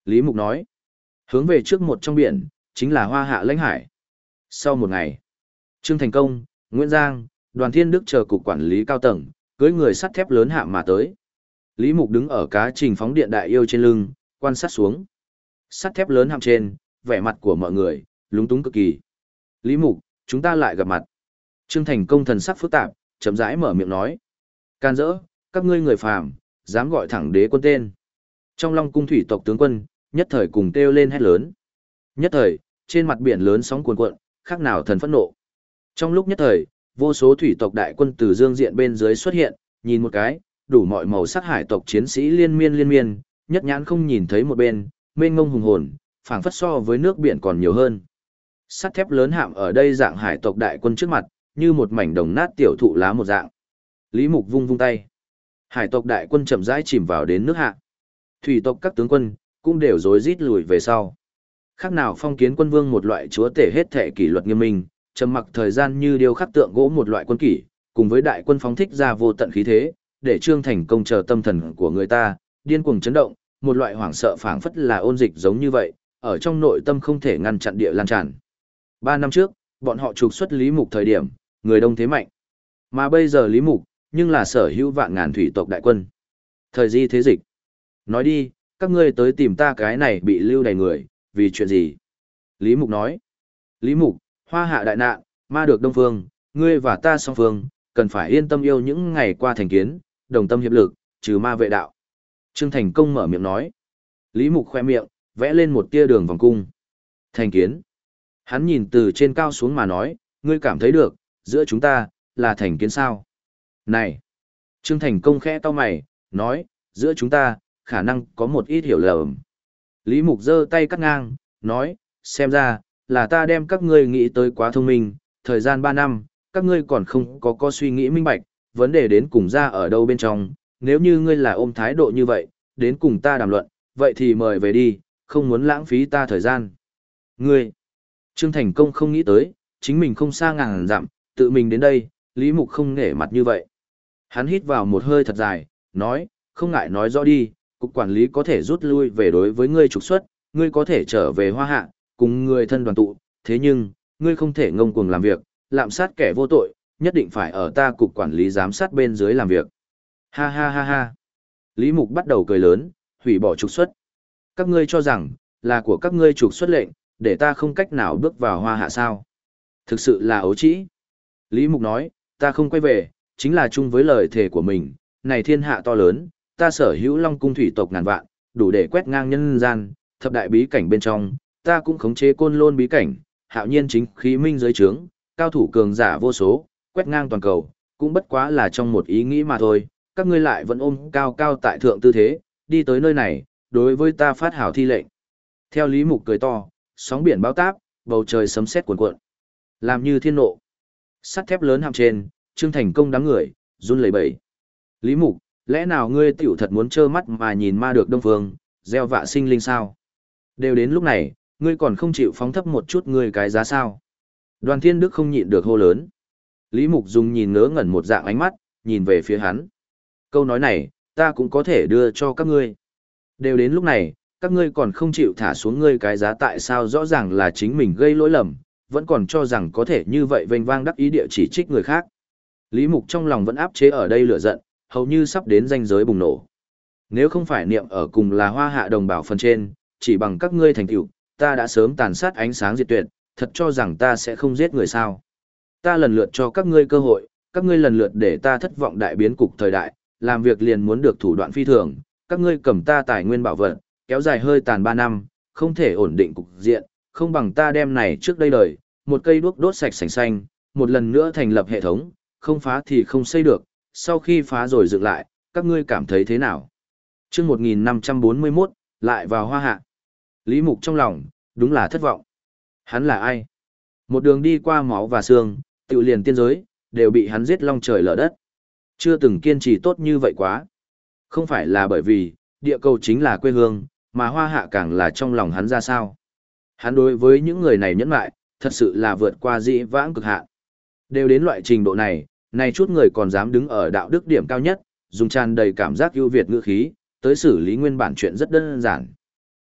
Lý Mục nói. Hướng về trước một trong biển, chính là Hoa Hạ lãnh hải. Sau một ngày, Trương Thành Công, Nguyễn Giang, Đoàn Thiên Đức chờ cục quản lý cao tầng, cưỡi người sắt thép lớn hạm mà tới. Lý Mục đứng ở cá trình phóng điện đại yêu trên lưng, quan sát xuống. Sắt thép lớn hạm trên, vẻ mặt của mọi người, lúng túng cực kỳ. Lý Mục, chúng ta lại gặp mặt. Trương Thành Công thần sắc phức tạp, chậm rãi mở miệng nói. Can dỡ, các ngươi người phàm, dám gọi thẳng đế quân tên. Trong Long Cung thủy tộc tướng quân, nhất thời cùng kêu lên hét lớn. Nhất thời, trên mặt biển lớn sóng cuồn cuộn, khác nào thần phẫn nộ. Trong lúc nhất thời, vô số thủy tộc đại quân từ dương diện bên dưới xuất hiện, nhìn một cái, đủ mọi màu sắc hải tộc chiến sĩ liên miên, nhất nhãn không nhìn thấy một bên, mênh mông hùng hồn, phảng phất so với nước biển còn nhiều hơn. Sắt thép lớn hạm ở đây dạng hải tộc đại quân trước mặt, như một mảnh đồng nát tiểu thụ lá một dạng. Lý Mục vung vung tay. Hải tộc đại quân chậm rãi chìm vào đến nước hạ. Thủy tộc các tướng quân cũng đều rối rít lùi về sau. Khác nào phong kiến quân vương một loại chúa tể hết thể kỷ luật nghiêm minh, trầm mặc thời gian như điêu khắc tượng gỗ một loại quân kỷ, cùng với đại quân phóng thích ra vô tận khí thế, để Trương Thành Công chờ tâm thần của người ta, điên cuồng chấn động, một loại hoảng sợ phảng phất là ôn dịch giống như vậy, ở trong nội tâm không thể ngăn chặn địa lan tràn. 3 năm trước, bọn họ trục xuất Lý Mục thời điểm, người đông thế mạnh. Mà bây giờ Lý Mục, nhưng là sở hữu vạn ngàn thủy tộc đại quân. Thời di thế dịch. Nói đi, các ngươi tới tìm ta cái này bị lưu đầy người, vì chuyện gì? Lý Mục nói. Lý Mục, Hoa Hạ đại nạn, ma được Đông Phương, ngươi và ta song phương, cần phải yên tâm yêu những ngày qua thành kiến, đồng tâm hiệp lực, trừ ma vệ đạo. Trương Thành Công mở miệng nói. Lý Mục khoe miệng, vẽ lên một tia đường vòng cung. Thành kiến. Hắn nhìn từ trên cao xuống mà nói, ngươi cảm thấy được, giữa chúng ta, là thành kiến sao? Này! Trương Thành Công khẽ cau mày, nói, giữa chúng ta, khả năng có một ít hiểu lầm. Lý Mục giơ tay cắt ngang, nói, xem ra, là ta đem các ngươi nghĩ tới quá thông minh, thời gian 3 năm, các ngươi còn không có suy nghĩ minh bạch, vấn đề đến cùng ra ở đâu bên trong, nếu như ngươi là ôm thái độ như vậy, đến cùng ta đàm luận, vậy thì mời về đi, không muốn lãng phí ta thời gian. Ngươi! Trương Thành Công không nghĩ tới, chính mình không xa ngàn dặm, tự mình đến đây, Lý Mục không nể mặt như vậy. Hắn hít vào một hơi thật dài, nói, không ngại nói rõ đi, cục quản lý có thể rút lui về đối với ngươi trục xuất, ngươi có thể trở về Hoa Hạ, cùng người thân đoàn tụ, thế nhưng, ngươi không thể ngông cuồng làm việc, lạm sát kẻ vô tội, nhất định phải ở ta cục quản lý giám sát bên dưới làm việc. Ha ha ha ha. Lý Mục bắt đầu cười lớn, hủy bỏ trục xuất. Các ngươi cho rằng, là của các ngươi trục xuất lệnh, để ta không cách nào bước vào Hoa Hạ sao? Thực sự là ấu trĩ. Lý Mục nói, ta không quay về, chính là chung với lời thề của mình, này thiên hạ to lớn, ta sở hữu Long Cung thủy tộc ngàn vạn, đủ để quét ngang nhân gian, thập đại bí cảnh bên trong, ta cũng khống chế Côn Lôn bí cảnh, hạo nhiên chính khí minh giới trướng, cao thủ cường giả vô số, quét ngang toàn cầu, cũng bất quá là trong một ý nghĩ mà thôi, các ngươi lại vẫn ôm cao cao tại thượng tư thế, đi tới nơi này, đối với ta phát hảo thi lệnh. Theo Lý Mục cười to, sóng biển bao táp, bầu trời sấm sét cuồn cuộn, làm như thiên nộ. Sắt thép lớn hạm trên, Trương Thành Công đám người, run lẩy bẩy. Lý Mục, lẽ nào ngươi tiểu thật muốn trơ mắt mà nhìn ma được Đông Phương, gieo vạ sinh linh sao? Đều đến lúc này, ngươi còn không chịu phóng thấp một chút ngươi cái giá sao? Đoàn Thiên Đức không nhịn được hô lớn. Lý Mục dùng nhìn ngớ ngẩn một dạng ánh mắt, nhìn về phía hắn. Câu nói này, ta cũng có thể đưa cho các ngươi. Đều đến lúc này, các ngươi còn không chịu thả xuống ngươi cái giá tại sao rõ ràng là chính mình gây lỗi lầm, vẫn còn cho rằng có thể như vậy vênh vang đắc ý địa chỉ trích người khác. Lý Mục trong lòng vẫn áp chế ở đây lửa giận, hầu như sắp đến ranh giới bùng nổ. Nếu không phải niệm ở cùng là Hoa Hạ đồng bào phần trên, chỉ bằng các ngươi thành tựu, ta đã sớm tàn sát ánh sáng diệt tuyệt, thật cho rằng ta sẽ không giết người sao? Ta lần lượt cho các ngươi cơ hội, các ngươi lần lượt để ta thất vọng đại biến cục thời đại, làm việc liền muốn được thủ đoạn phi thường, các ngươi cầm ta tài nguyên bảo vật, kéo dài hơi tàn 3 năm, không thể ổn định cục diện, không bằng ta đem này trước đây đời, một cây đuốc đốt sạch sành xanh, một lần nữa thành lập hệ thống, không phá thì không xây được, sau khi phá rồi dựng lại, các ngươi cảm thấy thế nào? Chương 1541, lại vào Hoa Hạ. Lý Mục trong lòng, đúng là thất vọng. Hắn là ai? Một đường đi qua máu và xương, tự liền tiên giới, đều bị hắn giết long trời lở đất. Chưa từng kiên trì tốt như vậy quá. Không phải là bởi vì, địa cầu chính là quê hương, mà Hoa Hạ càng là trong lòng hắn ra sao. Hắn đối với những người này nhẫn mại, thật sự là vượt qua dĩ vãng cực hạn. Đều đến loại trình độ này, này chút người còn dám đứng ở đạo đức điểm cao nhất, dùng tràn đầy cảm giác ưu việt ngữ khí, tới xử lý nguyên bản chuyện rất đơn giản.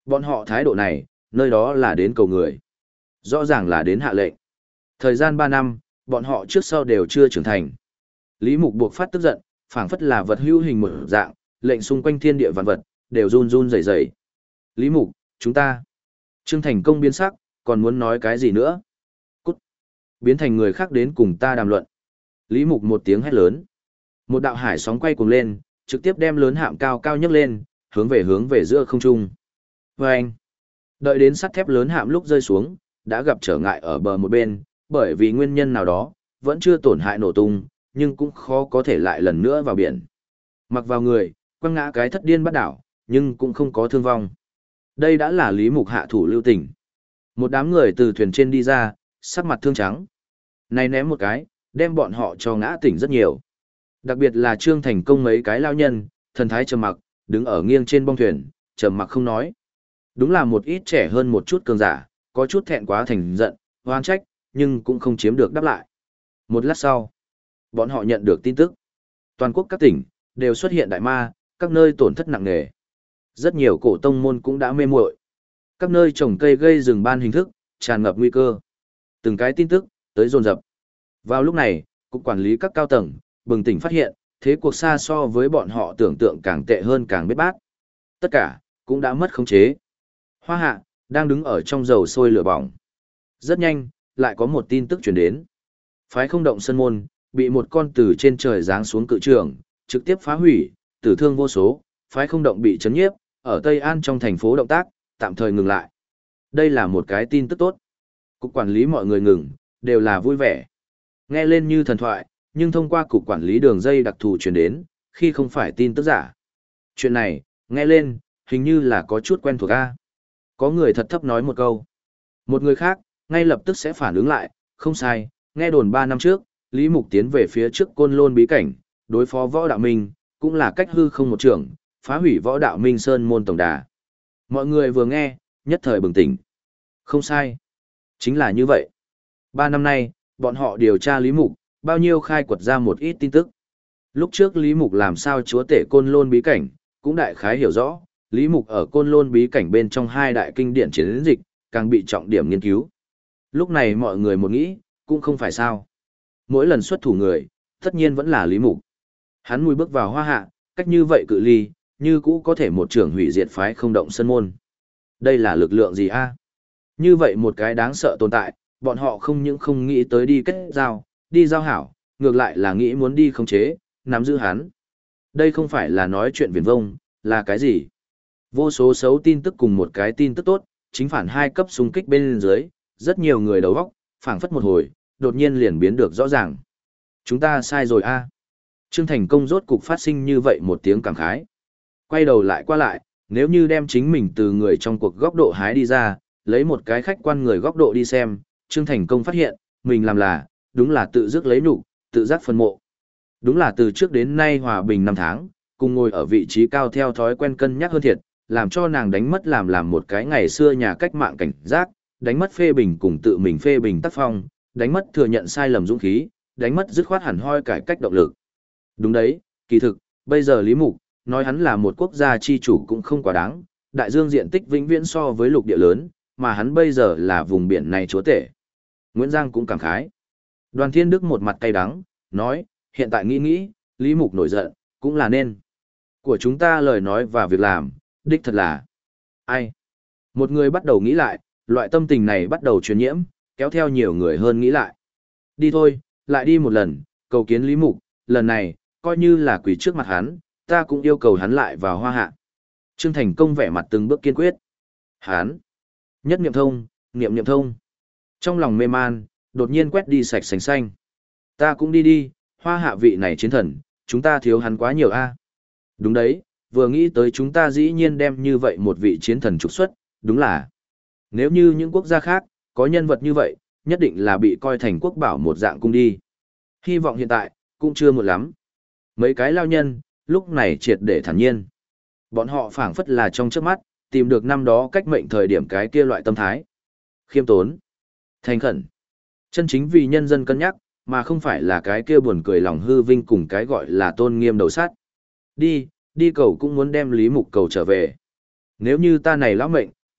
Bọn họ thái độ này, nơi đó là đến cầu người. Rõ ràng là đến hạ lệnh. Thời gian 3 năm, bọn họ trước sau đều chưa trưởng thành. Lý Mục buộc phát tức giận, phảng phất là vật hữu hình một dạng, lệnh xung quanh thiên địa vạn vật, đều run run rẩy rẩy. Lý Mục, chúng ta. Trương Thành Công biến sắc, còn muốn nói cái gì nữa? Cút. Biến thành người khác đến cùng ta đàm luận. Lý Mục một tiếng hét lớn. Một đạo hải sóng quay cuồng lên, trực tiếp đem lớn hạm cao cao nhấc lên, hướng về giữa không trung. Và anh. Đợi đến sắt thép lớn hạm lúc rơi xuống, đã gặp trở ngại ở bờ một bên, bởi vì nguyên nhân nào đó, vẫn chưa tổn hại nổ tung, nhưng cũng khó có thể lại lần nữa vào biển. Mặc vào người, quăng ngã cái thất điên bắt đảo, nhưng cũng không có thương vong. Đây đã là Lý Mục hạ thủ lưu tình. Một đám người từ thuyền trên đi ra, sắc mặt thương trắng. Này ném một cái, đem bọn họ cho ngã tỉnh rất nhiều. Đặc biệt là Trương Thành Công mấy cái lao nhân, thần thái trầm mặc, đứng ở nghiêng trên bong thuyền, trầm mặc không nói. Đúng là một ít trẻ hơn một chút cường giả, có chút thẹn quá thành giận, oan trách, nhưng cũng không chiếm được đáp lại. Một lát sau, bọn họ nhận được tin tức. Toàn quốc các tỉnh, đều xuất hiện đại ma, các nơi tổn thất nặng nề. Rất nhiều cổ tông môn cũng đã mê muội. Các nơi trồng cây gây rừng ban hình thức, tràn ngập nguy cơ. Từng cái tin tức, tới dồn dập. Vào lúc này, cục quản lý các cao tầng, bừng tỉnh phát hiện, thế cuộc xa so với bọn họ tưởng tượng càng tệ hơn càng biết bát. Tất cả, cũng đã mất khống chế. Hoa Hạ, đang đứng ở trong dầu sôi lửa bỏng. Rất nhanh, lại có một tin tức truyền đến. Phái Không Động Sơn Môn, bị một con từ trên trời giáng xuống cự trường, trực tiếp phá hủy, tử thương vô số, Phái Không Động bị chấn nhiếp, ở Tây An trong thành phố động tác, tạm thời ngừng lại. Đây là một cái tin tức tốt. Cục quản lý mọi người ngừng, đều là vui vẻ. Nghe lên như thần thoại, nhưng thông qua cục quản lý đường dây đặc thù truyền đến, khi không phải tin tức giả. Chuyện này, nghe lên, hình như là có chút quen thuộc a. Có người thật thấp nói một câu. Một người khác, ngay lập tức sẽ phản ứng lại, không sai, nghe đồn 3 năm trước, Lý Mục tiến về phía trước Côn Lôn bí cảnh, đối phó Võ Đạo Minh, cũng là cách hư không một trường, phá hủy Võ Đạo Minh Sơn môn tổng đà. Mọi người vừa nghe, nhất thời bừng tỉnh. Không sai. Chính là như vậy. 3 năm nay, bọn họ điều tra Lý Mục, bao nhiêu khai quật ra một ít tin tức. Lúc trước Lý Mục làm sao chúa tể Côn Lôn bí cảnh, cũng đại khái hiểu rõ, Lý Mục ở Côn Lôn bí cảnh bên trong 2 đại kinh điển chiến dịch, càng bị trọng điểm nghiên cứu. Lúc này mọi người một nghĩ, cũng không phải sao. Mỗi lần xuất thủ người, tất nhiên vẫn là Lý Mục. Hắn mùi bước vào Hoa Hạ, cách như vậy cự ly, như cũ có thể một trưởng hủy diệt Phái Không Động Sơn Môn. Đây là lực lượng gì a? Như vậy một cái đáng sợ tồn tại, bọn họ không những không nghĩ tới đi kết giao, đi giao hảo, ngược lại là nghĩ muốn đi khống chế, nắm giữ hắn. Đây không phải là nói chuyện viển vông, là cái gì? Vô số xấu tin tức cùng một cái tin tức tốt, chính phản 2 cấp xung kích bên dưới, rất nhiều người đầu óc, phảng phất một hồi, đột nhiên liền biến được rõ ràng. Chúng ta sai rồi a. Trương Thành Công rốt cục phát sinh như vậy một tiếng cảm khái. Quay đầu lại qua lại, nếu như đem chính mình từ người trong cuộc góc độ hái đi ra, lấy một cái khách quan người góc độ đi xem, Trương Thành Công phát hiện, mình làm là, đúng là tự dứt lấy nhục, tự giác phân mộ. Đúng là từ trước đến nay hòa bình 5 tháng, cùng ngồi ở vị trí cao theo thói quen cân nhắc hơn thiệt, làm cho nàng đánh mất làm một cái ngày xưa nhà cách mạng cảnh giác, đánh mất phê bình cùng tự mình phê bình tác phong, đánh mất thừa nhận sai lầm dũng khí, đánh mất dứt khoát hẳn hoi cải cách động lực. Đúng đấy, kỳ thực, bây giờ Lý Mục, nói hắn là một quốc gia chi chủ cũng không quá đáng, đại dương diện tích vĩnh viễn so với lục địa lớn, mà hắn bây giờ là vùng biển này chúa tể. Nguyễn Giang cũng cảm khái. Đoàn Thiên Đức một mặt cay đắng, nói, hiện tại nghĩ, Lý Mục nổi giận, cũng là nên. Của chúng ta lời nói và việc làm, đích thật là. Ai? Một người bắt đầu nghĩ lại, loại tâm tình này bắt đầu truyền nhiễm, kéo theo nhiều người hơn nghĩ lại. Đi thôi, lại đi một lần, cầu kiến Lý Mục, lần này, coi như là quỳ trước mặt hắn, ta cũng yêu cầu hắn lại vào Hoa Hạ. Trương Thành Công vẻ mặt từng bước kiên quyết. Hắn. Nhất niệm thông, niệm thông. Trong lòng mê man, đột nhiên quét đi sạch sành xanh. Ta cũng đi, Hoa Hạ vị này chiến thần, chúng ta thiếu hắn quá nhiều a. Đúng đấy, vừa nghĩ tới chúng ta dĩ nhiên đem như vậy một vị chiến thần trục xuất, đúng là. Nếu như những quốc gia khác, có nhân vật như vậy, nhất định là bị coi thành quốc bảo một dạng cung đi. Hy vọng hiện tại, cũng chưa muộn lắm. Mấy cái lao nhân, lúc này triệt để thản nhiên. Bọn họ phảng phất là trong trước mắt, tìm được năm đó cách mệnh thời điểm cái kia loại tâm thái. Khiêm tốn, thành khẩn, chân chính vì nhân dân cân nhắc, mà không phải là cái kia buồn cười lòng hư vinh cùng cái gọi là tôn nghiêm đầu sát. Đi cầu cũng muốn đem Lý Mục cầu trở về. Nếu như ta này lão mệnh,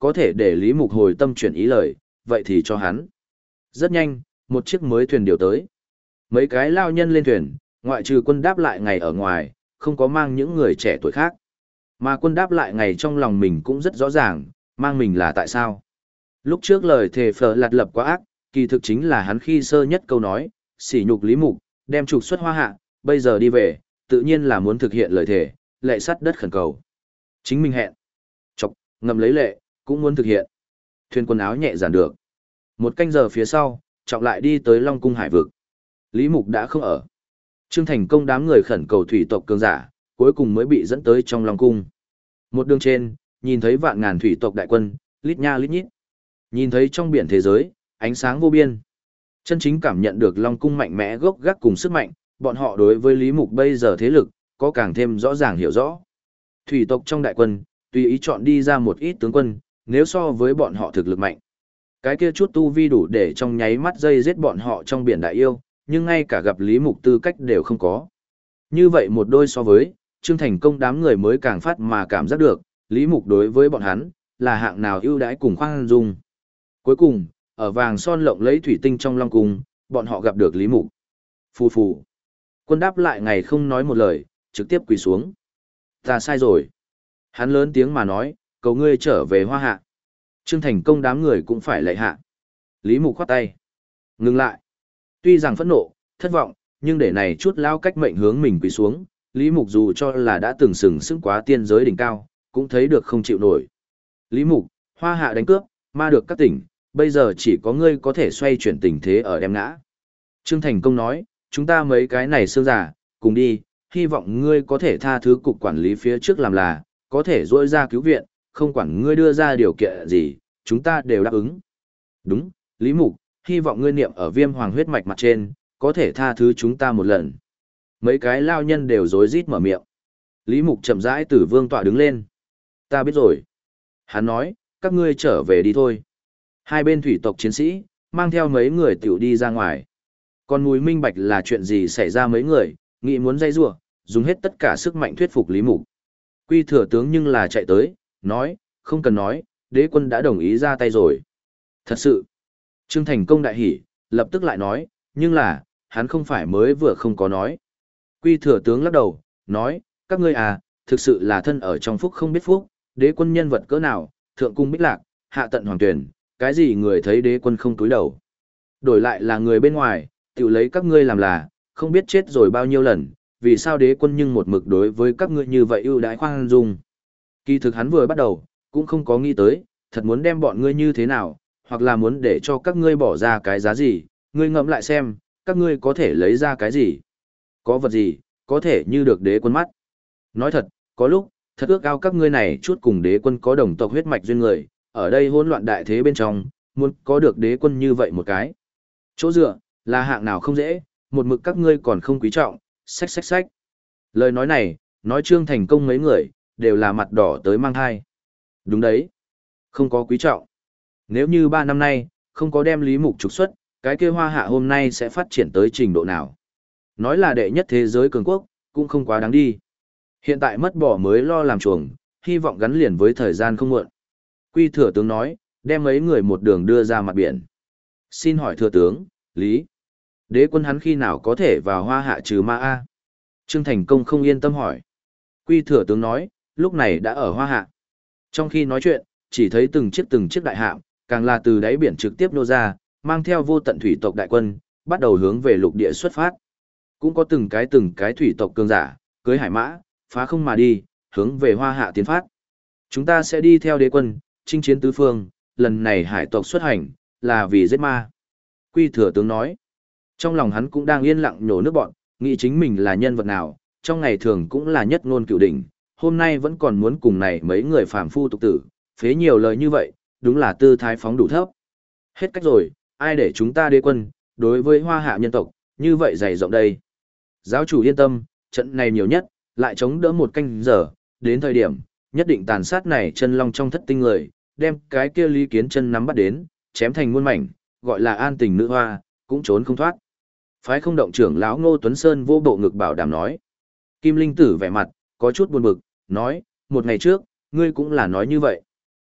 có thể để Lý Mục hồi tâm chuyển ý lời, vậy thì cho hắn. Rất nhanh, một chiếc mới thuyền điều tới. Mấy cái lao nhân lên thuyền, ngoại trừ Quân Đáp Lại Ngày ở ngoài, không có mang những người trẻ tuổi khác. Mà Quân Đáp Lại Ngày trong lòng mình cũng rất rõ ràng, mang mình là tại sao. Lúc trước lời thề phở lạt lập quá ác, kỳ thực chính là hắn khi sơ nhất câu nói, sỉ nhục Lý Mục, đem trục xuất Hoa Hạ, bây giờ đi về, tự nhiên là muốn thực hiện lời thề, lệ sắt đất khẩn cầu. Chính mình hẹn, chọc, ngầm lấy lệ, cũng muốn thực hiện. Thuyền quần áo nhẹ giản được. Một canh giờ phía sau, trọng lại đi tới Long Cung Hải Vực. Lý Mục đã không ở. Trương Thành Công đám người khẩn cầu thủy tộc cường giả, cuối cùng mới bị dẫn tới trong Long Cung. Một đường trên, nhìn thấy vạn ngàn thủy tộc đại quân, lít nha lít nhít. Nhìn thấy trong biển thế giới, ánh sáng vô biên. Chân chính cảm nhận được Long Cung mạnh mẽ gốc gác cùng sức mạnh, bọn họ đối với Lý Mục bây giờ thế lực, có càng thêm rõ ràng hiểu rõ. Thủy tộc trong đại quân, tùy ý chọn đi ra một ít tướng quân, nếu so với bọn họ thực lực mạnh. Cái kia chút tu vi đủ để trong nháy mắt dây giết bọn họ trong biển đại yêu, nhưng ngay cả gặp Lý Mục tư cách đều không có. Như vậy một đôi so với, Trương Thành Công đám người mới càng phát mà cảm giác được, Lý Mục đối với bọn hắn, là hạng nào ưu đãi cùng khoan dung. Cuối cùng, ở vàng son lộng lấy thủy tinh trong Long Cung, bọn họ gặp được Lý Mục. Phù phù. Quân Đáp Lại Ngày không nói một lời, trực tiếp quỳ xuống. Ta sai rồi. Hắn lớn tiếng mà nói, cầu ngươi trở về Hoa Hạ. Trương Thành Công đám người cũng phải lạy hạ. Lý Mục khoát tay. Ngừng lại. Tuy rằng phẫn nộ, thất vọng, nhưng để này chút lao cách mệnh hướng mình quỳ xuống, Lý Mục dù cho là đã từng sừng sững quá tiên giới đỉnh cao, cũng thấy được không chịu nổi. Lý Mục, Hoa Hạ đánh cướp, ma được các tỉnh, bây giờ chỉ có ngươi có thể xoay chuyển tình thế ở đem ngã. Trương Thành Công nói, chúng ta mấy cái này xương giả, cùng đi, hy vọng ngươi có thể tha thứ cục quản lý phía trước làm là, có thể rỗi ra cứu viện, không quản ngươi đưa ra điều kiện gì, chúng ta đều đáp ứng. Đúng, Lý Mục, hy vọng ngươi niệm ở Viêm Hoàng huyết mạch mặt trên, có thể tha thứ chúng ta một lần. Mấy cái lao nhân đều rối rít mở miệng. Lý Mục chậm rãi từ vương tọa đứng lên. Ta biết rồi. Hắn nói, các ngươi trở về đi thôi. Hai bên thủy tộc chiến sĩ, mang theo mấy người tiểu đi ra ngoài. Còn mùi minh bạch là chuyện gì xảy ra mấy người, nghĩ muốn dây rủa, dùng hết tất cả sức mạnh thuyết phục Lý Mục. Quy thừa tướng nhưng là chạy tới, nói, không cần nói, đế quân đã đồng ý ra tay rồi. Thật sự, Trương Thành Công đại hỉ, lập tức lại nói, nhưng là, hắn không phải mới vừa không có nói. Quy thừa tướng lắc đầu, nói, các ngươi à, thực sự là thân ở trong phúc không biết phúc, đế quân nhân vật cỡ nào, thượng cung bích lạc, hạ tận hoàng tuyển, cái gì người thấy đế quân không túi đầu. Đổi lại là người bên ngoài, tự lấy các ngươi làm là, không biết chết rồi bao nhiêu lần, vì sao đế quân nhưng một mực đối với các ngươi như vậy ưu đãi khoan dung. Kỳ thực hắn vừa bắt đầu, cũng không có nghĩ tới, thật muốn đem bọn ngươi như thế nào, hoặc là muốn để cho các ngươi bỏ ra cái giá gì, ngươi ngẫm lại xem, các ngươi có thể lấy ra cái gì. Có vật gì, có thể như được đế quân mắt. Nói thật, có lúc, thật ước ao các ngươi này chút cùng đế quân có đồng tộc huyết mạch duyên người, ở đây hỗn loạn đại thế bên trong, muốn có được đế quân như vậy một cái. Chỗ dựa, là hạng nào không dễ, một mực các ngươi còn không quý trọng, xách xách xách. Lời nói này, nói Trương Thành Công mấy người, đều là mặt đỏ tới mang hai. Đúng đấy, không có quý trọng. Nếu như 3 năm nay, không có đem Lý Mục trục xuất, cái kia Hoa Hạ hôm nay sẽ phát triển tới trình độ nào. Nói là đệ nhất thế giới cường quốc, cũng không quá đáng đi. Hiện tại mất bỏ mới lo làm chuồng, hy vọng gắn liền với thời gian không muộn. Quy thừa tướng nói, đem mấy người một đường đưa ra mặt biển. Xin hỏi thừa tướng, Lý, đế quân hắn khi nào có thể vào Hoa Hạ trừ ma A? Trương Thành Công không yên tâm hỏi. Quy thừa tướng nói, lúc này đã ở Hoa Hạ. Trong khi nói chuyện, chỉ thấy từng chiếc đại hạm, càng là từ đáy biển trực tiếp nô ra, mang theo vô tận thủy tộc đại quân, bắt đầu hướng về lục địa xuất phát. Cũng có từng cái thủy tộc cường giả, cưới hải mã, phá không mà đi, hướng về Hoa Hạ tiến phát. Chúng ta sẽ đi theo đế quân, chinh chiến tứ phương, lần này hải tộc xuất hành, là vì giết ma. Quy thừa tướng nói, trong lòng hắn cũng đang yên lặng nhổ nước bọn, nghĩ chính mình là nhân vật nào, trong ngày thường cũng là nhất ngôn cửu đỉnh, hôm nay vẫn còn muốn cùng này mấy người phàm phu tục tử, phế nhiều lời như vậy, đúng là tư thái phóng đủ thấp. Hết cách rồi, ai để chúng ta đế quân, đối với Hoa Hạ nhân tộc, như vậy dày rộng đây. Giáo chủ yên tâm, trận này nhiều nhất, lại chống đỡ một canh giờ, đến thời điểm, nhất định tàn sát này chân long trong thất tinh người, đem cái kia Lý Kiến Chân nắm bắt đến, chém thành muôn mảnh, gọi là an tình nữ hoa, cũng trốn không thoát. Phái không động trưởng lão Ngô Tuấn Sơn vô bộ ngực bảo đảm nói. Kim Linh Tử vẻ mặt, có chút buồn bực, nói, một ngày trước, ngươi cũng là nói như vậy.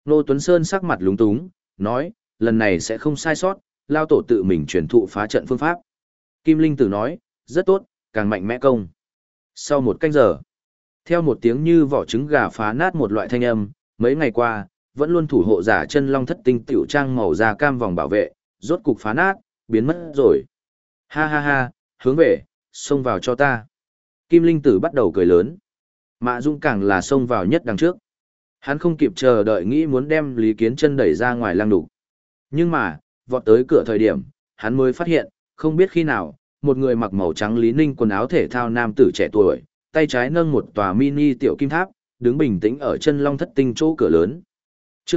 Nô Tuấn Sơn sắc mặt lúng túng, nói, lần này sẽ không sai sót, lao tổ tự mình truyền thụ phá trận phương pháp. Kim Linh Tử nói, rất tốt, càng mạnh mẽ công. Sau một canh giờ, theo một tiếng như vỏ trứng gà phá nát một loại thanh âm, mấy ngày qua, vẫn luôn thủ hộ giả chân long thất tinh tiểu trang màu da cam vòng bảo vệ, rốt cục phá nát, biến mất rồi. Ha ha ha, hướng về, xông vào cho ta. Kim Linh Tử bắt đầu cười lớn. Mạ Dung càng là xông vào nhất đằng trước. Hắn không kịp chờ đợi nghĩ muốn đem Lý Kiến Chân đẩy ra ngoài lang đục. Nhưng mà, vọt tới cửa thời điểm, hắn mới phát hiện, không biết khi nào, một người mặc màu trắng Lý Ninh quần áo thể thao nam tử trẻ tuổi, tay trái nâng một tòa mini tiểu kim tháp, đứng bình tĩnh ở chân long thất tinh chỗ cửa lớn. Chương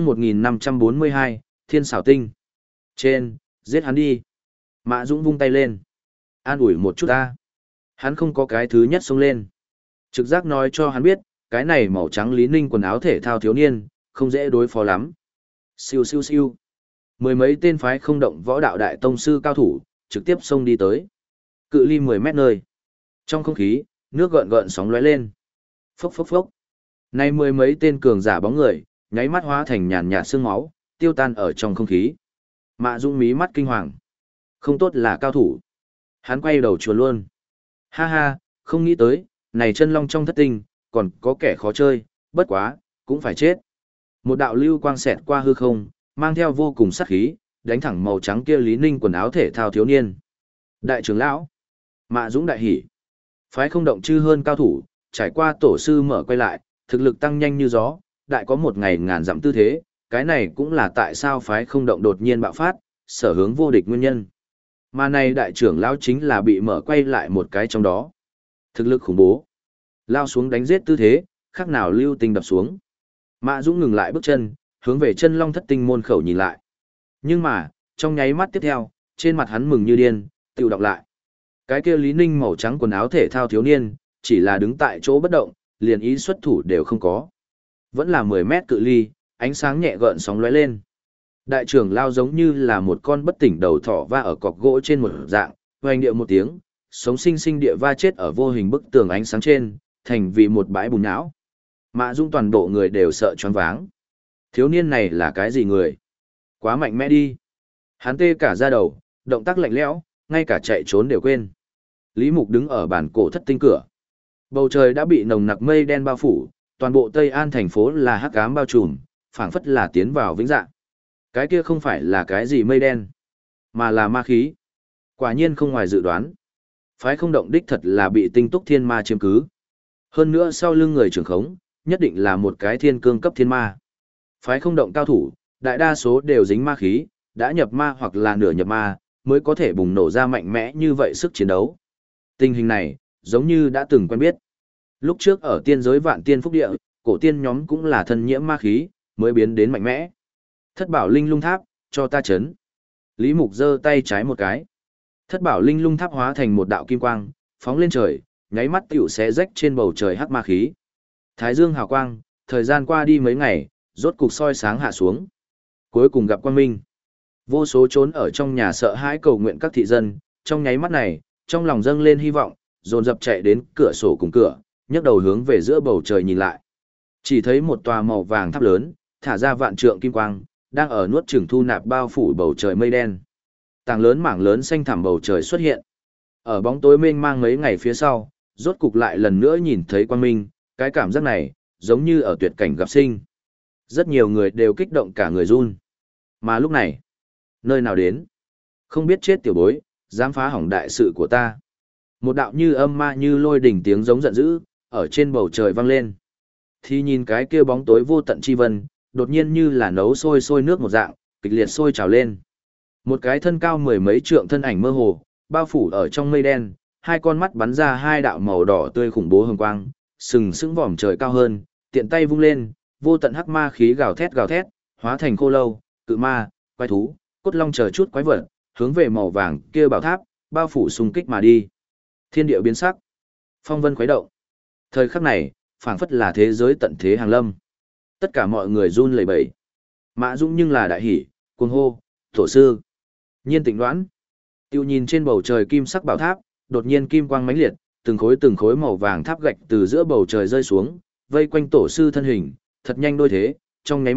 1542, Thiên Xảo Tinh. Trên, giết hắn đi. Mạ Dũng vung tay lên. An ủi một chút ta. Hắn không có cái thứ nhất xông lên. Trực giác nói cho hắn biết, cái này màu trắng Lý Ninh quần áo thể thao thiếu niên, không dễ đối phó lắm. Siêu siêu siêu. Mười mấy tên phái không động võ đạo đại tông sư cao thủ, trực tiếp xông đi tới. Cự ly 10 mét nơi. Trong không khí, nước gợn gợn sóng lóe lên. Phốc phốc phốc. Nay mười mấy tên cường giả bóng người, nháy mắt hóa thành nhàn nhạt sương máu, tiêu tan ở trong không khí. Mạ Dung mí mắt kinh hoàng. Không tốt là cao thủ. Hắn quay đầu chuồn luôn. Ha ha, không nghĩ tới, này chân long trong thất tinh, còn có kẻ khó chơi, bất quá, cũng phải chết. Một đạo lưu quang xẹt qua hư không, mang theo vô cùng sát khí, đánh thẳng màu trắng kia Lý Ninh quần áo thể thao thiếu niên. Đại trưởng lão, Mạ Dũng đại hỉ. Phái không động chư hơn cao thủ, trải qua tổ sư mở quay lại, thực lực tăng nhanh như gió, đại có một ngày ngàn dặm tư thế, cái này cũng là tại sao phái không động đột nhiên bạo phát, sở hướng vô địch nguyên nhân. Mà này đại trưởng lão chính là bị mở quay lại một cái trong đó. Thực lực khủng bố. Lao xuống đánh giết tư thế, khác nào lưu tinh đập xuống. Mạ Dũng ngừng lại bước chân, hướng về chân long thất tinh môn khẩu nhìn lại. Nhưng mà, trong nháy mắt tiếp theo, trên mặt hắn mừng như điên, tự đọc lại. Cái kia Lý Ninh màu trắng quần áo thể thao thiếu niên, chỉ là đứng tại chỗ bất động, liền ý xuất thủ đều không có. Vẫn là 10 mét cự ly, ánh sáng nhẹ gợn sóng lóe lên. Đại trưởng lao giống như là một con bất tỉnh đầu thỏ va ở cọc gỗ trên một dạng, hoành điệu một tiếng, sống sinh sinh địa va chết ở vô hình bức tường ánh sáng trên, thành vì một bãi bùn nhão. Mạ Dung toàn bộ người đều sợ choáng váng. Thiếu niên này là cái gì người? Quá mạnh mẽ đi. Hắn tê cả da đầu, động tác lạnh lẽo, ngay cả chạy trốn đều quên. Lý Mục đứng ở bản cổ thất tinh cửa. Bầu trời đã bị nồng nặc mây đen bao phủ, toàn bộ Tây An thành phố là hắc ám bao trùm, phảng phất là tiến vào vĩnh dạng. Cái kia không phải là cái gì mây đen, mà là ma khí. Quả nhiên không ngoài dự đoán. Phái không động đích thật là bị tinh túc thiên ma chiếm cứ. Hơn nữa sau lưng người trưởng khống, nhất định là một cái thiên cương cấp thiên ma. Phái không động cao thủ, đại đa số đều dính ma khí, đã nhập ma hoặc là nửa nhập ma, mới có thể bùng nổ ra mạnh mẽ như vậy sức chiến đấu. Tình hình này, giống như đã từng quen biết. Lúc trước ở tiên giới vạn tiên phúc địa, cổ tiên nhóm cũng là thân nhiễm ma khí, mới biến đến mạnh mẽ. Thất bảo linh lung tháp, cho ta chấn. Lý Mục giơ tay trái một cái. Thất bảo linh lung tháp hóa thành một đạo kim quang, phóng lên trời, nháy mắt tiểu xé rách trên bầu trời hắc ma khí. Thái dương hào quang, thời gian qua đi mấy ngày, rốt cục soi sáng hạ xuống. Cuối cùng gặp quang minh. Vô số trốn ở trong nhà sợ hãi cầu nguyện các thị dân, trong nháy mắt này, trong lòng dâng lên hy vọng, dồn dập chạy đến cửa sổ cùng cửa, nhấc đầu hướng về giữa bầu trời nhìn lại. Chỉ thấy một tòa màu vàng tháp lớn, thả ra vạn trượng kim quang, đang ở nuốt chửng thu nạp bao phủ bầu trời mây đen. Tảng lớn mảng lớn xanh thẳm bầu trời xuất hiện. Ở bóng tối mênh mang mấy ngày phía sau, rốt cục lại lần nữa nhìn thấy quang minh, cái cảm giác này, giống như ở tuyệt cảnh gặp sinh. Rất nhiều người đều kích động cả người run. Mà lúc này, nơi nào đến? Không biết chết tiểu bối, dám phá hỏng đại sự của ta. Một đạo như âm ma như lôi đỉnh tiếng giống giận dữ, ở trên bầu trời vang lên. Thì nhìn cái kia bóng tối vô tận chi vân, đột nhiên như là nấu sôi sôi nước một dạng, kịch liệt sôi trào lên. Một cái thân cao mười mấy trượng thân ảnh mơ hồ, bao phủ ở trong mây đen, hai con mắt bắn ra hai đạo màu đỏ tươi khủng bố hồng quang, sừng sững vòm trời cao hơn, tiện tay vung lên, vô tận hắc ma khí gào thét, hóa thành khô lâu, cự ma, quái thú, cốt long chờ chút quái vật, hướng về màu vàng kia bảo tháp, bao phủ xung kích mà đi. Thiên địa biến sắc, phong vân khuấy động. Thời khắc này, phảng phất là thế giới tận thế hàng lâm. Tất cả mọi người run lẩy bẩy. Mã Dũng nhưng là đại hỉ, cuồng hô, tổ sư. Nhiên Tịnh Đoán. Tiêu nhìn trên bầu trời kim sắc bảo tháp, đột nhiên kim quang mãnh liệt, từng khối màu vàng tháp gạch từ giữa bầu trời rơi xuống, vây quanh tổ sư thân hình, thật nhanh đôi thế, trong nháy mắt,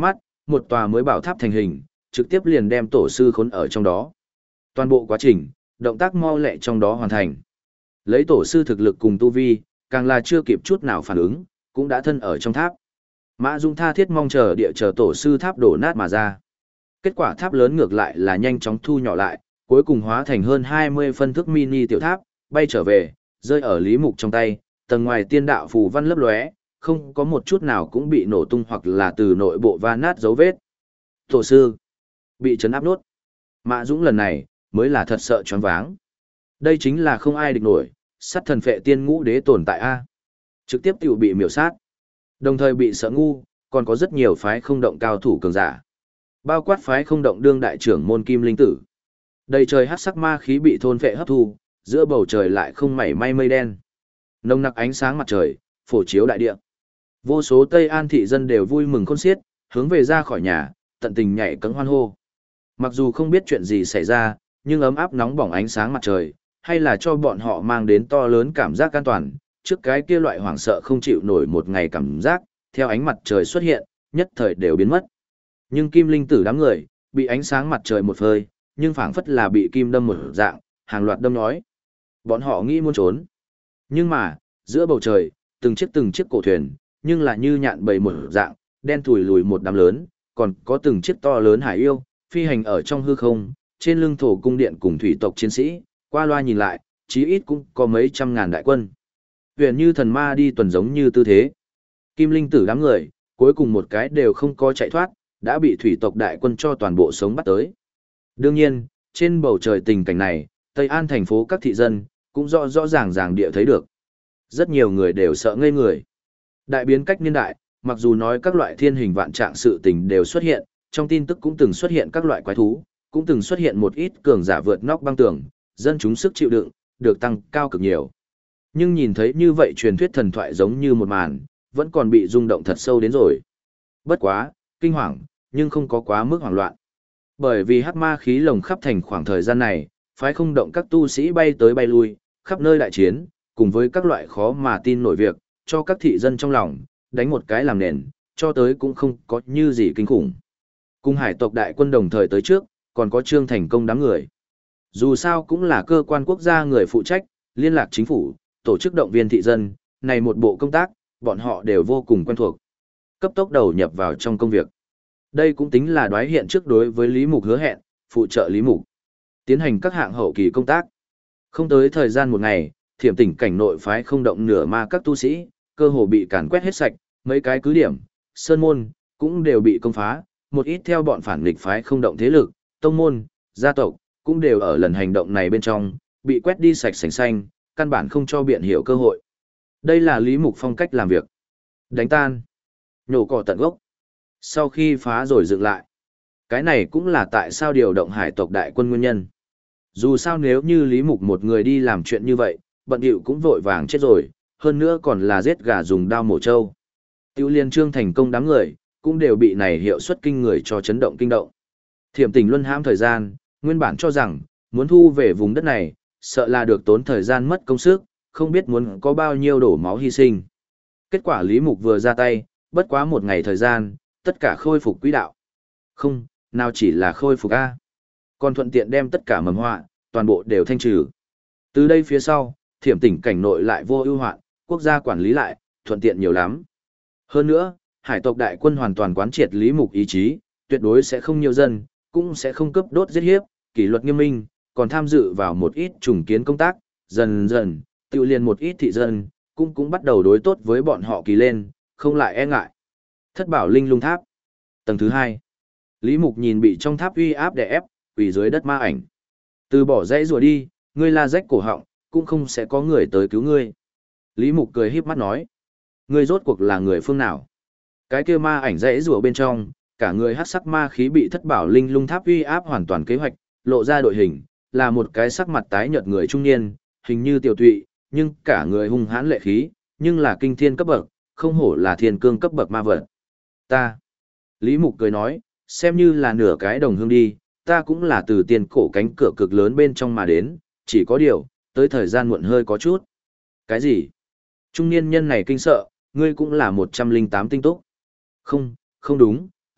một tòa mới bảo tháp thành hình, trực tiếp liền đem tổ sư khốn ở trong đó. Toàn bộ quá trình, động tác mau lẹ trong đó hoàn thành. Lấy tổ sư thực lực cùng tu vi, càng là chưa kịp chút nào phản ứng, cũng đã thân ở trong tháp. Mã Dung tha thiết mong chờ địa chờ tổ sư tháp đổ nát mà ra. Kết quả tháp lớn ngược lại là nhanh chóng thu nhỏ lại, cuối cùng hóa thành hơn 20 phân thước mini tiểu tháp, bay trở về, rơi ở Lý Mục trong tay, tầng ngoài tiên đạo phù văn lấp lóe, không có một chút nào cũng bị nổ tung hoặc là từ nội bộ va nát dấu vết. Tổ sư bị chấn áp nốt. Mã Dũng lần này mới là thật sợ choáng váng. Đây chính là không ai địch nổi, sát thần phệ tiên ngũ đế tồn tại a. Trực tiếp tiểu bị miểu sát. Đồng thời bị sợ ngu, còn có rất nhiều phái không động cao thủ cường giả. Bao quát phái không động đương đại trưởng môn Kim Linh Tử. Đầy trời hắc sắc ma khí bị thôn phệ hấp thu, giữa bầu trời lại không mảy may mây đen. Nồng nặc ánh sáng mặt trời, phổ chiếu đại địa. Vô số Tây An thị dân đều vui mừng khôn xiết, hướng về ra khỏi nhà, tận tình nhảy cẫng hoan hô. Mặc dù không biết chuyện gì xảy ra, nhưng ấm áp nóng bỏng ánh sáng mặt trời, hay là cho bọn họ mang đến to lớn cảm giác an toàn, trước cái kia loại hoảng sợ không chịu nổi một ngày cảm giác, theo ánh mặt trời xuất hiện, nhất thời đều biến mất. Nhưng Kim Linh Tử đám người, bị ánh sáng mặt trời một phơi, nhưng phảng phất là bị kim đâm một dạng, hàng loạt đâm nhói. Bọn họ nghĩ muốn trốn. Nhưng mà, giữa bầu trời, từng chiếc cổ thuyền, nhưng là như nhạn bầy một dạng, đen thùi lùi một đám lớn, còn có từng chiếc to lớn hải yêu, phi hành ở trong hư không, trên lưng thổ cung điện cùng thủy tộc chiến sĩ, qua loa nhìn lại, chí ít cũng có mấy trăm ngàn đại quân. Huyền như thần ma đi tuần giống như tư thế. Kim Linh Tử đám người, cuối cùng một cái đều không có chạy thoát, đã bị thủy tộc đại quân cho toàn bộ sống bắt tới. Đương nhiên, trên bầu trời tình cảnh này, Tây An thành phố các thị dân, cũng rõ ràng địa thấy được. Rất nhiều người đều sợ ngây người. Đại biến cách niên đại, mặc dù nói các loại thiên hình vạn trạng sự tình đều xuất hiện, trong tin tức cũng từng xuất hiện các loại quái thú, cũng từng xuất hiện một ít cường giả vượt nóc băng tường, dân chúng sức chịu đựng, được tăng cao cực nhiều. Nhưng nhìn thấy như vậy truyền thuyết thần thoại giống như một màn, vẫn còn bị rung động thật sâu đến rồi. Bất quá, kinh hoàng, nhưng không có quá mức hoảng loạn. Bởi vì hắc ma khí lồng khắp thành khoảng thời gian này, phái không động các tu sĩ bay tới bay lui, khắp nơi đại chiến, cùng với các loại khó mà tin nổi việc, cho các thị dân trong lòng, đánh một cái làm nền, cho tới cũng không có như gì kinh khủng. Cùng hải tộc đại quân đồng thời tới trước, còn có Trương Thành Công đám người. Dù sao cũng là cơ quan quốc gia người phụ trách, liên lạc chính phủ, tổ chức động viên thị dân, này một bộ công tác, bọn họ đều vô cùng quen thuộc. Cấp tốc đầu nhập vào trong công việc. Đây cũng tính là đoái hiện trước đối với Lý Mục hứa hẹn, phụ trợ Lý Mục. Tiến hành các hạng hậu kỳ công tác. Không tới thời gian một ngày, Thiểm Tỉnh cảnh nội phái không động nửa ma các tu sĩ, cơ hồ bị càn quét hết sạch, mấy cái cứ điểm, sơn môn, cũng đều bị công phá, một ít theo bọn phản nghịch phái không động thế lực, tông môn, gia tộc, cũng đều ở lần hành động này bên trong, bị quét đi sạch sành xanh, căn bản không cho biện hiểu cơ hội. Đây là Lý Mục phong cách làm việc. Đánh tan, nhổ cỏ tận gốc. Sau khi phá rồi dựng lại. Cái này cũng là tại sao điều động hải tộc đại quân nguyên nhân. Dù sao nếu như Lý Mục một người đi làm chuyện như vậy, bận điệu cũng vội vàng chết rồi, hơn nữa còn là giết gà dùng dao mổ trâu. Tiêu Liên Trương Thành Công đám người, cũng đều bị này hiệu suất kinh người cho chấn động kinh động. Thiểm Tỉnh luân hãm thời gian, nguyên bản cho rằng, muốn thu về vùng đất này, sợ là được tốn thời gian mất công sức, không biết muốn có bao nhiêu đổ máu hy sinh. Kết quả Lý Mục vừa ra tay, bất quá một ngày thời gian, tất cả khôi phục quỹ đạo. Không, nào chỉ là khôi phục A. Còn thuận tiện đem tất cả mầm họa, toàn bộ đều thanh trừ. Từ đây phía sau, Thiểm Tỉnh cảnh nội lại vô ưu hoạn, quốc gia quản lý lại, thuận tiện nhiều lắm. Hơn nữa, hải tộc đại quân hoàn toàn quán triệt Lý Mục ý chí, tuyệt đối sẽ không nhiều dân, cũng sẽ không cướp đốt giết hiếp, kỷ luật nghiêm minh, còn tham dự vào một ít trùng kiến công tác, dần dần, tự liền một ít thị dân, cũng bắt đầu đối tốt với bọn họ kỳ lên, không lại e ngại. Thất bảo linh lung tháp. Tầng thứ 2. Lý Mục nhìn bị trong tháp uy áp đè ép, quỳ dưới đất ma ảnh. Từ bỏ dãy rùa đi, ngươi la rách cổ họng, cũng không sẽ có người tới cứu ngươi. Lý Mục cười híp mắt nói. Ngươi rốt cuộc là người phương nào? Cái kia ma ảnh dãy rùa bên trong, cả người hắc sắc ma khí bị thất bảo linh lung tháp uy áp hoàn toàn kế hoạch, lộ ra đội hình, là một cái sắc mặt tái nhợt người trung niên, hình như tiểu tụy, nhưng cả người hung hãn lệ khí, nhưng là kinh thiên cấp bậc, không hổ là thiên cương cấp bậc ma vật. Ta. Lý Mục cười nói, xem như là nửa cái đồng hương đi, ta cũng là từ tiền cổ cánh cửa cực lớn bên trong mà đến, chỉ có điều, tới thời gian muộn hơi có chút. Cái gì? Trung niên nhân này kinh sợ, ngươi cũng là 108 tinh túc. Không, không đúng,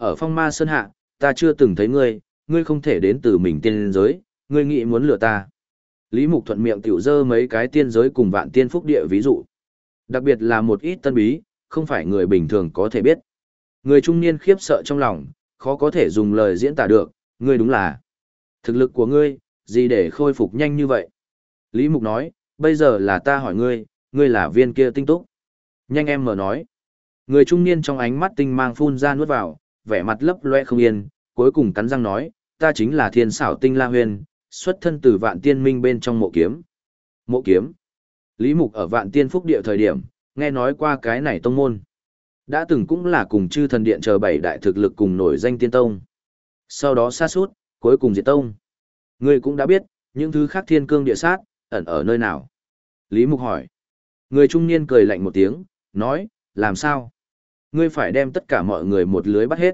ở phong ma sơn hạ, ta chưa từng thấy ngươi, ngươi không thể đến từ mình tiên giới, ngươi nghĩ muốn lừa ta. Lý Mục thuận miệng tiểu dơ mấy cái tiên giới cùng vạn tiên phúc địa ví dụ. Đặc biệt là một ít tân bí, không phải người bình thường có thể biết. Người trung niên khiếp sợ trong lòng, khó có thể dùng lời diễn tả được, ngươi đúng là. Thực lực của ngươi, gì để khôi phục nhanh như vậy? Lý Mục nói, bây giờ là ta hỏi ngươi, ngươi là viên kia tinh túc. Nhanh em mở nói. Người trung niên trong ánh mắt tinh mang phun ra nuốt vào, vẻ mặt lấp loe không yên, cuối cùng cắn răng nói, ta chính là thiên xảo tinh la huyền, xuất thân từ vạn tiên minh bên trong mộ kiếm. Mộ kiếm. Lý Mục ở vạn tiên phúc địa thời điểm, nghe nói qua cái này tông môn. Đã từng cũng là cùng chư thần điện chờ bảy đại thực lực cùng nổi danh tiên tông. Sau đó sa sút cuối cùng diệt tông. Ngươi cũng đã biết, những thứ khác thiên cương địa sát, ẩn ở nơi nào. Lý Mục hỏi. Người trung niên cười lạnh một tiếng, nói, làm sao? Ngươi phải đem tất cả mọi người một lưới bắt hết.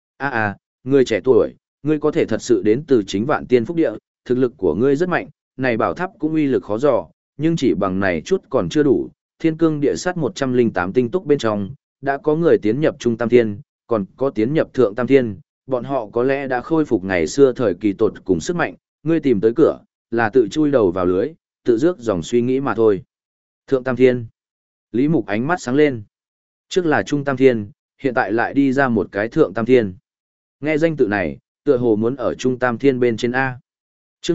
Ngươi trẻ tuổi, ngươi có thể thật sự đến từ chính vạn tiên phúc địa, thực lực của ngươi rất mạnh, này bảo tháp cũng uy lực khó dò, nhưng chỉ bằng này chút còn chưa đủ, thiên cương địa sát 108 tinh túc bên trong, đã có người tiến nhập trung tam thiên, còn có tiến nhập thượng tam thiên, bọn họ có lẽ đã khôi phục ngày xưa thời kỳ tột cùng sức mạnh, ngươi tìm tới cửa, là tự chui đầu vào lưới, tự rước dòng suy nghĩ mà thôi. Thượng tam thiên. Lý Mục ánh mắt sáng lên. Trước là trung tam thiên, hiện tại lại đi ra một cái thượng tam thiên. Nghe danh tự này, tựa hồ muốn ở trung tam thiên bên trên A. Trước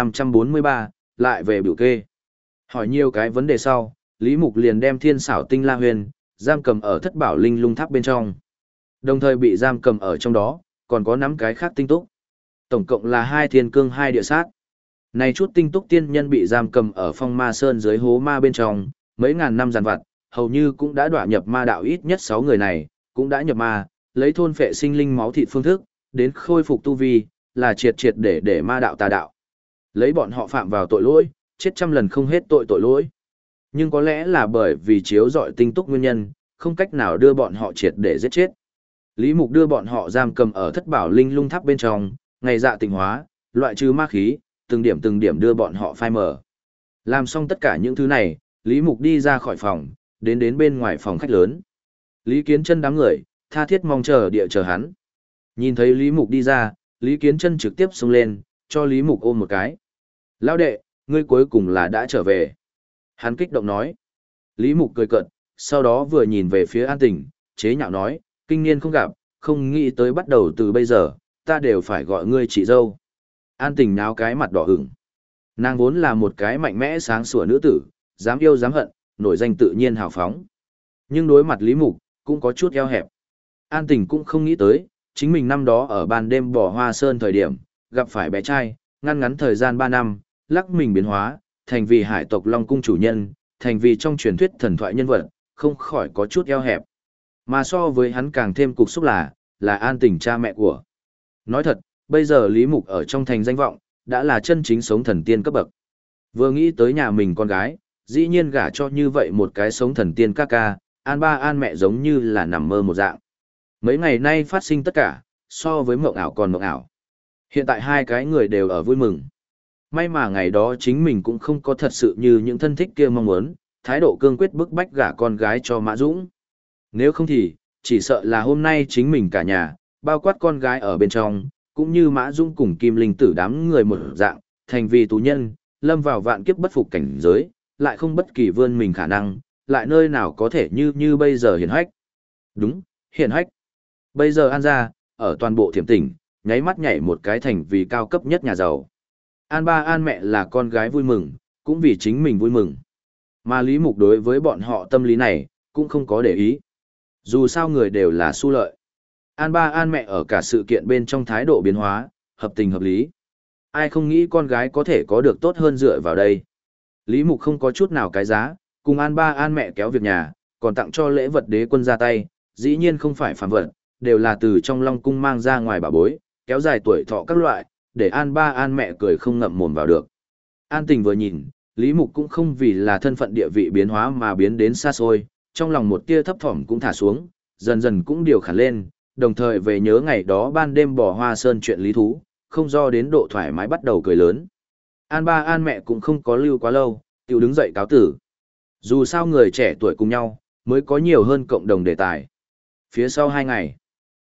1543, lại về biểu kê. Hỏi nhiều cái vấn đề sau, Lý Mục liền đem thiên xảo tinh la huyền, giam cầm ở thất bảo linh lung tháp bên trong. Đồng thời bị giam cầm ở trong đó, còn có 5 cái khác tinh túc. Tổng cộng là 2 thiên cương 2 địa sát. Này chút tinh túc tiên nhân bị giam cầm ở phong ma sơn dưới hố ma bên trong, mấy ngàn năm giàn vặt, hầu như cũng đã đọa nhập ma đạo ít nhất 6 người này, cũng đã nhập ma, lấy thôn phệ sinh linh máu thịt phương thức, đến khôi phục tu vi, là triệt triệt để ma đạo tà đạo. Lấy bọn họ phạm vào tội lỗi, chết trăm lần không hết tội lỗi. Nhưng có lẽ là bởi vì chiếu rọi tinh túc nguyên nhân, không cách nào đưa bọn họ triệt để giết chết. Lý Mục đưa bọn họ giam cầm ở thất bảo linh lung tháp bên trong, ngày dạ tịnh hóa, loại trừ ma khí, từng điểm đưa bọn họ phai mở. Làm xong tất cả những thứ này, Lý Mục đi ra khỏi phòng, đến bên ngoài phòng khách lớn. Lý Kiến Chân đám người, tha thiết mong chờ địa chờ hắn. Nhìn thấy Lý Mục đi ra, Lý Kiến Chân trực tiếp xông lên, cho Lý Mục ôm một cái. Lão đệ, ngươi cuối cùng là đã trở về. Hắn kích động nói. Lý Mục cười cợt, sau đó vừa nhìn về phía An Tình, chế nhạo nói, kinh niên không gặp, không nghĩ tới bắt đầu từ bây giờ, ta đều phải gọi ngươi chị dâu. An Tình náo cái mặt đỏ ửng. Nàng vốn là một cái mạnh mẽ sáng sủa nữ tử, dám yêu dám hận, nổi danh tự nhiên hào phóng. Nhưng đối mặt Lý Mục, cũng có chút eo hẹp. An Tình cũng không nghĩ tới, chính mình năm đó ở ban đêm bỏ hoa sơn thời điểm, gặp phải bé trai, ngăn ngắn thời gian 3 năm, lắc mình biến hóa, thành vì hải tộc Long Cung chủ nhân, thành vì trong truyền thuyết thần thoại nhân vật, không khỏi có chút eo hẹp. Mà so với hắn càng thêm cục xúc là An Tình cha mẹ của. Nói thật, bây giờ Lý Mục ở trong thành danh vọng, đã là chân chính sống thần tiên cấp bậc. Vừa nghĩ tới nhà mình con gái, dĩ nhiên gả cho như vậy một cái sống thần tiên ca ca, An ba An mẹ giống như là nằm mơ một dạng. Mấy ngày nay phát sinh tất cả, so với mộng ảo còn mộng ảo. Hiện tại hai cái người đều ở vui mừng. May mà ngày đó chính mình cũng không có thật sự như những thân thích kia mong muốn, thái độ cương quyết bức bách gả con gái cho Mã Dũng. Nếu không thì, chỉ sợ là hôm nay chính mình cả nhà, bao quát con gái ở bên trong, cũng như Mã Dũng cùng Kim Linh Tử đám người một dạng, thành vì tù nhân, lâm vào vạn kiếp bất phục cảnh giới, lại không bất kỳ vươn mình khả năng, lại nơi nào có thể như bây giờ hiển hách. Đúng, hiển hách. Bây giờ An gia, ở toàn bộ Thiểm tỉnh, nháy mắt nhảy một cái thành vì cao cấp nhất nhà giàu. An ba An mẹ là con gái vui mừng, cũng vì chính mình vui mừng. Mà Lý Mục đối với bọn họ tâm lý này, cũng không có để ý. Dù sao người đều là su lợi. An ba An mẹ ở cả sự kiện bên trong thái độ biến hóa, hợp tình hợp lý. Ai không nghĩ con gái có thể có được tốt hơn dựa vào đây. Lý Mục không có chút nào cái giá, cùng An ba An mẹ kéo việc nhà, còn tặng cho lễ vật đế quân ra tay, dĩ nhiên không phải phàm vật, đều là từ trong Long Cung mang ra ngoài bảo bối, kéo dài tuổi thọ các loại, để An ba An mẹ cười không ngậm mồm vào được. An Tình vừa nhìn, Lý Mục cũng không vì là thân phận địa vị biến hóa mà biến đến xa xôi, trong lòng một tia thấp thỏm cũng thả xuống, dần dần cũng điều khản lên, đồng thời về nhớ ngày đó ban đêm bỏ hoa sơn chuyện lý thú, không do đến độ thoải mái bắt đầu cười lớn. An ba An mẹ cũng không có lưu quá lâu, tiểu đứng dậy cáo tử. Dù sao người trẻ tuổi cùng nhau, mới có nhiều hơn cộng đồng đề tài. Phía sau 2 ngày,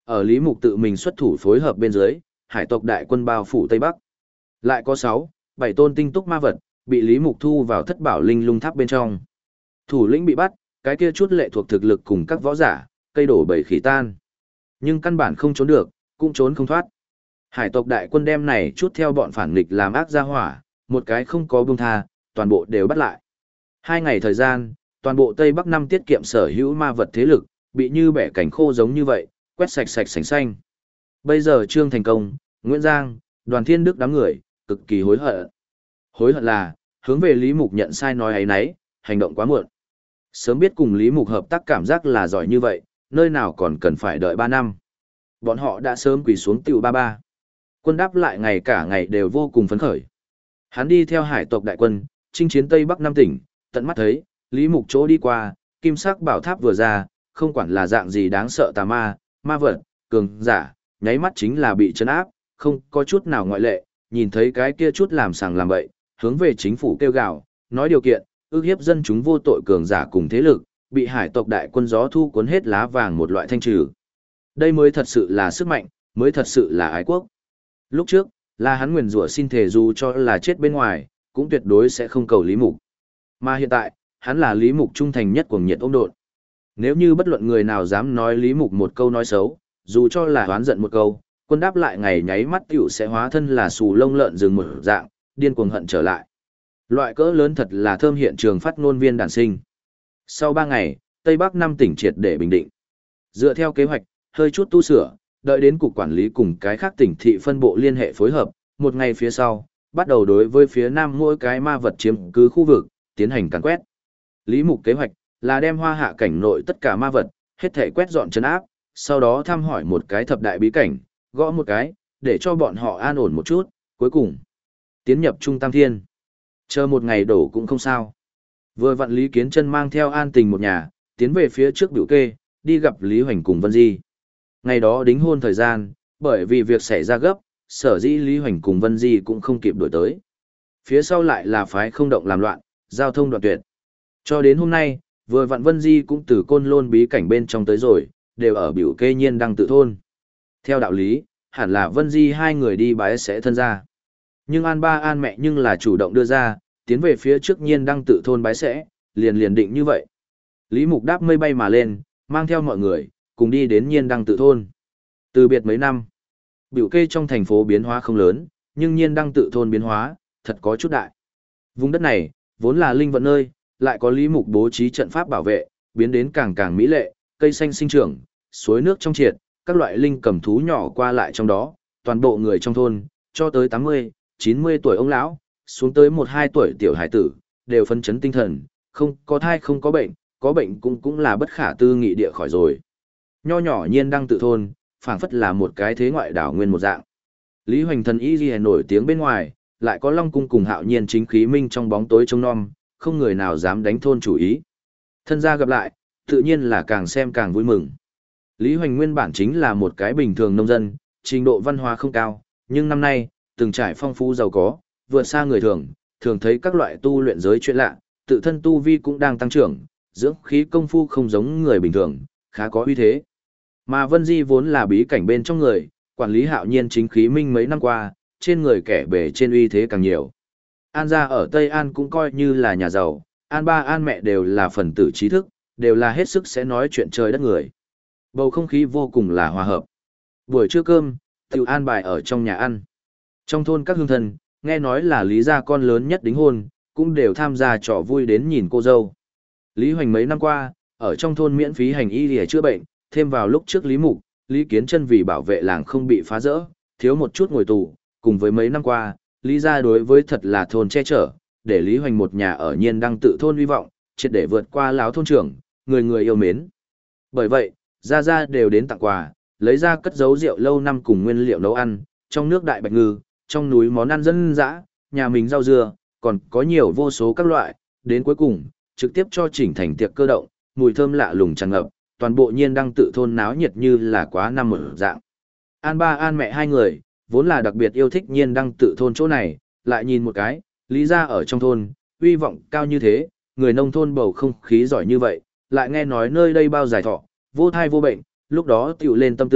Ở Lý Mục tự mình xuất thủ phối hợp bên dưới, hải tộc đại quân bao phủ Tây Bắc. Lại có 6, 7 tôn tinh túc ma vật, bị Lý Mục thu vào thất bảo linh lung tháp bên trong. Thủ lĩnh bị bắt, cái kia chút lệ thuộc thực lực cùng các võ giả, cây đổ bầy khỉ tan. Nhưng căn bản không trốn được, cũng trốn không thoát. Hải tộc đại quân đem này chút theo bọn phản nghịch làm ác ra hỏa, một cái không có buông tha, toàn bộ đều bắt lại. 2 ngày thời gian, toàn bộ Tây Bắc năm tiết kiệm sở hữu ma vật thế lực, bị như bẻ cảnh khô giống như vậy, quét sạch sạch sành xanh. Bây giờ Trương Thành Công, Nguyễn Giang, Đoàn Thiên Đức đám người, cực kỳ hối hận. Hối hận là, hướng về Lý Mục nhận sai nói ấy nấy, hành động quá muộn. Sớm biết cùng Lý Mục hợp tác cảm giác là giỏi như vậy, nơi nào còn cần phải đợi 3 năm. Bọn họ đã sớm quỳ xuống tiểu 33. Quân đáp lại ngày cả ngày đều vô cùng phấn khởi. Hắn đi theo hải tộc đại quân, chinh chiến Tây Bắc 5 tỉnh, tận mắt thấy, Lý Mục chỗ đi qua, kim sắc bảo tháp vừa ra, không quản là dạng gì đáng sợ tà ma, ma vật, cường giả, nháy mắt chính là bị trấn áp, không có chút nào ngoại lệ, nhìn thấy cái kia chút làm sàng làm bậy, hướng về chính phủ kêu gào, nói điều kiện, ức hiếp dân chúng vô tội cường giả cùng thế lực, bị hải tộc đại quân gió thu cuốn hết lá vàng một loại thanh trừ. Đây mới thật sự là sức mạnh, mới thật sự là ái quốc. Lúc trước, là hắn nguyền rủa xin thề dù cho là chết bên ngoài, cũng tuyệt đối sẽ không cầu Lý Mục. Mà hiện tại, hắn là Lý Mục trung thành nhất cuồng nhiệt ôm độn. Nếu như bất luận người nào dám nói Lý Mục một câu nói xấu, dù cho là oán giận một câu, quân đáp lại ngày nháy mắt tiểu sẽ hóa thân là xù lông lợn rừng một dạng, điên cuồng hận trở lại. Loại cỡ lớn thật là thơm hiện trường phát ngôn viên đản sinh. Sau 3 ngày, Tây Bắc 5 tỉnh triệt để bình định. Dựa theo kế hoạch, hơi chút tu sửa, đợi đến cục quản lý cùng cái khác tỉnh thị phân bộ liên hệ phối hợp, một ngày phía sau, bắt đầu đối với phía nam mỗi cái ma vật chiếm cứ khu vực, tiến hành càn quét. Lý Mục kế hoạch là đem Hoa Hạ cảnh nội tất cả ma vật, hết thể quét dọn trấn áp, sau đó thăm hỏi một cái thập đại bí cảnh, gõ một cái, để cho bọn họ an ổn một chút, cuối cùng tiến nhập Trung Tam Thiên. Chờ một ngày đổ cũng không sao. Vừa vặn Lý Kiến Chân mang theo An Tình một nhà, tiến về phía trước biểu kê, đi gặp Lý Hoành cùng Vân Di. Ngày đó đính hôn thời gian, bởi vì việc xảy ra gấp, sở dĩ Lý Hoành cùng Vân Di cũng không kịp đuổi tới. Phía sau lại là phái không động làm loạn, giao thông đoạn tuyệt. Cho đến hôm nay, vừa vặn Vân Di cũng từ Côn Lôn bí cảnh bên trong tới rồi, đều ở biểu kê Nhiên Đăng tự thôn. Theo đạo lý, hẳn là Vân Di hai người đi bái sẽ thân ra. Nhưng An ba An mẹ nhưng là chủ động đưa ra, tiến về phía trước Nhiên Đăng tự thôn bái sẽ, liền định như vậy. Lý Mục đáp mây bay mà lên, mang theo mọi người, cùng đi đến Nhiên Đăng tự thôn. Từ biệt mấy năm, biểu kê trong thành phố biến hóa không lớn, nhưng Nhiên Đăng tự thôn biến hóa, thật có chút đại. Vùng đất này, vốn là linh vận nơi, lại có Lý Mục bố trí trận pháp bảo vệ, biến đến càng mỹ lệ, cây xanh sinh trưởng, suối nước trong triệt, các loại linh cầm thú nhỏ qua lại trong đó, toàn bộ người trong thôn, cho tới 80, 90 tuổi ông lão, xuống tới 1-2 tuổi tiểu hải tử, đều phấn chấn tinh thần, không có thai không có bệnh cũng là bất khả tư nghị địa khỏi rồi. Nho nhỏ Nhiên Đăng tự thôn, phảng phất là một cái thế ngoại đảo nguyên một dạng. Lý Hoành thần y ghi nổi tiếng bên ngoài, lại có Long cung cùng Hạo Nhiên chính khí minh trong bóng tối trông nom, không người nào dám đánh thôn chủ ý. Thân gia gặp lại, tự nhiên là càng xem càng vui mừng. Lý Hoành nguyên bản chính là một cái bình thường nông dân, trình độ văn hóa không cao, nhưng năm nay, từng trải phong phú giàu có, vượt xa người thường, thường thấy các loại tu luyện giới chuyện lạ, tự thân tu vi cũng đang tăng trưởng, dưỡng khí công phu không giống người bình thường, khá có uy thế. Mà Vân Di vốn là bí cảnh bên trong người, quản lý Hạo Nhiên chính khí minh mấy năm qua, trên người kẻ bề trên uy thế càng nhiều. An gia ở Tây An cũng coi như là nhà giàu, An ba An mẹ đều là phần tử trí thức, đều là hết sức sẽ nói chuyện trời đất người. Bầu không khí vô cùng là hòa hợp. Buổi trưa cơm, tiểu an bài ở trong nhà ăn. Trong thôn các hương thân, nghe nói là Lý gia con lớn nhất đính hôn, cũng đều tham gia trò vui đến nhìn cô dâu. Lý Hoành mấy năm qua, ở trong thôn miễn phí hành y để chữa bệnh, thêm vào lúc trước Lý Mục, Lý Kiến Chân vì bảo vệ làng không bị phá rỡ, thiếu một chút ngồi tù, cùng với mấy năm qua, Lý gia đối với thật là thôn che chở, để Lý Hoành một nhà ở Nhiên Đăng tự thôn hy vọng, triệt để vượt qua lão thôn trưởng, người người yêu mến. Bởi vậy, gia đều đến tặng quà, lấy ra cất giấu rượu lâu năm cùng nguyên liệu nấu ăn, trong nước đại bạch ngư, trong núi món ăn dân dã, nhà mình rau dưa, còn có nhiều vô số các loại, đến cuối cùng, trực tiếp cho chỉnh thành tiệc cơ động, mùi thơm lạ lùng tràn ngập, toàn bộ Nhiên Đăng tự thôn náo nhiệt như là quá năm một dạng. An ba An mẹ hai người, vốn là đặc biệt yêu thích Nhiên Đăng tự thôn chỗ này, lại nhìn một cái, Lý gia ở trong thôn, uy vọng cao như thế, người nông thôn bầu không khí giỏi như vậy, lại nghe nói nơi đây bao dài thọ, vô thai vô bệnh, lúc đó tiểu lên tâm tư,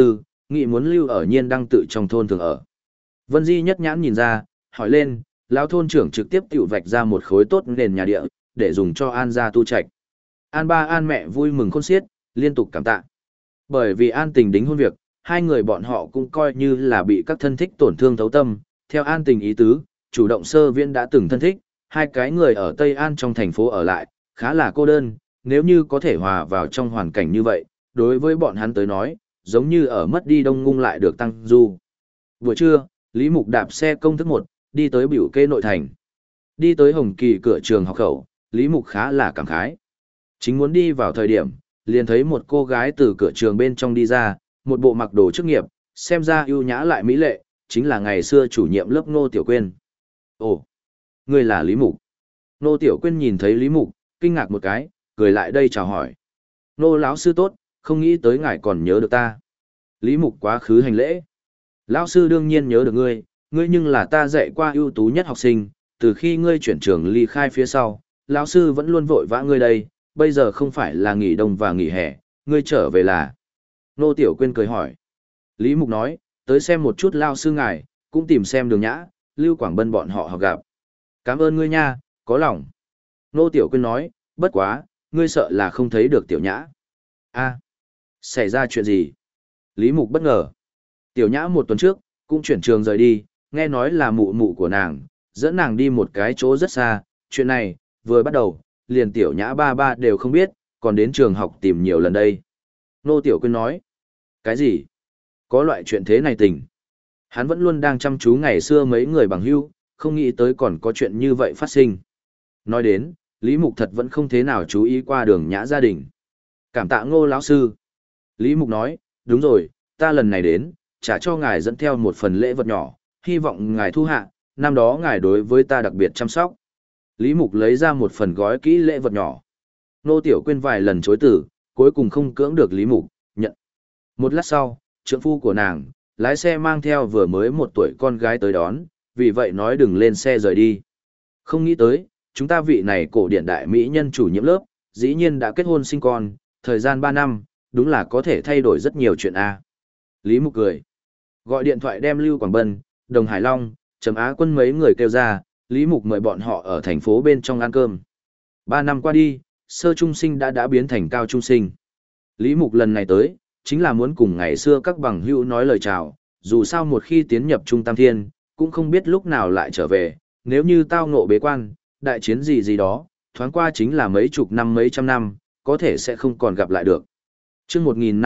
Nghị muốn lưu ở Nhiên Đăng tự trong thôn thường ở. Vân Di nhất nhãn nhìn ra, hỏi lên, lão thôn trưởng trực tiếp tiểu vạch ra một khối tốt nền nhà địa, để dùng cho An gia tu trạch. An ba An mẹ vui mừng khôn xiết, liên tục cảm tạ. Bởi vì An Tình đính hôn việc, hai người bọn họ cũng coi như là bị các thân thích tổn thương thấu tâm. Theo An Tình ý tứ, chủ động sơ viễn đã từng thân thích, hai cái người ở Tây An trong thành phố ở lại, khá là cô đơn, nếu như có thể hòa vào trong hoàn cảnh như vậy, đối với bọn hắn tới nói, giống như ở mất đi đông ngung lại được tăng du. Buổi trưa, Lý Mục đạp xe công thức 1, đi tới biểu kê nội thành. Đi tới Hồng Kỳ cửa trường học khẩu, Lý Mục khá là cảm khái. Chính muốn đi vào thời điểm, liền thấy một cô gái từ cửa trường bên trong đi ra, một bộ mặc đồ chức nghiệp, xem ra ưu nhã lại mỹ lệ, chính là ngày xưa chủ nhiệm lớp Ngô Tiểu Quyên. Ồ, ngươi là Lý Mục. Ngô Tiểu Quyên nhìn thấy Lý Mục, kinh ngạc một cái, cười lại đây chào hỏi. Ngô lão sư tốt, không nghĩ tới ngài còn nhớ được ta. Lý Mục quá khứ hành lễ. Lão sư đương nhiên nhớ được ngươi, ngươi nhưng là ta dạy qua ưu tú nhất học sinh, từ khi ngươi chuyển trường ly khai phía sau, lão sư vẫn luôn vội vã ngươi đây, bây giờ không phải là nghỉ đông và nghỉ hè, ngươi trở về là. Nô Tiểu Quyên cười hỏi. Lý Mục nói, tới xem một chút lão sư ngài, cũng tìm xem Đường Nhã, Lưu Quảng Bân bọn họ gặp gặp. Cảm ơn ngươi nha, có lòng. Nô Tiểu Quyên nói, bất quá, ngươi sợ là không thấy được Tiểu Nhã. A, xảy ra chuyện gì? Lý Mục bất ngờ. Tiểu Nhã một tuần trước, cũng chuyển trường rời đi, nghe nói là mụ mụ của nàng, dẫn nàng đi một cái chỗ rất xa, chuyện này, vừa bắt đầu, liền Tiểu Nhã ba ba đều không biết, còn đến trường học tìm nhiều lần đây. Nô Tiểu Quyên nói, cái gì? Có loại chuyện thế này tình. Hắn vẫn luôn đang chăm chú ngày xưa mấy người bằng hữu, không nghĩ tới còn có chuyện như vậy phát sinh. Nói đến, Lý Mục thật vẫn không thế nào chú ý qua Đường Nhã gia đình. Cảm tạ Ngô lão sư. Lý Mục nói, đúng rồi, ta lần này đến, trả cho ngài dẫn theo một phần lễ vật nhỏ, hy vọng ngài thu hạ, năm đó ngài đối với ta đặc biệt chăm sóc. Lý Mục lấy ra một phần gói kỹ lễ vật nhỏ. Nô Tiểu Quyên vài lần chối từ, cuối cùng không cưỡng được Lý Mục, nhận. Một lát sau, trượng phu của nàng, lái xe mang theo vừa mới 1 tuổi con gái tới đón, vì vậy nói đừng lên xe rời đi. Không nghĩ tới, chúng ta vị này cổ điển đại mỹ nhân chủ nhiệm lớp, dĩ nhiên đã kết hôn sinh con, thời gian 3 năm, đúng là có thể thay đổi rất nhiều chuyện a. Lý Mục cười. Gọi điện thoại đem Lưu Quảng Bân, Đồng Hải Long, Trầm Á Quân mấy người kêu ra, Lý Mục mời bọn họ ở thành phố bên trong ăn cơm. 3 năm qua đi, sơ trung sinh đã biến thành cao trung sinh. Lý Mục lần này tới, chính là muốn cùng ngày xưa các bằng hữu nói lời chào, dù sao một khi tiến nhập Trung Tam Thiên, cũng không biết lúc nào lại trở về, nếu như tao ngộ bế quan, đại chiến gì gì đó, thoáng qua chính là mấy chục năm mấy trăm năm, có thể sẽ không còn gặp lại được. Trước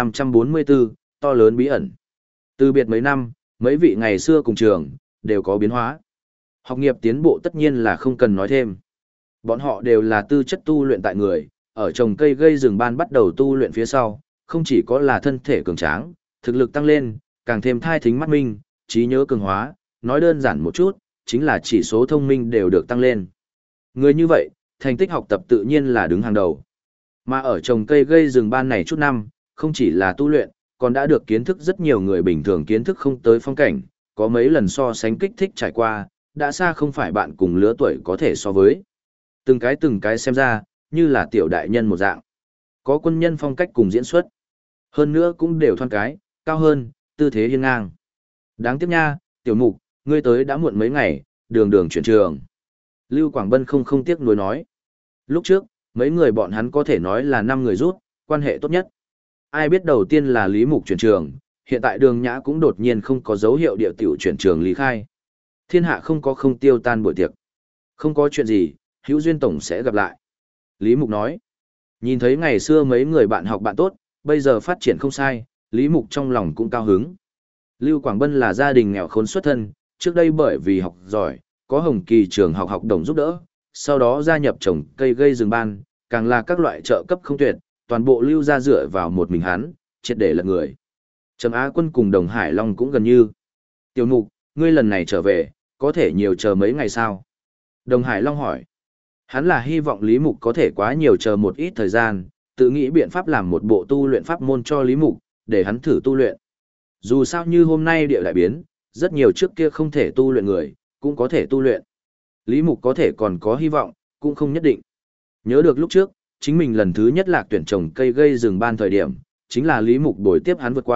1544, to lớn bí ẩn. Từ biệt mấy năm, mấy vị ngày xưa cùng trường, đều có biến hóa. Học nghiệp tiến bộ tất nhiên là không cần nói thêm. Bọn họ đều là tư chất tu luyện tại người, ở trồng cây gây rừng ban bắt đầu tu luyện phía sau, không chỉ có là thân thể cường tráng, thực lực tăng lên, càng thêm thai thính mắt minh, trí nhớ cường hóa, nói đơn giản một chút, chính là chỉ số thông minh đều được tăng lên. Người như vậy, thành tích học tập tự nhiên là đứng hàng đầu. Mà ở trồng cây gây rừng ban này chút năm, không chỉ là tu luyện, còn đã được kiến thức rất nhiều người bình thường kiến thức không tới phong cảnh, có mấy lần so sánh kích thích trải qua, đã xa không phải bạn cùng lứa tuổi có thể so với. Từng cái xem ra, như là tiểu đại nhân một dạng. Có quân nhân phong cách cùng diễn xuất. Hơn nữa cũng đều thoăn cái, cao hơn, tư thế hiên ngang. Đáng tiếc nha, Tiểu Mục, ngươi tới đã muộn mấy ngày, đường đường chuyển trường. Lưu Quảng Bân không tiếc nuối nói. Lúc trước, mấy người bọn hắn có thể nói là 5 người rút, quan hệ tốt nhất. Ai biết đầu tiên là Lý Mục chuyển trường, hiện tại Đường Nhã cũng đột nhiên không có dấu hiệu địa tiểu chuyển trường lý khai. Thiên hạ không có không tiêu tan buổi tiệc. Không có chuyện gì, hữu duyên tổng sẽ gặp lại. Lý Mục nói. Nhìn thấy ngày xưa mấy người bạn học bạn tốt, bây giờ phát triển không sai, Lý Mục trong lòng cũng cao hứng. Lưu Quảng Bân là gia đình nghèo khốn xuất thân, trước đây bởi vì học giỏi, có Hồng Kỳ trường học học đồng giúp đỡ, sau đó gia nhập trồng cây gây rừng ban, càng là các loại trợ cấp không tuyệt, toàn bộ Lưu gia dựa vào một mình hắn, triệt để lật người. Trầm Á Quân cùng Đồng Hải Long cũng gần như. Tiểu Mục, ngươi lần này trở về, có thể nhiều chờ mấy ngày sao? Đồng Hải Long hỏi. Hắn là hy vọng Lý Mục có thể quá nhiều chờ một ít thời gian, tự nghĩ biện pháp làm một bộ tu luyện pháp môn cho Lý Mục, để hắn thử tu luyện. Dù sao như hôm nay địa đại biến, rất nhiều trước kia không thể tu luyện người, cũng có thể tu luyện. Lý Mục có thể còn có hy vọng, cũng không nhất định. Nhớ được lúc trước, chính mình lần thứ nhất lạc tuyển trồng cây gây rừng ban thời điểm, chính là Lý Mục bồi tiếp hắn vượt qua,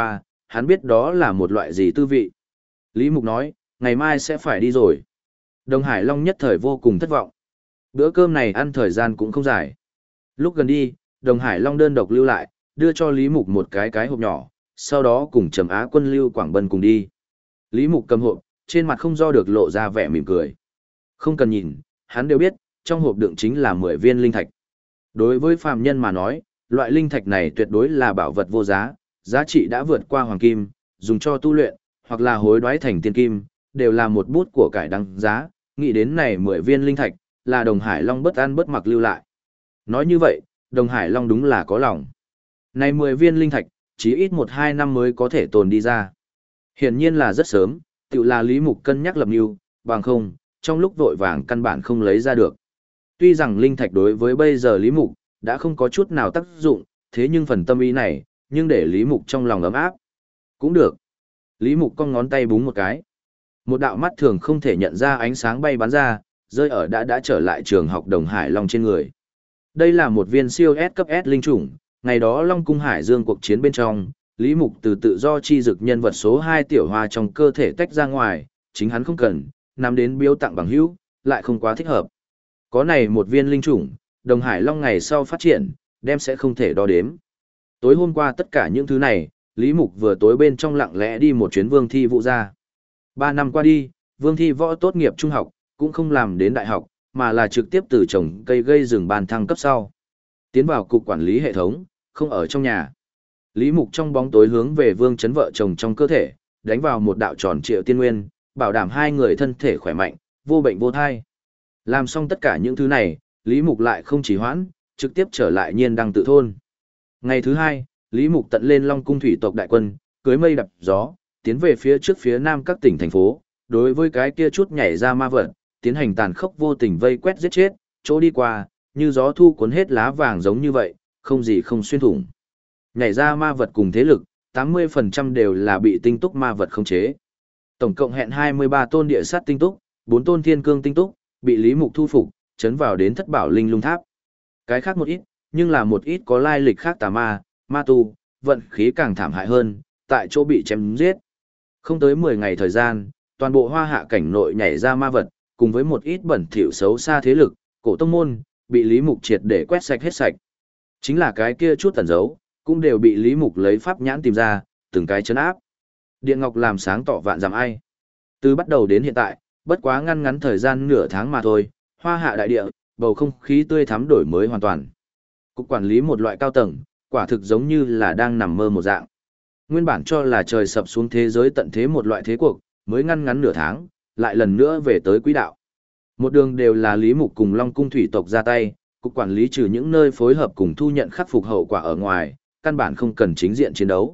hắn biết đó là một loại gì tư vị. Lý Mục nói, ngày mai sẽ phải đi rồi. Đồng Hải Long nhất thời vô cùng thất vọng. Bữa cơm này ăn thời gian cũng không dài. Lúc gần đi, Đồng Hải Long đơn độc lưu lại, đưa cho Lý Mục một cái hộp nhỏ, sau đó cùng Trầm Á Quân Lưu Quảng Bân cùng đi. Lý Mục cầm hộp, trên mặt không do được lộ ra vẻ mỉm cười. Không cần nhìn, hắn đều biết, trong hộp đựng chính là 10 viên linh thạch. Đối với phàm nhân mà nói, loại linh thạch này tuyệt đối là bảo vật vô giá, giá trị đã vượt qua hoàng kim, dùng cho tu luyện, hoặc là hối đoái thành tiên kim, đều là một bút của cải đăng giá, nghĩ đến này 10 viên linh thạch, là Đồng Hải Long bất ăn bất mặc lưu lại. Nói như vậy, Đồng Hải Long đúng là có lòng. Này 10 viên linh thạch, chỉ ít 1-2 năm mới có thể tồn đi ra. Hiển nhiên là rất sớm, tự là Lý Mục cân nhắc lập mưu, bằng không, trong lúc vội vàng căn bản không lấy ra được. Tuy rằng linh thạch đối với bây giờ Lý Mục, đã không có chút nào tác dụng, thế nhưng phần tâm ý này, nhưng để Lý Mục trong lòng ấm áp. Cũng được. Lý Mục cong ngón tay búng một cái. Một đạo mắt thường không thể nhận ra ánh sáng bay bắn ra, rơi ở đã trở lại trường học Đồng Hải Long trên người. Đây là một viên siêu S cấp S linh chủng, ngày đó Long Cung Hải Dương cuộc chiến bên trong, Lý Mục từ tự do chi dực nhân vật số 2 tiểu hoa trong cơ thể tách ra ngoài, chính hắn không cần, nắm đến biếu tặng bằng hữu, lại không quá thích hợp. Có này một viên linh chủng, Đồng Hải Long ngày sau phát triển, đem sẽ không thể đo đếm. Tối hôm qua tất cả những thứ này, Lý Mục vừa tối bên trong lặng lẽ đi một chuyến Vương Thi Vũ ra. 3 năm qua đi, Vương Thi Võ tốt nghiệp trung học, cũng không làm đến đại học, mà là trực tiếp từ trồng cây gây rừng bàn thăng cấp sau. Tiến vào cục quản lý hệ thống, không ở trong nhà. Lý Mục trong bóng tối hướng về Vương Chấn vợ chồng trong cơ thể, đánh vào một đạo tròn triệu tiên nguyên, bảo đảm hai người thân thể khỏe mạnh, vô bệnh vô thai. Làm xong tất cả những thứ này, Lý Mục lại không chỉ hoãn, trực tiếp trở lại Nhiên Đăng tự thôn. Ngày thứ 2, Lý Mục tận lên Long Cung thủy tộc đại quân, cưới mây đập gió, tiến về phía trước phía nam các tỉnh thành phố, đối với cái kia chút nhảy ra ma vật, tiến hành tàn khốc vô tình vây quét giết chết, chỗ đi qua, như gió thu cuốn hết lá vàng giống như vậy, không gì không xuyên thủng. Nhảy ra ma vật cùng thế lực, 80% đều là bị tinh túc ma vật khống chế. Tổng cộng hẹn 23 tôn địa sát tinh túc, 4 tôn thiên cương tinh túc, bị Lý Mục thu phục, chấn vào đến Thất Bảo Linh Lung Tháp. Cái khác một ít, nhưng là một ít có lai lịch khác tà ma, ma tu, vận khí càng thảm hại hơn, tại chỗ bị chém giết. Không tới 10 ngày thời gian, toàn bộ Hoa Hạ cảnh nội nhảy ra ma vật, cùng với một ít bẩn thỉu xấu xa thế lực, cổ tông môn, bị Lý Mục triệt để quét sạch hết sạch. Chính là cái kia chút tẩn giấu, cũng đều bị Lý Mục lấy pháp nhãn tìm ra, từng cái chấn áp. Điện Ngọc làm sáng tỏ vạn giảm ai. Từ bắt đầu đến hiện tại, bất quá ngăn thời gian nửa tháng mà thôi, Hoa Hạ đại địa, bầu không khí tươi thắm đổi mới hoàn toàn. Cục quản lý một loại cao tầng, quả thực giống như là đang nằm mơ một dạng. Nguyên bản cho là trời sập xuống thế giới tận thế một loại thế cuộc, mới ngắn nửa tháng, lại lần nữa về tới quỹ đạo. Một đường đều là Lý Mục cùng Long Cung thủy tộc ra tay, cục quản lý trừ những nơi phối hợp cùng thu nhận khắc phục hậu quả ở ngoài, căn bản không cần chính diện chiến đấu.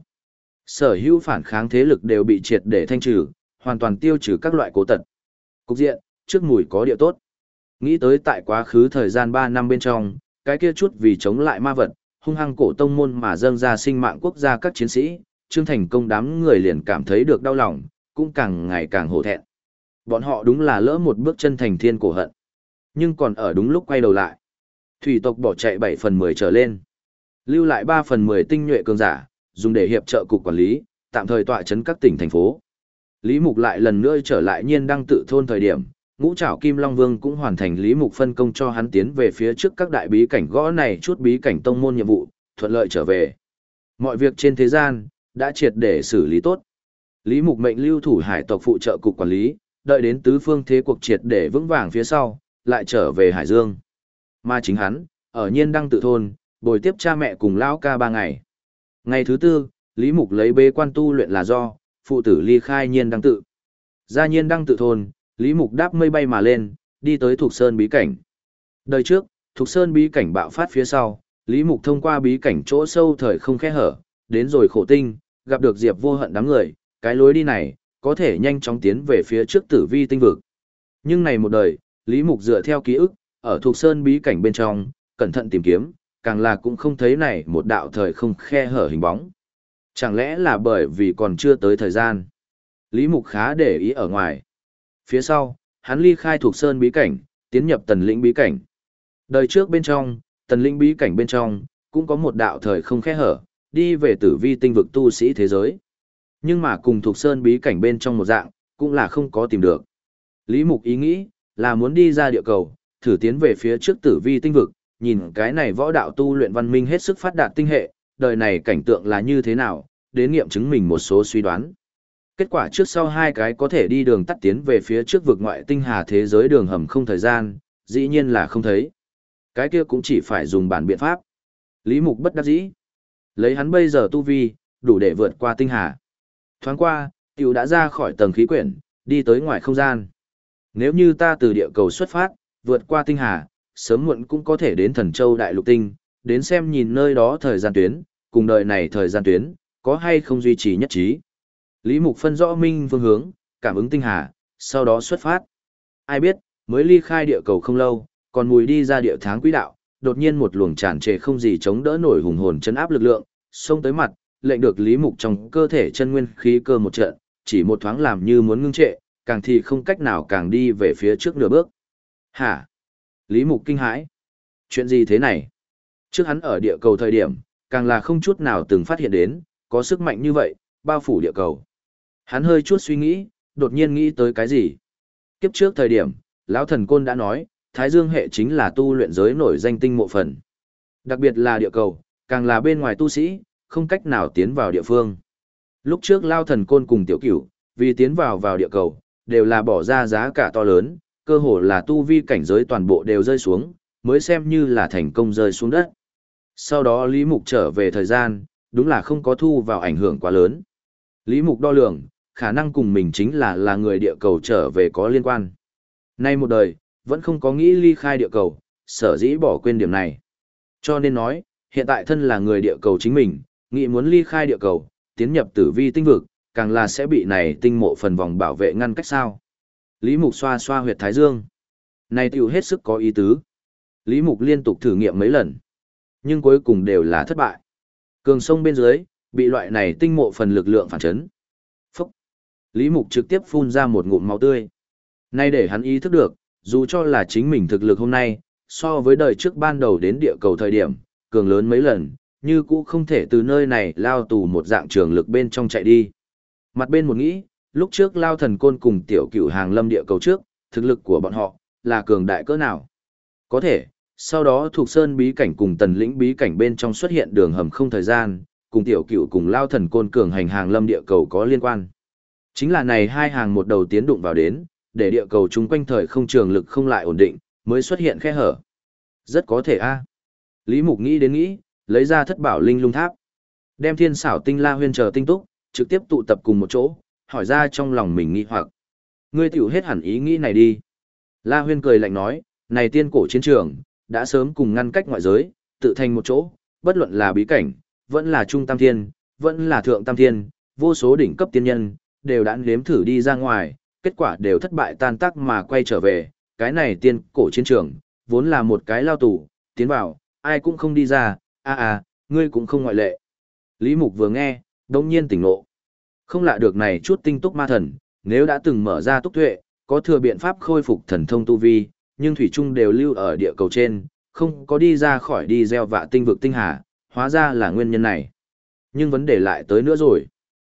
Sở hữu phản kháng thế lực đều bị triệt để thanh trừ, hoàn toàn tiêu trừ các loại cố tật. Cục diện, trước mùi có địa tốt. Nghĩ tới tại quá khứ thời gian 3 năm bên trong, cái kia chút vì chống lại ma vật, hung hăng cổ tông môn mà dâng ra sinh mạng quốc gia các chiến sĩ, Trương Thành Công đám người liền cảm thấy được đau lòng, cũng càng ngày càng hổ thẹn. Bọn họ đúng là lỡ một bước chân thành thiên cổ hận. Nhưng còn ở đúng lúc quay đầu lại. Thủy tộc bỏ chạy 7 phần 10 trở lên. Lưu lại 3 phần 10 tinh nhuệ cường giả, dùng để hiệp trợ cục quản lý, tạm thời tọa chấn các tỉnh thành phố. Lý Mục lại lần nữa trở lại Nhiên Đăng tự thôn thời điểm, Ngũ Trảo Kim Long Vương cũng hoàn thành Lý Mục phân công cho hắn tiến về phía trước các đại bí cảnh gõ này chút bí cảnh tông môn nhiệm vụ, thuận lợi trở về. Mọi việc trên thế gian, đã triệt để xử lý tốt. Lý Mục mệnh lưu thủ hải tộc phụ trợ cục quản lý, đợi đến tứ phương thế cuộc triệt để vững vàng phía sau, lại trở về Hải Dương. Mà chính hắn, ở Nhiên Đăng tự thôn, bồi tiếp cha mẹ cùng lão ca 3 ngày. Ngày thứ 4, Lý Mục lấy bế quan tu luyện là do, phụ tử ly khai Nhiên Đăng tự. Ra Nhiên Đăng tự thôn, Lý Mục đáp mây bay mà lên, đi tới Thục Sơn bí cảnh. Đời trước, Thục Sơn bí cảnh bạo phát phía sau, Lý Mục thông qua bí cảnh chỗ sâu thời không khe hở, đến rồi Khổ Tinh, gặp được Diệp Vô Hận đám người, cái lối đi này, có thể nhanh chóng tiến về phía trước Tử Vi tinh vực. Nhưng này một đời, Lý Mục dựa theo ký ức, ở Thục Sơn bí cảnh bên trong, cẩn thận tìm kiếm, càng là cũng không thấy này một đạo thời không khe hở hình bóng. Chẳng lẽ là bởi vì còn chưa tới thời gian? Lý Mục khá để ý ở ngoài. Phía sau, hắn ly khai Thục Sơn bí cảnh, tiến nhập Tần Lĩnh bí cảnh. Đời trước bên trong, Tần Lĩnh bí cảnh bên trong, cũng có một đạo thời không khe hở, đi về Tử Vi tinh vực tu sĩ thế giới. Nhưng mà cùng thuộc sơn bí cảnh bên trong một dạng, cũng là không có tìm được. Lý Mục ý nghĩ là muốn đi ra địa cầu, thử tiến về phía trước tử vi tinh vực, nhìn cái này võ đạo tu luyện văn minh hết sức phát đạt tinh hệ, đời này cảnh tượng là như thế nào, đến nghiệm chứng mình một số suy đoán. Kết quả trước sau hai cái có thể đi đường tắt tiến về phía trước vực ngoại tinh hà thế giới đường hầm không thời gian, dĩ nhiên là không thấy. Cái kia cũng chỉ phải dùng bản biện pháp. Lý Mục bất đắc dĩ. Lấy hắn bây giờ tu vi, đủ để vượt qua tinh hà. Thoáng qua, tiểu đã ra khỏi tầng khí quyển, đi tới ngoài không gian. Nếu như ta từ địa cầu xuất phát, vượt qua tinh hà, sớm muộn cũng có thể đến Thần Châu Đại Lục Tinh, đến xem nhìn nơi đó thời gian tuyến, cùng đời này thời gian tuyến, có hay không duy trì nhất trí. Lý Mục phân rõ minh phương hướng, cảm ứng tinh hà, sau đó xuất phát. Ai biết, mới ly khai địa cầu không lâu, còn mùi đi ra địa tháng quỹ đạo, đột nhiên một luồng tràn trề không gì chống đỡ nổi hùng hồn chấn áp lực lượng, xông tới mặt, lệnh được Lý Mục trong cơ thể chân nguyên khí cơ một trận, chỉ một thoáng làm như muốn ngưng trệ, càng thì không cách nào càng đi về phía trước nửa bước. Hả? Lý Mục kinh hãi. Chuyện gì thế này? Trước hắn ở địa cầu thời điểm, càng là không chút nào từng phát hiện đến, có sức mạnh như vậy, bao phủ địa cầu. Hắn hơi chút suy nghĩ, đột nhiên nghĩ tới cái gì? Kiếp trước thời điểm, Lão Thần Côn đã nói, Thái Dương hệ chính là tu luyện giới nổi danh tinh mộ phần. Đặc biệt là địa cầu, càng là bên ngoài tu sĩ, không cách nào tiến vào địa phương. Lúc trước Lao Thần Côn cùng Tiểu Cửu, vì tiến vào địa cầu, đều là bỏ ra giá cả to lớn, cơ hồ là tu vi cảnh giới toàn bộ đều rơi xuống, mới xem như là thành công rơi xuống đất. Sau đó Lý Mục trở về thời gian, đúng là không có thu vào ảnh hưởng quá lớn. Lý Mục đo lường, khả năng cùng mình chính là người địa cầu trở về có liên quan. Nay một đời, vẫn không có nghĩ ly khai địa cầu, sở dĩ bỏ quên điểm này. Cho nên nói, hiện tại thân là người địa cầu chính mình, nghĩ muốn ly khai địa cầu, tiến nhập tử vi tinh vực, càng là sẽ bị này tinh mộ phần vòng bảo vệ ngăn cách sao. Lý Mục xoa xoa huyệt thái dương. Này tiểu hết sức có ý tứ. Lý Mục liên tục thử nghiệm mấy lần, nhưng cuối cùng đều là thất bại. Cường sông bên dưới, bị loại này tinh mộ phần lực lượng phản chấn. Phúc! Lý Mục trực tiếp phun ra một ngụm máu tươi. Nay để hắn ý thức được, dù cho là chính mình thực lực hôm nay, so với đời trước ban đầu đến địa cầu thời điểm, cường lớn mấy lần, như cũ không thể từ nơi này lao tù một dạng trường lực bên trong chạy đi. Mặt bên một nghĩ, lúc trước Lao Thần Côn cùng Tiểu Cửu hàng lâm địa cầu trước, thực lực của bọn họ là cường đại cỡ nào. Có thể, sau đó thuộc sơn bí cảnh cùng tần lĩnh bí cảnh bên trong xuất hiện đường hầm không thời gian, cùng Tiểu Cửu cùng Lao Thần Côn cường hành hàng lâm địa cầu có liên quan. Chính là này hai hàng một đầu tiến đụng vào đến, để địa cầu chúng quanh thời không trường lực không lại ổn định, mới xuất hiện khe hở. Rất có thể a. Lý Mục nghĩ đến nghĩ, lấy ra thất bảo linh lung tháp, đem thiên xảo tinh la huyên chờ tinh túc, trực tiếp tụ tập cùng một chỗ, hỏi ra trong lòng mình nghi hoặc. Ngươi tiểu hết hẳn ý nghĩ này đi. La huyên cười lạnh nói, này tiên cổ chiến trường, đã sớm cùng ngăn cách ngoại giới, tự thành một chỗ, bất luận là bí cảnh, vẫn là trung tam thiên, vẫn là thượng tam thiên, vô số đỉnh cấp tiên nhân, đều đã nếm thử đi ra ngoài, kết quả đều thất bại tan tác mà quay trở về. Cái này tiên cổ chiến trường, vốn là một cái lao tù, tiến vào, ai cũng không đi ra, ngươi cũng không ngoại lệ. Lý Mục vừa nghe, đông nhiên tỉnh ngộ. Không lạ được này chút tinh túc ma thần, nếu đã từng mở ra túc tuệ, có thừa biện pháp khôi phục thần thông tu vi, nhưng thủy chung đều lưu ở địa cầu trên, không có đi ra khỏi đi gieo vạ tinh vực tinh hà, hóa ra là nguyên nhân này. Nhưng vấn đề lại tới nữa rồi.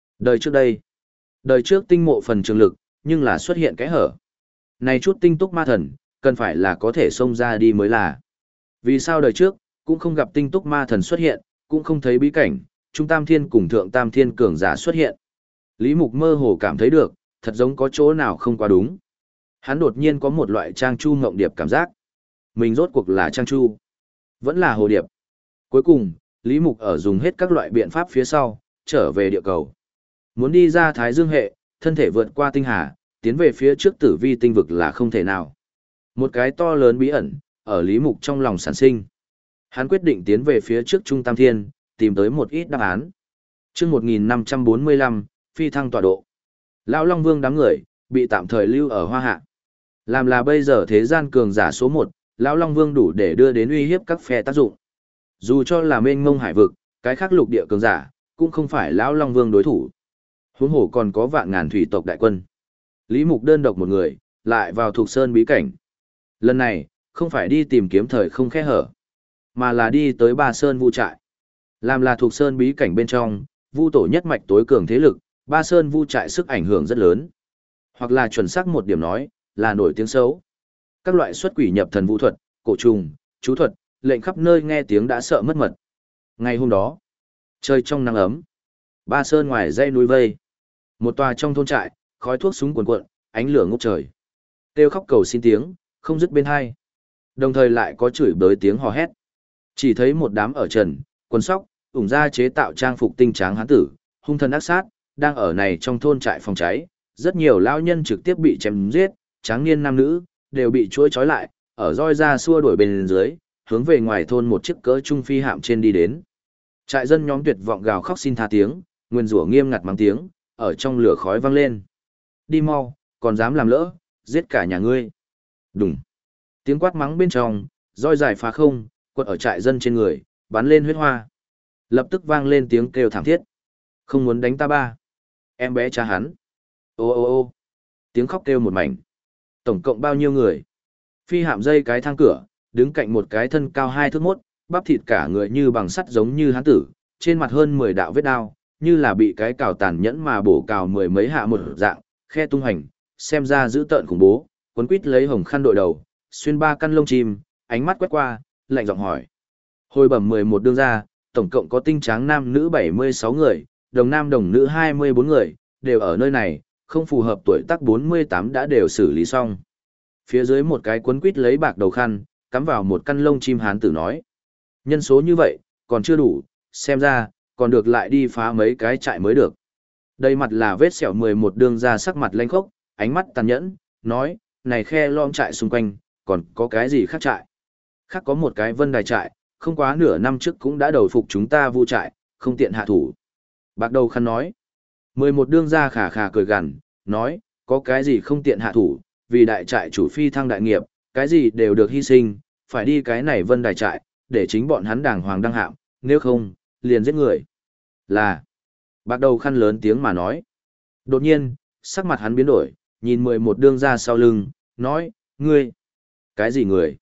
Đời trước tinh mộ phần trường lực, nhưng là xuất hiện cái hở. Này chút tinh túc ma thần, cần phải là có thể xông ra đi mới là. Vì sao đời trước, cũng không gặp tinh túc ma thần xuất hiện, cũng không thấy bí cảnh, trung tam thiên cùng thượng tam thiên cường giả xuất hiện. Lý Mục mơ hồ cảm thấy được, thật giống có chỗ nào không quá đúng. Hắn đột nhiên có một loại trang chu ngộng điệp cảm giác. Mình rốt cuộc là trang chu, vẫn là hồ điệp. Cuối cùng, Lý Mục ở dùng hết các loại biện pháp phía sau, trở về địa cầu. Muốn đi ra Thái Dương hệ, thân thể vượt qua tinh hà, tiến về phía trước tử vi tinh vực là không thể nào. Một cái to lớn bí ẩn, ở Lý Mục trong lòng sản sinh. Hắn quyết định tiến về phía trước Trung Tam Thiên, tìm tới một ít đáp án. Trước 1545, phi thăng tọa độ. Lão Long Vương đám người, bị tạm thời lưu ở Hoa Hạ. Làm là bây giờ thế gian cường giả số 1, Lão Long Vương đủ để đưa đến uy hiếp các phe tác dụng. Dù cho là mênh mông hải vực, cái khác lục địa cường giả, cũng không phải Lão Long Vương đối thủ. Huống hồ còn có vạn ngàn thủy tộc đại quân. Lý Mục đơn độc một người, lại vào thuộc sơn bí cảnh. Lần này, không phải đi tìm kiếm thời không khe hở, mà là đi tới Ba Sơn Vu trại. Làm là thuộc sơn bí cảnh bên trong, Vu tổ nhất mạch tối cường thế lực, Ba Sơn Vu trại sức ảnh hưởng rất lớn. Hoặc là chuẩn xác một điểm nói, là nổi tiếng xấu. Các loại xuất quỷ nhập thần vũ thuật, cổ trùng, chú thuật, lệnh khắp nơi nghe tiếng đã sợ mất mật. Ngày hôm đó, trời trong nắng ấm, Ba Sơn ngoài dãy núi vây. Một tòa trong thôn trại, khói thuốc súng cuồn cuộn, ánh lửa ngút trời. Kêu khóc cầu xin tiếng, không dứt bên hai. Đồng thời lại có chửi bới tiếng hò hét. Chỉ thấy một đám ở trần, quần sóc, ủng ra chế tạo trang phục tinh tráng hán tử, hung thần ác sát, đang ở này trong thôn trại phòng cháy. Rất nhiều lão nhân trực tiếp bị chém giết, tráng niên nam nữ, đều bị chuỗi trói lại, ở roi ra xua đuổi bên dưới, hướng về ngoài thôn một chiếc cỡ trung phi hạm trên đi đến. Trại dân nhóm tuyệt vọng gào khóc xin tha tiếng, nguyên rủa nghiêm ngặt mắng tiếng, ở trong lửa khói vang lên. Đi mau, còn dám làm lỡ, giết cả nhà ngươi. Đùng. Tiếng quát mắng bên trong, roi dài phá không, quật ở trại dân trên người, bắn lên huyết hoa. Lập tức vang lên tiếng kêu thảm thiết. Không muốn đánh ta ba. Em bé cha hắn. Ô ô ô. Tiếng khóc kêu một mảnh. Tổng cộng bao nhiêu người? Phi hạm dây cái thang cửa, đứng cạnh một cái thân cao 2 thước 1, bắp thịt cả người như bằng sắt giống như hán tử, trên mặt hơn 10 đạo vết đao, như là bị cái cào tàn nhẫn mà bổ cào mười mấy hạ một dạng, khe tung hành, xem ra dữ tợn khủng bố, quấn quít lấy hồng khăn đội đầu, xuyên 3 căn lông chim, ánh mắt quét qua, lạnh giọng hỏi. Hồi bẩm 11 đương ra, tổng cộng có tinh tráng nam nữ 76 người, đồng nam đồng nữ 24 người, đều ở nơi này, không phù hợp tuổi tác 48 đã đều xử lý xong. Phía dưới một cái quấn quít lấy bạc đầu khăn, cắm vào một căn lông chim hán tử nói. Nhân số như vậy, còn chưa đủ, xem ra, còn được lại đi phá mấy cái trại mới được. Đây mặt là vết sẹo 11 đương ra sắc mặt lanh khốc, ánh mắt tàn nhẫn, nói, này khe lom trại xung quanh, còn có cái gì khác trại? Khác có một cái vân đài trại, không quá nửa năm trước cũng đã đầu phục chúng ta vu trại, không tiện hạ thủ. Bạc đầu khăn nói, 11 đương ra khà khà cười gằn, nói, có cái gì không tiện hạ thủ, vì đại trại chủ phi thăng đại nghiệp, cái gì đều được hy sinh, phải đi cái này vân đài trại, để chính bọn hắn đàng hoàng đăng hạm, nếu không, liền giết người. Là, bạc đầu khăn lớn tiếng mà nói. Đột nhiên, sắc mặt hắn biến đổi, nhìn 11 đương ra sau lưng, nói, ngươi, cái gì người?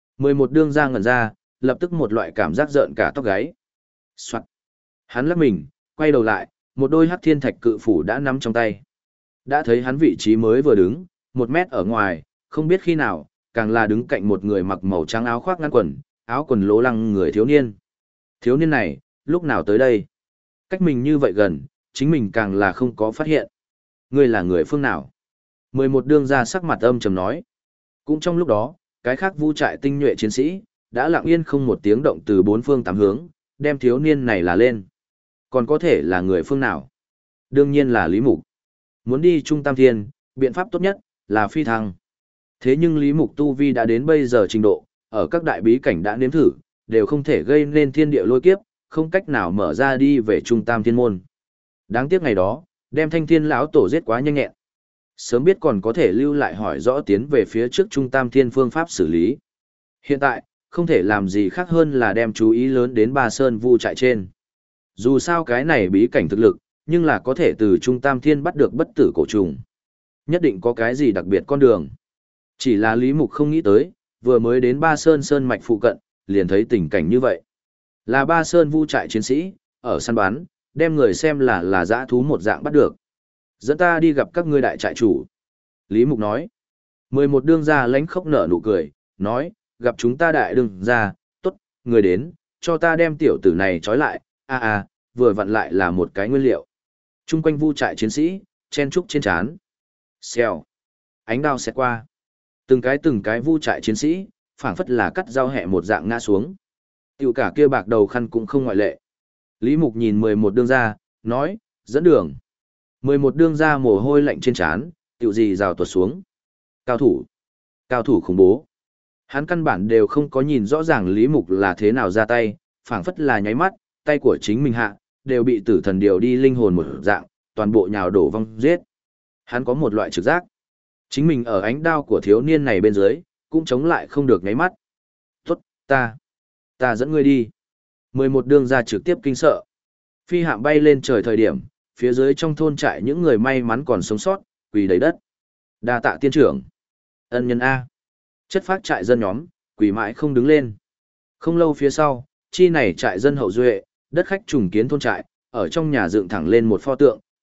11 đương ra ngẩn ra, lập tức một loại cảm giác rợn cả tóc gáy. Soạn. Hắn lắc mình, quay đầu lại, một đôi hắc thiên thạch cự phủ đã nắm trong tay. Đã thấy hắn vị trí mới vừa đứng, 1 mét ở ngoài, không biết khi nào, càng là đứng cạnh một người mặc màu trắng áo khoác ngắn quần, áo quần lố lăng người thiếu niên. Thiếu niên này, lúc nào tới đây? Cách mình như vậy gần, chính mình càng là không có phát hiện. Ngươi là người phương nào? 11 đương ra sắc mặt âm trầm nói. Cũng trong lúc đó, cái khác vu trại tinh nhuệ chiến sĩ, đã lặng yên không một tiếng động từ 4 phương 8 hướng, đem thiếu niên này là lên. Còn có thể là người phương nào? Đương nhiên là Lý Mục. Muốn đi Trung Tam Thiên, biện pháp tốt nhất là phi thăng. Thế nhưng Lý Mục tu vi đã đến bây giờ trình độ, ở các đại bí cảnh đã nếm thử, đều không thể gây nên thiên địa lôi kiếp, không cách nào mở ra đi về Trung Tam Thiên môn. Đáng tiếc ngày đó, đem Thanh Thiên lão tổ giết quá nhanh nhẹn. Sớm biết còn có thể lưu lại hỏi rõ tiến về phía trước Trung Tam Thiên phương pháp xử lý. Hiện tại, không thể làm gì khác hơn là đem chú ý lớn đến Ba Sơn Vu trại trên. Dù sao cái này bí cảnh thực lực, nhưng là có thể từ Trung Tam Thiên bắt được bất tử cổ trùng. Nhất định có cái gì đặc biệt con đường. Chỉ là Lý Mục không nghĩ tới, vừa mới đến Ba Sơn Sơn mạch phụ cận, liền thấy tình cảnh như vậy. Là Ba Sơn Vu trại chiến sĩ, ở săn bắn, đem người xem là dã thú một dạng bắt được. Dẫn ta đi gặp các ngươi đại trại chủ. Lý Mục nói. 11 đương gia lánh khóc nở nụ cười, nói, gặp chúng ta đại đương gia, tốt, người đến, cho ta đem tiểu tử này trói lại, vừa vặn lại là một cái nguyên liệu. Trung quanh vu trại chiến sĩ, chen trúc trên trán. Xèo. Ánh đao xẹt qua. Từng cái vu trại chiến sĩ, phảng phất là cắt dao hẹ một dạng ngã xuống. Tiểu cả kia bạc đầu khăn cũng không ngoại lệ. Lý Mục nhìn 11 đương gia, nói, dẫn đường. 11 đương gia mồ hôi lạnh trên trán, tiểu gì rào tuột xuống. Cao thủ khủng bố. Hắn căn bản đều không có nhìn rõ ràng Lý Mục là thế nào ra tay, phảng phất là nháy mắt, tay của chính mình hạ, đều bị tử thần điều đi linh hồn một dạng, toàn bộ nhào đổ vong giết. Hắn có một loại trực giác. Chính mình ở ánh đao của thiếu niên này bên dưới, cũng chống lại không được nháy mắt. Tốt, ta dẫn ngươi đi. 11 đương gia trực tiếp kinh sợ. Phi hạm bay lên trời thời điểm, phía dưới trong thôn trại những người may mắn còn sống sót, quỳ đầy đất. Đa tạ tiên trưởng. Ân nhân A. Chất phác trại dân nhóm, quỳ mãi không đứng lên. Không lâu phía sau, chi này trại dân hậu duệ, đất khách trùng kiến thôn trại, ở trong nhà dựng thẳng lên một pho tượng,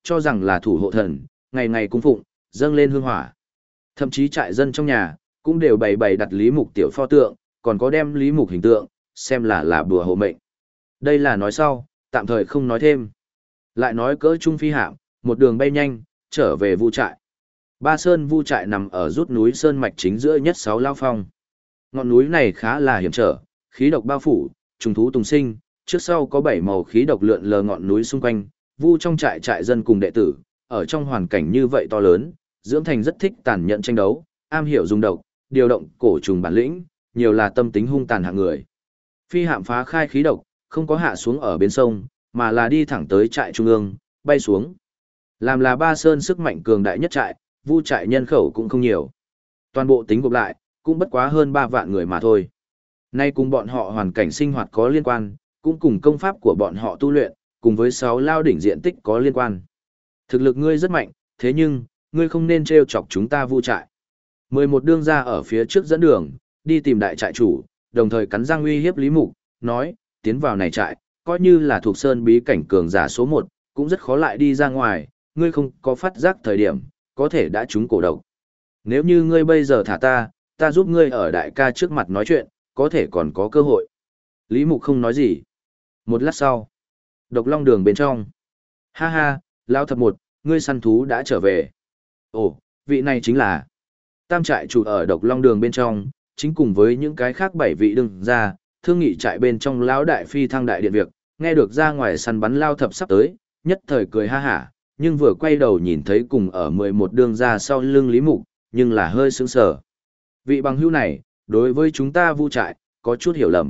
cho rằng là thủ hộ thần, ngày ngày cung phụng, dâng lên hương hỏa. Thậm chí trại dân trong nhà, cũng đều bày đặt Lý Mục tiểu pho tượng, còn có đem Lý Mục hình tượng, xem là bùa hộ mệnh. Đây là nói sau, tạm thời không nói thêm. Lại nói cỡ trung phi hạm, một đường bay nhanh, trở về Vu trại. Ba Sơn Vu trại nằm ở rút núi Sơn Mạch chính giữa nhất 6 lao phong. Ngọn núi này khá là hiểm trở, khí độc bao phủ, trùng thú tùng sinh, trước sau có 7 màu khí độc lượn lờ ngọn núi xung quanh, Vu trong trại trại dân cùng đệ tử, ở trong hoàn cảnh như vậy to lớn, dưỡng thành rất thích tàn nhẫn tranh đấu, am hiểu dùng độc, điều động cổ trùng bản lĩnh, nhiều là tâm tính hung tàn hạng người. Phi hạm phá khai khí độc, không có hạ xuống ở bên sông, mà là đi thẳng tới trại trung ương, bay xuống. Làm là Ba Sơn sức mạnh cường đại nhất trại, Vu trại nhân khẩu cũng không nhiều. Toàn bộ tính gộp lại, cũng bất quá hơn 3 vạn người mà thôi. Nay cùng bọn họ hoàn cảnh sinh hoạt có liên quan, cũng cùng công pháp của bọn họ tu luyện, cùng với 6 lao đỉnh diện tích có liên quan. Thực lực ngươi rất mạnh, thế nhưng, ngươi không nên trêu chọc chúng ta Vu trại. 11 đương gia ở phía trước dẫn đường, đi tìm đại trại chủ, đồng thời cắn răng uy hiếp Lý Mục, nói, tiến vào này trại, coi như là thuộc sơn bí cảnh cường giả số 1, cũng rất khó lại đi ra ngoài, ngươi không có phát giác thời điểm, có thể đã trúng cổ độc. Nếu như ngươi bây giờ thả ta giúp ngươi ở đại ca trước mặt nói chuyện, có thể còn có cơ hội. Lý Mục không nói gì. Một lát sau, Độc Long đường bên trong. Ha ha, Lão Thập Một, ngươi săn thú đã trở về. Ồ, vị này chính là Tam trại chủ ở Độc Long đường bên trong, chính cùng với những cái khác 7 vị đương ra, thương nghị trại bên trong lão đại phi thăng đại điện việc, nghe được ra ngoài săn bắn Lao Thập sắp tới, nhất thời cười ha hả, nhưng vừa quay đầu nhìn thấy cùng ở 11 đương ra sau lưng Lý Mục, nhưng là hơi sững sờ. Vị bằng hữu này, đối với chúng ta Vu trại, có chút hiểu lầm.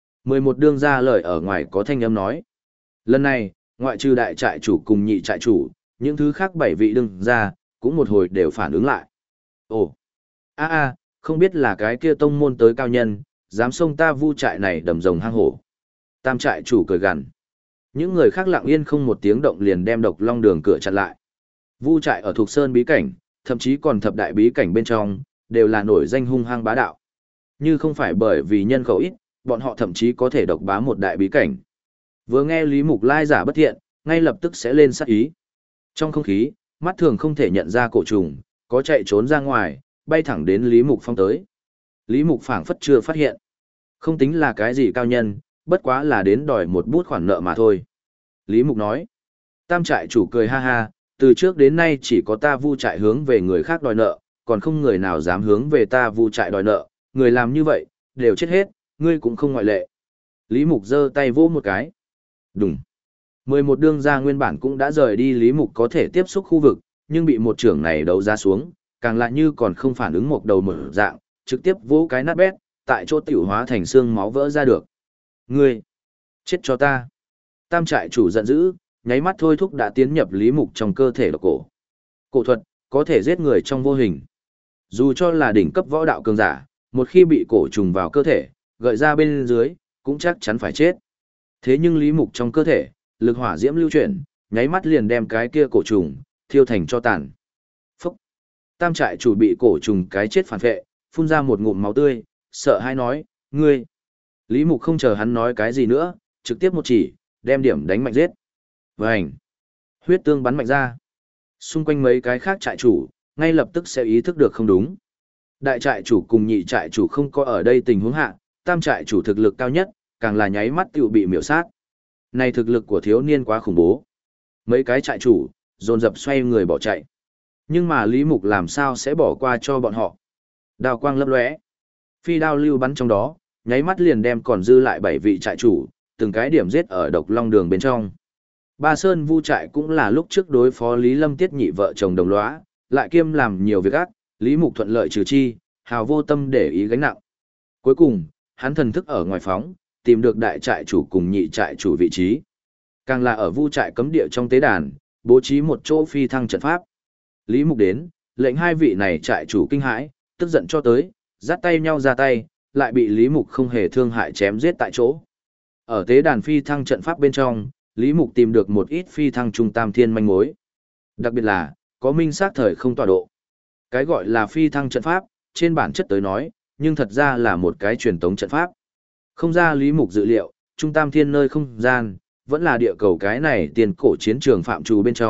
11 đương ra lời ở ngoài có thanh âm nói. Lần này, ngoại trừ đại trại chủ cùng nhị trại chủ, những thứ khác 7 vị đương ra, cũng một hồi đều phản ứng lại. Ồ, không biết là cái kia tông môn tới cao nhân, dám xông ta Vu trại này đầm rồng hang hổ. Tam trại chủ cười gằn. Những người khác lặng yên không một tiếng động liền đem Độc Long đường cửa chặn lại. Vu trại ở thuộc sơn bí cảnh, thậm chí còn thập đại bí cảnh bên trong, đều là nổi danh hung hăng bá đạo. Như không phải bởi vì nhân khẩu ít, bọn họ thậm chí có thể độc bá một đại bí cảnh. Vừa nghe Lý Mục lai giả bất thiện, ngay lập tức sẽ lên sát ý. Trong không khí, mắt thường không thể nhận ra cổ trùng, có chạy trốn ra ngoài, bay thẳng đến Lý Mục phong tới. Lý Mục phảng phất chưa phát hiện. Không tính là cái gì cao nhân, bất quá là đến đòi một bút khoản nợ mà thôi. Lý Mục nói. Tam trại chủ cười ha ha, từ trước đến nay chỉ có ta Vu trại hướng về người khác đòi nợ, còn không người nào dám hướng về ta Vu trại đòi nợ, người làm như vậy, đều chết hết, ngươi cũng không ngoại lệ. Lý Mục giơ tay vỗ một cái. Đùng. 11 đương gia nguyên bản cũng đã rời đi Lý Mục có thể tiếp xúc khu vực, nhưng bị một trưởng này đấu ra xuống, càng lại như còn không phản ứng một đầu mở dạng, trực tiếp vỗ cái nát bét, tại chỗ tiểu hóa thành xương máu vỡ ra được. Ngươi, chết cho ta. Tam trại chủ giận dữ, nháy mắt thôi thúc đã tiến nhập Lý Mục trong cơ thể độc cổ. Cổ thuật, có thể giết người trong vô hình. Dù cho là đỉnh cấp võ đạo cường giả, một khi bị cổ trùng vào cơ thể, gợi ra bên dưới, cũng chắc chắn phải chết. Thế nhưng Lý Mục trong cơ thể, lực hỏa diễm lưu chuyển, nháy mắt liền đem cái kia cổ trùng, thiêu thành cho tàn. Phúc! Tam trại chủ bị cổ trùng cái chết phản vệ, phun ra một ngụm máu tươi, sợ hãi nói, ngươi. Lý Mục không chờ hắn nói cái gì nữa, trực tiếp một chỉ, đem điểm đánh mạnh giết. Vành! Huyết tương bắn mạnh ra. Xung quanh mấy cái khác trại chủ, ngay lập tức sẽ ý thức được không đúng. Đại trại chủ cùng nhị trại chủ không có ở đây tình huống hạ, tam trại chủ thực lực cao nhất, càng là nháy mắt tiểu bị miểu sát. Này thực lực của thiếu niên quá khủng bố. Mấy cái trại chủ, dồn dập xoay người bỏ chạy. Nhưng mà Lý Mục làm sao sẽ bỏ qua cho bọn họ. Đao quang lấp lóe, phi đao lưu bắn trong đó, nháy mắt liền đem còn dư lại 7 vị trại chủ, từng cái điểm giết ở Độc Long đường bên trong. Ba Sơn Vu trại cũng là lúc trước đối phó Lý Lâm Tiết nhị vợ chồng đồng lõa, lại kiêm làm nhiều việc ác, Lý Mục thuận lợi trừ chi, hào vô tâm để ý gánh nặng. Cuối cùng, hắn thần thức ở ngoài phóng, tìm được đại trại chủ cùng nhị trại chủ vị trí. Càng là ở Vu trại cấm địa trong tế đàn, bố trí một chỗ phi thăng trận pháp. Lý Mục đến, lệnh hai vị này trại chủ kinh hãi, tức giận cho tới, dắt tay nhau ra tay, lại bị Lý Mục không hề thương hại chém giết tại chỗ. Ở tế đàn phi thăng trận pháp bên trong, Lý Mục tìm được một ít phi thăng trung tam thiên manh mối. Đặc biệt là, có minh xác thời không tọa độ. Cái gọi là phi thăng trận pháp, trên bản chất tới nói, nhưng thật ra là một cái truyền tống trận pháp. Không ra Lý Mục dự liệu, trung tam thiên nơi không gian, vẫn là địa cầu cái này tiền cổ chiến trường phạm trù bên trong,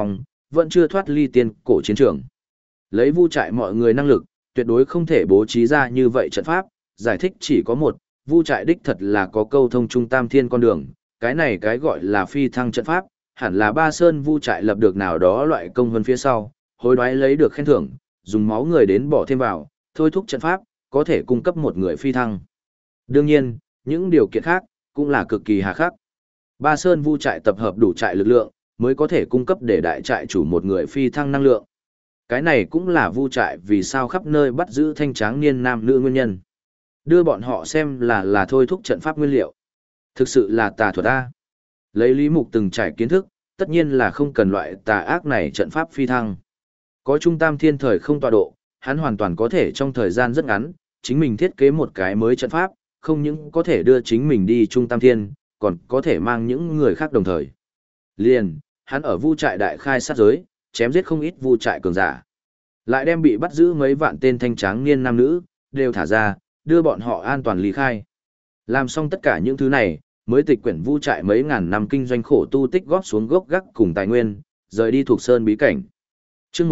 vẫn chưa thoát ly tiên cổ chiến trường. Lấy vu trại mọi người năng lực, tuyệt đối không thể bố trí ra như vậy trận pháp, giải thích chỉ có một, vu trại đích thật là có câu thông trung tam thiên con đường, cái này cái gọi là phi thăng trận pháp, hẳn là Ba Sơn vu trại lập được nào đó loại công hơn phía sau, hối đoái lấy được khen thưởng, dùng máu người đến bỏ thêm vào, thôi thúc trận pháp, có thể cung cấp một người phi thăng. Đương nhiên, những điều kiện khác, cũng là cực kỳ hà khắc. Ba Sơn vu trại tập hợp đủ trại lực lượng, mới có thể cung cấp để đại trại chủ một người phi thăng năng lượng. Cái này cũng là vu trại vì sao khắp nơi bắt giữ thanh tráng niên nam nữ nguyên nhân. Đưa bọn họ xem là thôi thúc trận pháp nguyên liệu. Thực sự là tà thuật A. Lấy Lý Mục từng trải kiến thức, tất nhiên là không cần loại tà ác này trận pháp phi thăng. Có trung tam thiên thời không tọa độ, hắn hoàn toàn có thể trong thời gian rất ngắn, chính mình thiết kế một cái mới trận pháp, không những có thể đưa chính mình đi trung tam thiên, còn có thể mang những người khác đồng thời. Liền, hắn ở vu trại đại khai sát giới, chém giết không ít vu trại cường giả. Lại đem bị bắt giữ mấy vạn tên thanh tráng niên nam nữ, đều thả ra, đưa bọn họ an toàn ly khai. Làm xong tất cả những thứ này, mới tịch quyển vu trại mấy ngàn năm kinh doanh khổ tu tích góp xuống gốc gác cùng tài nguyên, rời đi thuộc sơn bí cảnh. Chương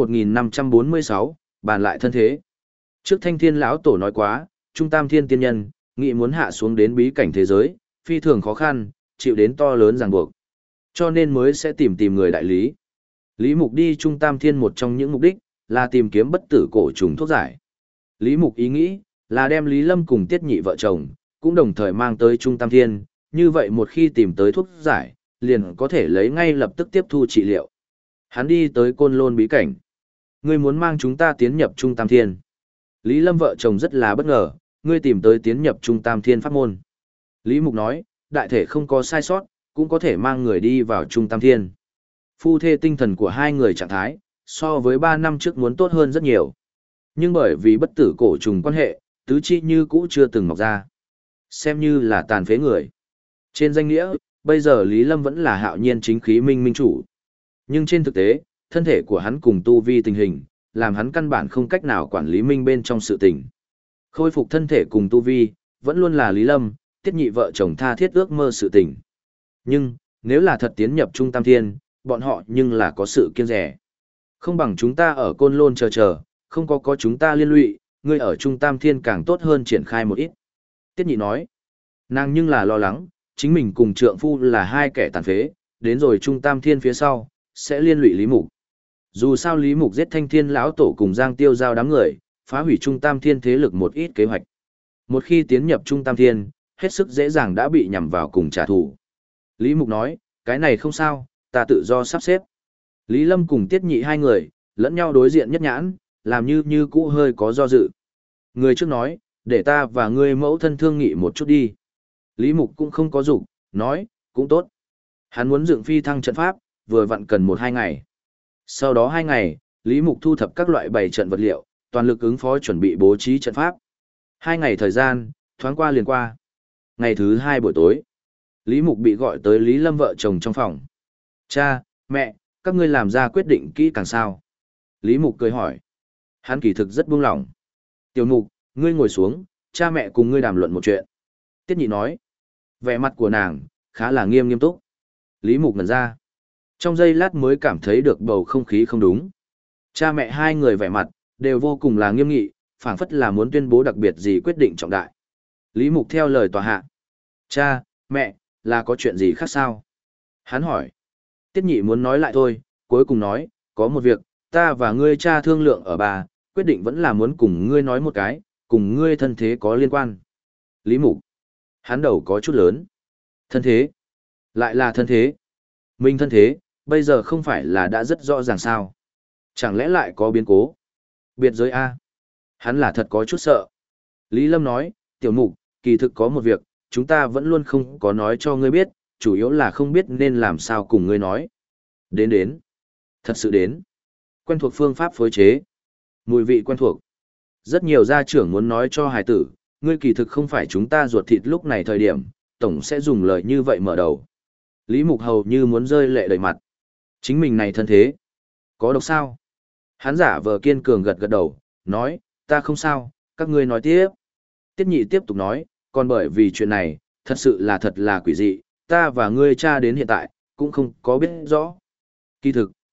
1546, bàn lại thân thế. Trước Thanh Thiên lão tổ nói quá, trung tam thiên tiên nhân, nghị muốn hạ xuống đến bí cảnh thế giới, phi thường khó khăn, chịu đến to lớn ràng buộc. Cho nên mới sẽ tìm người đại lý. Lý Mục đi trung tam thiên một trong những mục đích, là tìm kiếm bất tử cổ trùng thuốc giải. Lý Mục ý nghĩ, là đem Lý Lâm cùng Tiết Nhị vợ chồng, cũng đồng thời mang tới trung tam thiên, như vậy một khi tìm tới thuốc giải, liền có thể lấy ngay lập tức tiếp thu trị liệu. Hắn đi tới Côn Lôn bí cảnh. Ngươi muốn mang chúng ta tiến nhập trung tam thiên. Lý Lâm vợ chồng rất là bất ngờ, ngươi tìm tới tiến nhập trung tam thiên pháp môn. Lý Mục nói, đại thể không có sai sót, cũng có thể mang người đi vào trung tam thiên. Phu thê tinh thần của hai người trạng thái, so với 3 năm trước muốn tốt hơn rất nhiều. Nhưng bởi vì bất tử cổ trùng quan hệ, tứ chi như cũ chưa từng mọc ra. Xem như là tàn phế người. Trên danh nghĩa, bây giờ Lý Lâm vẫn là hạo nhiên chính khí minh minh chủ. Nhưng trên thực tế, thân thể của hắn cùng tu vi tình hình, làm hắn căn bản không cách nào quản lý minh bên trong sự tình. Khôi phục thân thể cùng tu vi, vẫn luôn là Lý Lâm, Tiết Nhị vợ chồng tha thiết ước mơ sự tình. Nhưng, nếu là thật tiến nhập trung tam thiên, bọn họ nhưng là có sự kiêng rẻ. Không bằng chúng ta ở Côn Lôn chờ, không có chúng ta liên lụy, ngươi ở trung tam thiên càng tốt hơn triển khai một ít. Tiết Nhị nói, nàng nhưng là lo lắng, chính mình cùng trượng phu là hai kẻ tàn phế, đến rồi trung tam thiên phía sau, sẽ liên lụy Lý Mục. Dù sao Lý Mục giết Thanh Thiên lão tổ cùng Giang Tiêu giao đám người, phá hủy trung tam thiên thế lực một ít kế hoạch. Một khi tiến nhập trung tam thiên, hết sức dễ dàng đã bị nhằm vào cùng trả thù. Lý Mục nói, cái này không sao, ta tự do sắp xếp. Lý Lâm cùng Tiết Nhị hai người, lẫn nhau đối diện nhất nhãn, làm như cũ hơi có do dự. Người trước nói, để ta và ngươi mẫu thân thương nghị một chút đi. Lý Mục cũng không có dục, nói, cũng tốt. Hắn muốn dựng phi thăng trận pháp, vừa vặn cần 1-2 ngày. Sau đó 2 ngày, Lý Mục thu thập các loại bày trận vật liệu, toàn lực ứng phó chuẩn bị bố trí trận pháp. 2 ngày thời gian, thoáng qua liền qua. Ngày thứ 2 buổi tối, Lý Mục bị gọi tới Lý Lâm vợ chồng trong phòng. Cha, mẹ, các ngươi làm ra quyết định kỹ càng sao? Lý Mục cười hỏi. Hắn kỳ thực rất buông lỏng. Tiểu Mục, ngươi ngồi xuống, cha mẹ cùng ngươi đàm luận một chuyện. Tiết Nhị nói. Vẻ mặt của nàng, khá là nghiêm túc. Lý Mục ngẩn ra. Trong giây lát mới cảm thấy được bầu không khí không đúng. Cha mẹ hai người vẻ mặt, đều vô cùng là nghiêm nghị, phảng phất là muốn tuyên bố đặc biệt gì quyết định trọng đại. Lý Mục theo lời tòa hạ. Cha, mẹ, là có chuyện gì khác sao? Hắn hỏi. Tiết Nhị muốn nói lại thôi, cuối cùng nói, có một việc, ta và ngươi cha thương lượng ở bà, quyết định vẫn là muốn cùng ngươi nói một cái, cùng ngươi thân thế có liên quan. Lý Mục. Hắn đầu có chút lớn. Thân thế. Lại là thân thế. Mình thân thế, bây giờ không phải là đã rất rõ ràng sao. Chẳng lẽ lại có biến cố? Biệt giới A. Hắn là thật có chút sợ. Lý Lâm nói, Tiểu Mục, kỳ thực có một việc, chúng ta vẫn luôn không có nói cho ngươi biết, chủ yếu là không biết nên làm sao cùng ngươi nói. Đến. Thật sự đến. Quen thuộc phương pháp phối chế. Mùi vị quen thuộc. Rất nhiều gia trưởng muốn nói cho hài tử, ngươi kỳ thực không phải chúng ta ruột thịt lúc này thời điểm, tổng sẽ dùng lời như vậy mở đầu. Lý Mục hầu như muốn rơi lệ đầy mặt. Chính mình này thân thế. Có độc sao? Hắn giả vờ kiên cường gật đầu, nói, ta không sao, các ngươi nói tiếp. Tiết Nhị tiếp tục nói, còn bởi vì chuyện này, thật là quỷ dị, ta và ngươi cha đến hiện tại, cũng không có biết rõ. Kỳ thực,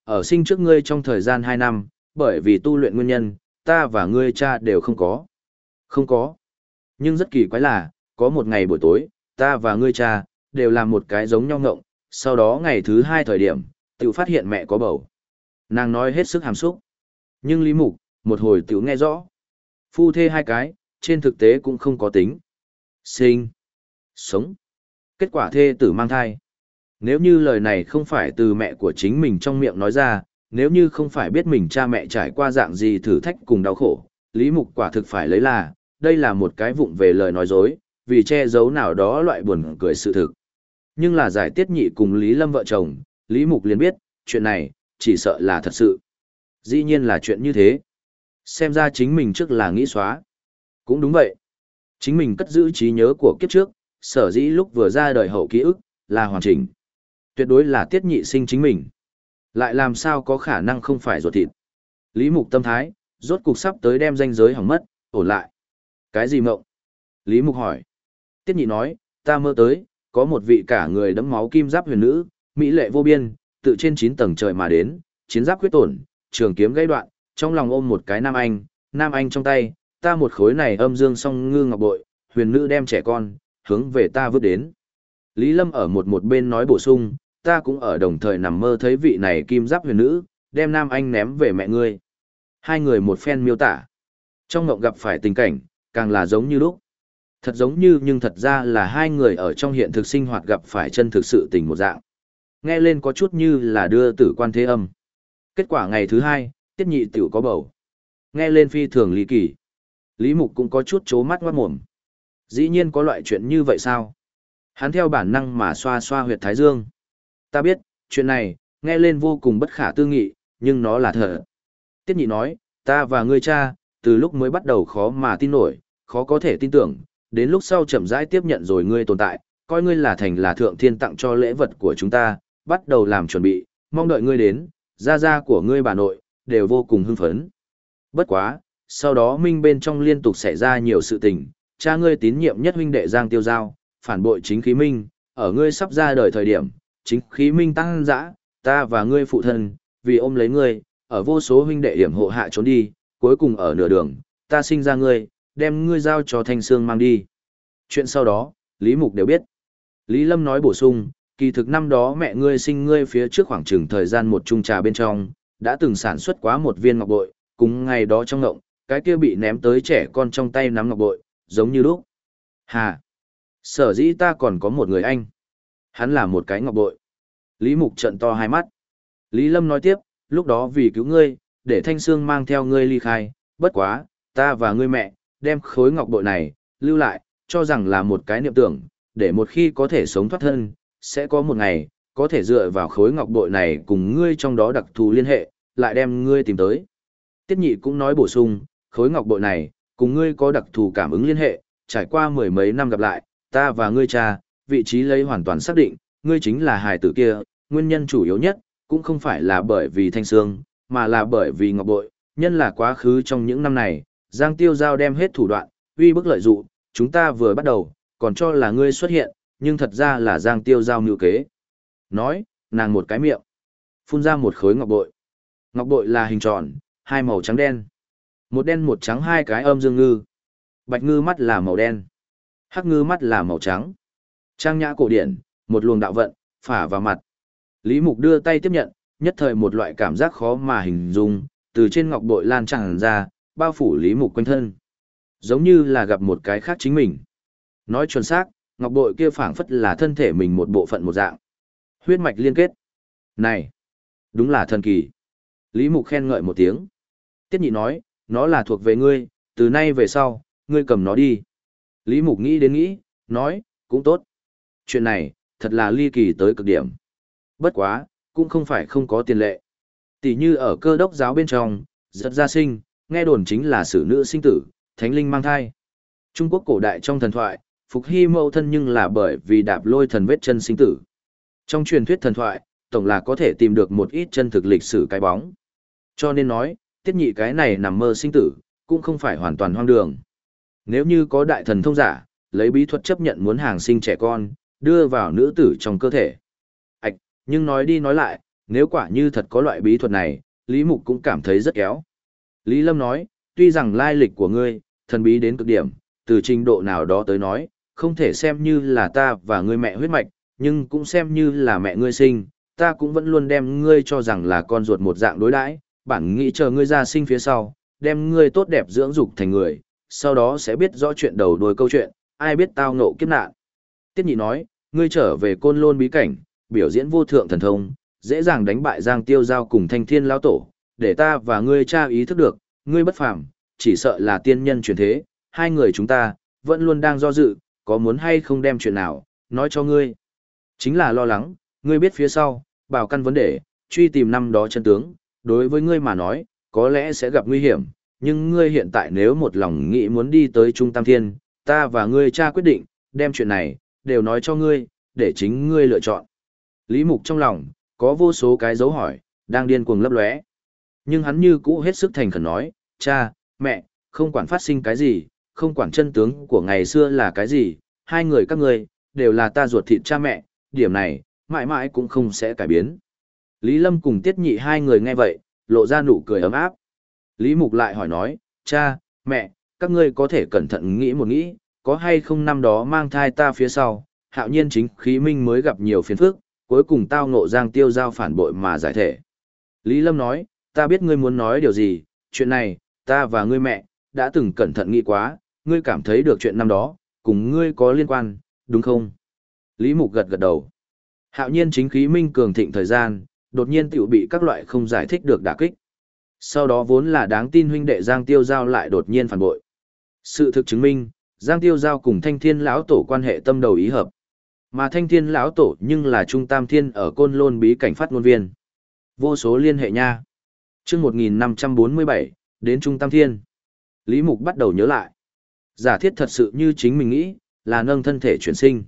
ở sinh trước ngươi trong thời gian 2 năm, bởi vì tu luyện nguyên nhân, ta và ngươi cha đều không có. Không có. Nhưng rất kỳ quái là, có một ngày buổi tối, ta và ngươi cha, đều làm một cái giống nhau ngộng, sau đó ngày thứ 2 thời điểm, tự phát hiện mẹ có bầu. Nàng nói hết sức hàm xúc. Nhưng Lý Mục, một hồi tự nghe rõ. Phu thê hai cái, trên thực tế cũng không có tính. Sinh. Sống. Kết quả thê tử mang thai. Nếu như lời này không phải từ mẹ của chính mình trong miệng nói ra, nếu như không phải biết mình cha mẹ trải qua dạng gì thử thách cùng đau khổ, Lý Mục quả thực phải lấy là, đây là một cái vụng về lời nói dối, vì che giấu nào đó loại buồn cười sự thực. Nhưng là giải Tiết Nhị cùng Lý Lâm vợ chồng, Lý Mục liền biết, chuyện này, chỉ sợ là thật sự. Dĩ nhiên là chuyện như thế. Xem ra chính mình trước là nghĩ xóa. Cũng đúng vậy. Chính mình cất giữ trí nhớ của kiếp trước, sở dĩ lúc vừa ra đời hậu ký ức, là hoàn chỉnh. Tuyệt đối là Tiết Nhị sinh chính mình. Lại làm sao có khả năng không phải ruột thịt. Lý Mục tâm thái, rốt cục sắp tới đem ranh giới hỏng mất, ổn lại. Cái gì mộng? Lý Mục hỏi. Tiết Nhị nói, ta mơ tới, có một vị cả người đẫm máu kim giáp huyền nữ, mỹ lệ vô biên, tự trên 9 tầng trời mà đến, chiến giáp khuyết tổn, trường kiếm gãy đoạn, trong lòng ôm một cái nam anh trong tay, ta một khối này âm dương song ngư ngọc bội, huyền nữ đem trẻ con, hướng về ta vứt đến. Lý Lâm ở một bên nói bổ sung, ta cũng ở đồng thời nằm mơ thấy vị này kim giáp huyền nữ, đem nam anh ném về mẹ ngươi. Hai người một phen miêu tả. Trong mộng gặp phải tình cảnh, càng là giống như lúc. Thật giống như nhưng thật ra là hai người ở trong hiện thực sinh hoạt gặp phải chân thực sự tình một dạng. Nghe lên có chút như là đưa tử quan thế âm. Kết quả ngày thứ 2, Tiết Nhị tiểu có bầu. Nghe lên phi thường lý kỳ. Lý Mục cũng có chút chố mắt ngoát mồm. Dĩ nhiên có loại chuyện như vậy sao? Hắn theo bản năng mà xoa xoa huyệt thái dương. Ta biết, chuyện này, nghe lên vô cùng bất khả tư nghị, nhưng nó là thật. Tiết Nhị nói, ta và ngươi cha, từ lúc mới bắt đầu khó mà tin nổi, khó có thể tin tưởng, đến lúc sau chậm rãi tiếp nhận rồi ngươi tồn tại, coi ngươi là thành là thượng thiên tặng cho lễ vật của chúng ta, bắt đầu làm chuẩn bị, mong đợi ngươi đến, gia gia của ngươi bà nội, đều vô cùng hưng phấn. Bất quá, sau đó minh bên trong liên tục xảy ra nhiều sự tình, cha ngươi tín nhiệm nhất huynh đệ Giang Tiêu Giao, phản bội chính khí minh, ở ngươi sắp ra đời thời điểm, chính khí minh tăng dã, ta và ngươi phụ thân, vì ôm lấy ngươi, ở vô số huynh đệ hiểm hộ hạ trốn đi, cuối cùng ở nửa đường, ta sinh ra ngươi, đem ngươi giao cho Thanh Sương mang đi. Chuyện sau đó, Lý Mục đều biết. Lý Lâm nói bổ sung, kỳ thực năm đó mẹ ngươi sinh ngươi phía trước khoảng chừng thời gian một chung trà bên trong, đã từng sản xuất quá một viên ngọc bội, cùng ngày đó trong ngộng, cái kia bị ném tới trẻ con trong tay nắm ngọc bội, giống như lúc. Hà! Sở dĩ ta còn có một người anh. Hắn là một cái ngọc bội. Lý Mục trợn to hai mắt. Lý Lâm nói tiếp, lúc đó vì cứu ngươi, để Thanh Sương mang theo ngươi ly khai, bất quá, ta và ngươi mẹ, đem khối ngọc bội này, lưu lại, cho rằng là một cái niệm tưởng, để một khi có thể sống thoát thân, sẽ có một ngày, có thể dựa vào khối ngọc bội này cùng ngươi trong đó đặc thù liên hệ, lại đem ngươi tìm tới. Tiết Nhị cũng nói bổ sung, khối ngọc bội này, cùng ngươi có đặc thù cảm ứng liên hệ, trải qua mười mấy năm gặp lại, ta và ngươi cha, vị trí lấy hoàn toàn xác định, ngươi chính là hài tử kia, nguyên nhân chủ yếu nhất, cũng không phải là bởi vì Thanh Sương, mà là bởi vì ngọc bội, nhân là quá khứ trong những năm này, Giang Tiêu Giao đem hết thủ đoạn, uy bức lợi dụ, chúng ta vừa bắt đầu, còn cho là ngươi xuất hiện, nhưng thật ra là Giang Tiêu Giao mưu kế. Nói, nàng một cái miệng, phun ra một khối ngọc bội. Ngọc bội là hình tròn, hai màu trắng đen. Một đen một trắng hai cái âm dương ngư. Bạch ngư mắt là màu đen, hắc ngư mắt là màu trắng. Trang nhã cổ điển, một luồng đạo vận, phả vào mặt. Lý Mục đưa tay tiếp nhận, nhất thời một loại cảm giác khó mà hình dung, từ trên ngọc bội lan tràn ra, bao phủ Lý Mục quanh thân. Giống như là gặp một cái khác chính mình. Nói chuẩn xác, ngọc bội kia phảng phất là thân thể mình một bộ phận một dạng. Huyết mạch liên kết. Này, đúng là thần kỳ. Lý Mục khen ngợi một tiếng. Tiết Nhị nói, nó là thuộc về ngươi, từ nay về sau, ngươi cầm nó đi. Lý Mục nghĩ đến nghĩ, nói, cũng tốt. Chuyện này, thật là ly kỳ tới cực điểm. Bất quá, cũng không phải không có tiền lệ. Tỷ như ở Cơ Đốc giáo bên trong, giật gia sinh, nghe đồn chính là xử nữ sinh tử, thánh linh mang thai. Trung Quốc cổ đại trong thần thoại, Phục Hy mẫu thân nhưng là bởi vì đạp lôi thần vết chân sinh tử. Trong truyền thuyết thần thoại, tổng là có thể tìm được một ít chân thực lịch sử cái bóng. Cho nên nói, Tiết Nhị cái này nằm mơ sinh tử, cũng không phải hoàn toàn hoang đường. Nếu như có đại thần thông giả, lấy bí thuật chấp nhận muốn hàng sinh trẻ con, đưa vào nữ tử trong cơ thể. Nhưng nói đi nói lại, nếu quả như thật có loại bí thuật này, Lý Mục cũng cảm thấy rất kéo. Lý Lâm nói, tuy rằng lai lịch của ngươi, thần bí đến cực điểm, từ trình độ nào đó tới nói, không thể xem như là ta và ngươi mẹ huyết mạch, nhưng cũng xem như là mẹ ngươi sinh, ta cũng vẫn luôn đem ngươi cho rằng là con ruột một dạng đối đãi, bản nghĩ chờ ngươi ra sinh phía sau, đem ngươi tốt đẹp dưỡng dục thành người, sau đó sẽ biết rõ chuyện đầu đuôi câu chuyện, ai biết tao ngộ kiếp nạn. Tiết Nhị nói, ngươi trở về Côn Lôn bí cảnh, biểu diễn vô thượng thần thông, dễ dàng đánh bại Giang Tiêu Giao cùng Thanh Thiên lão tổ, để ta và ngươi tra ý thức được, ngươi bất phàm, chỉ sợ là tiên nhân truyền thế, hai người chúng ta vẫn luôn đang do dự, có muốn hay không đem chuyện nào nói cho ngươi. Chính là lo lắng, ngươi biết phía sau, bảo căn vấn đề, truy tìm năm đó chân tướng, đối với ngươi mà nói, có lẽ sẽ gặp nguy hiểm, nhưng ngươi hiện tại nếu một lòng nghĩ muốn đi tới Trung Tam Thiên, ta và ngươi cha quyết định, đem chuyện này, đều nói cho ngươi, để chính ngươi lựa chọn. Lý Mục trong lòng, có vô số cái dấu hỏi, đang điên cuồng lấp lóe. Nhưng hắn như cũ hết sức thành khẩn nói, cha, mẹ, không quản phát sinh cái gì, không quản chân tướng của ngày xưa là cái gì, hai người các ngươi, đều là ta ruột thịt cha mẹ, điểm này, mãi mãi cũng không sẽ cải biến. Lý Lâm cùng Tiết Nhị hai người nghe vậy, lộ ra nụ cười ấm áp. Lý Mục lại hỏi nói, cha, mẹ, các ngươi có thể cẩn thận nghĩ một nghĩ, có hay không năm đó mang thai ta phía sau, Hạo Nhiên chính khí minh mới gặp nhiều phiền phức, cuối cùng tao ngộ Giang Tiêu Giao phản bội mà giải thể. Lý Lâm nói, ta biết ngươi muốn nói điều gì, chuyện này, ta và ngươi mẹ, đã từng cẩn thận nghĩ quá, ngươi cảm thấy được chuyện năm đó, cùng ngươi có liên quan, đúng không? Lý Mục gật gật đầu. Hạo Nhiên chính khí minh cường thịnh thời gian, đột nhiên tiểu bị các loại không giải thích được đả kích. Sau đó vốn là đáng tin huynh đệ Giang Tiêu Giao lại đột nhiên phản bội. Sự thực chứng minh, Giang Tiêu Giao cùng Thanh Thiên lão tổ quan hệ tâm đầu ý hợp. Mà Thanh Thiên lão tổ nhưng là Trung Tam Thiên ở Côn Lôn bí cảnh phát ngôn viên. Vô số liên hệ nha. Chương 1547, đến Trung Tam Thiên. Lý Mục bắt đầu nhớ lại. Giả thiết thật sự như chính mình nghĩ, là nâng thân thể chuyển sinh.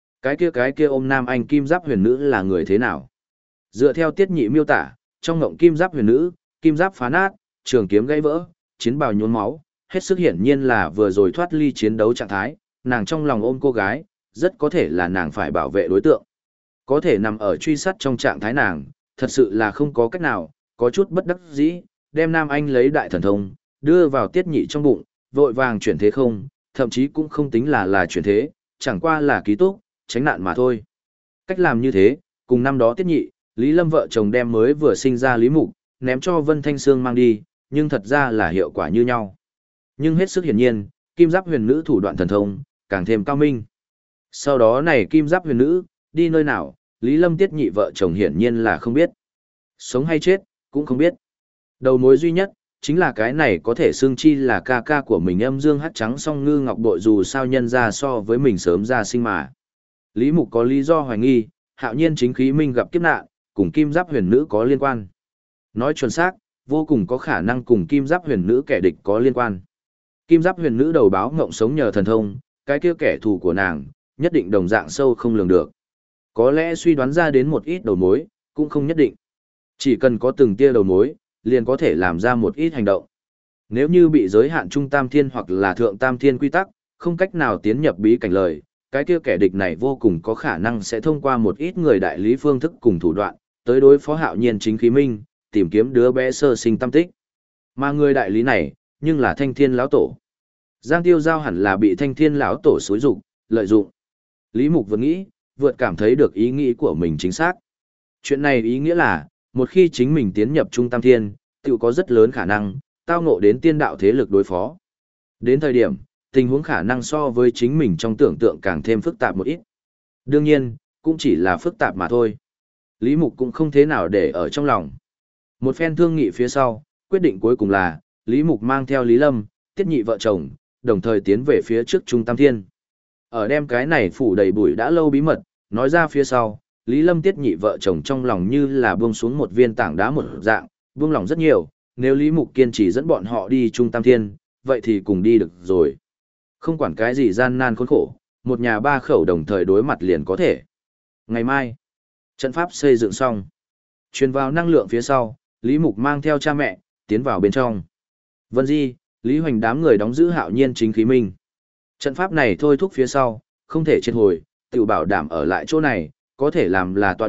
Cái kia ôm nam anh kim giáp huyền nữ là người thế nào? Dựa theo Tiết Nhị miêu tả, trong ngộng kim giáp huyền nữ, kim giáp phá nát, trường kiếm gãy vỡ, chiến bào nhuốm máu, hết sức hiển nhiên là vừa rồi thoát ly chiến đấu trạng thái, nàng trong lòng ôm cô gái, rất có thể là nàng phải bảo vệ đối tượng. Có thể nằm ở truy sát trong trạng thái nàng, thật sự là không có cách nào, có chút bất đắc dĩ, đem nam anh lấy đại thần thông, đưa vào Tiết Nhị trong bụng, vội vàng chuyển thế không, thậm chí cũng không tính là chuyển thế, chẳng qua là ký túc, tránh nạn mà thôi. Cách làm như thế, cùng năm đó Tiết Nhị, Lý Lâm vợ chồng đem mới vừa sinh ra Lý Mục, ném cho Vân Thanh Sương mang đi, nhưng thật ra là hiệu quả như nhau. Nhưng hết sức hiển nhiên, kim giáp huyền nữ thủ đoạn thần thông, càng thêm cao minh. Sau đó này kim giáp huyền nữ, đi nơi nào, Lý Lâm Tiết Nhị vợ chồng hiển nhiên là không biết. Sống hay chết, cũng không biết. Đầu mối duy nhất, chính là cái này có thể xương chi là ca ca của mình âm dương hắc trắng song ngư ngọc bội dù sao nhân ra so với mình sớm ra sinh mà. Lý Mục có lý do hoài nghi, Hạo Nhiên chính khí minh gặp kiếp nạn, cùng kim giáp huyền nữ có liên quan. Nói chuẩn xác, vô cùng có khả năng cùng kim giáp huyền nữ kẻ địch có liên quan. Kim giáp huyền nữ đầu báo ngộng sống nhờ thần thông, cái kia kẻ thù của nàng, nhất định đồng dạng sâu không lường được. Có lẽ suy đoán ra đến một ít đầu mối, cũng không nhất định. Chỉ cần có từng tia đầu mối, liền có thể làm ra một ít hành động. Nếu như bị giới hạn trung tam thiên hoặc là thượng tam thiên quy tắc, không cách nào tiến nhập bí cảnh lời, cái kia kẻ địch này vô cùng có khả năng sẽ thông qua một ít người đại lý phương thức cùng thủ đoạn, tới đối phó Hạo Nhiên chính khí minh, tìm kiếm đứa bé sơ sinh tâm tích. Mà người đại lý này, nhưng là Thanh Thiên lão tổ. Giang Tiêu Giao hẳn là bị Thanh Thiên lão tổ xúi dục, lợi dụng. Lý Mục vừa nghĩ, vượt cảm thấy được ý nghĩ của mình chính xác. Chuyện này ý nghĩa là, một khi chính mình tiến nhập Trung Tam Thiên, tự có rất lớn khả năng, tao ngộ đến tiên đạo thế lực đối phó. Đến thời điểm, tình huống khả năng so với chính mình trong tưởng tượng càng thêm phức tạp một ít. Đương nhiên, cũng chỉ là phức tạp mà thôi. Lý Mục cũng không thế nào để ở trong lòng. Một phen thương nghị phía sau, quyết định cuối cùng là, Lý Mục mang theo Lý Lâm, Tiết Nhị vợ chồng, đồng thời tiến về phía trước Trung Tam Thiên. Ở đem cái này phủ đầy bụi đã lâu bí mật, nói ra phía sau, Lý Lâm Tiết Nhị vợ chồng trong lòng như là buông xuống một viên tảng đá một dạng, buông lòng rất nhiều, nếu Lý Mục kiên trì dẫn bọn họ đi Trung Tam Thiên, vậy thì cùng đi được rồi. Không quản cái gì gian nan khốn khổ, một nhà ba khẩu đồng thời đối mặt liền có thể. Ngày mai, trận pháp xây dựng xong. Truyền vào năng lượng phía sau, Lý Mục mang theo cha mẹ, tiến vào bên trong. Vân Di, Lý Hoành đám người đóng giữ Hạo Nhiên chính khí minh. Trận pháp này thôi thúc phía sau, không thể triệt hồi, tự bảo đảm ở lại chỗ này, có thể làm là tọa độ,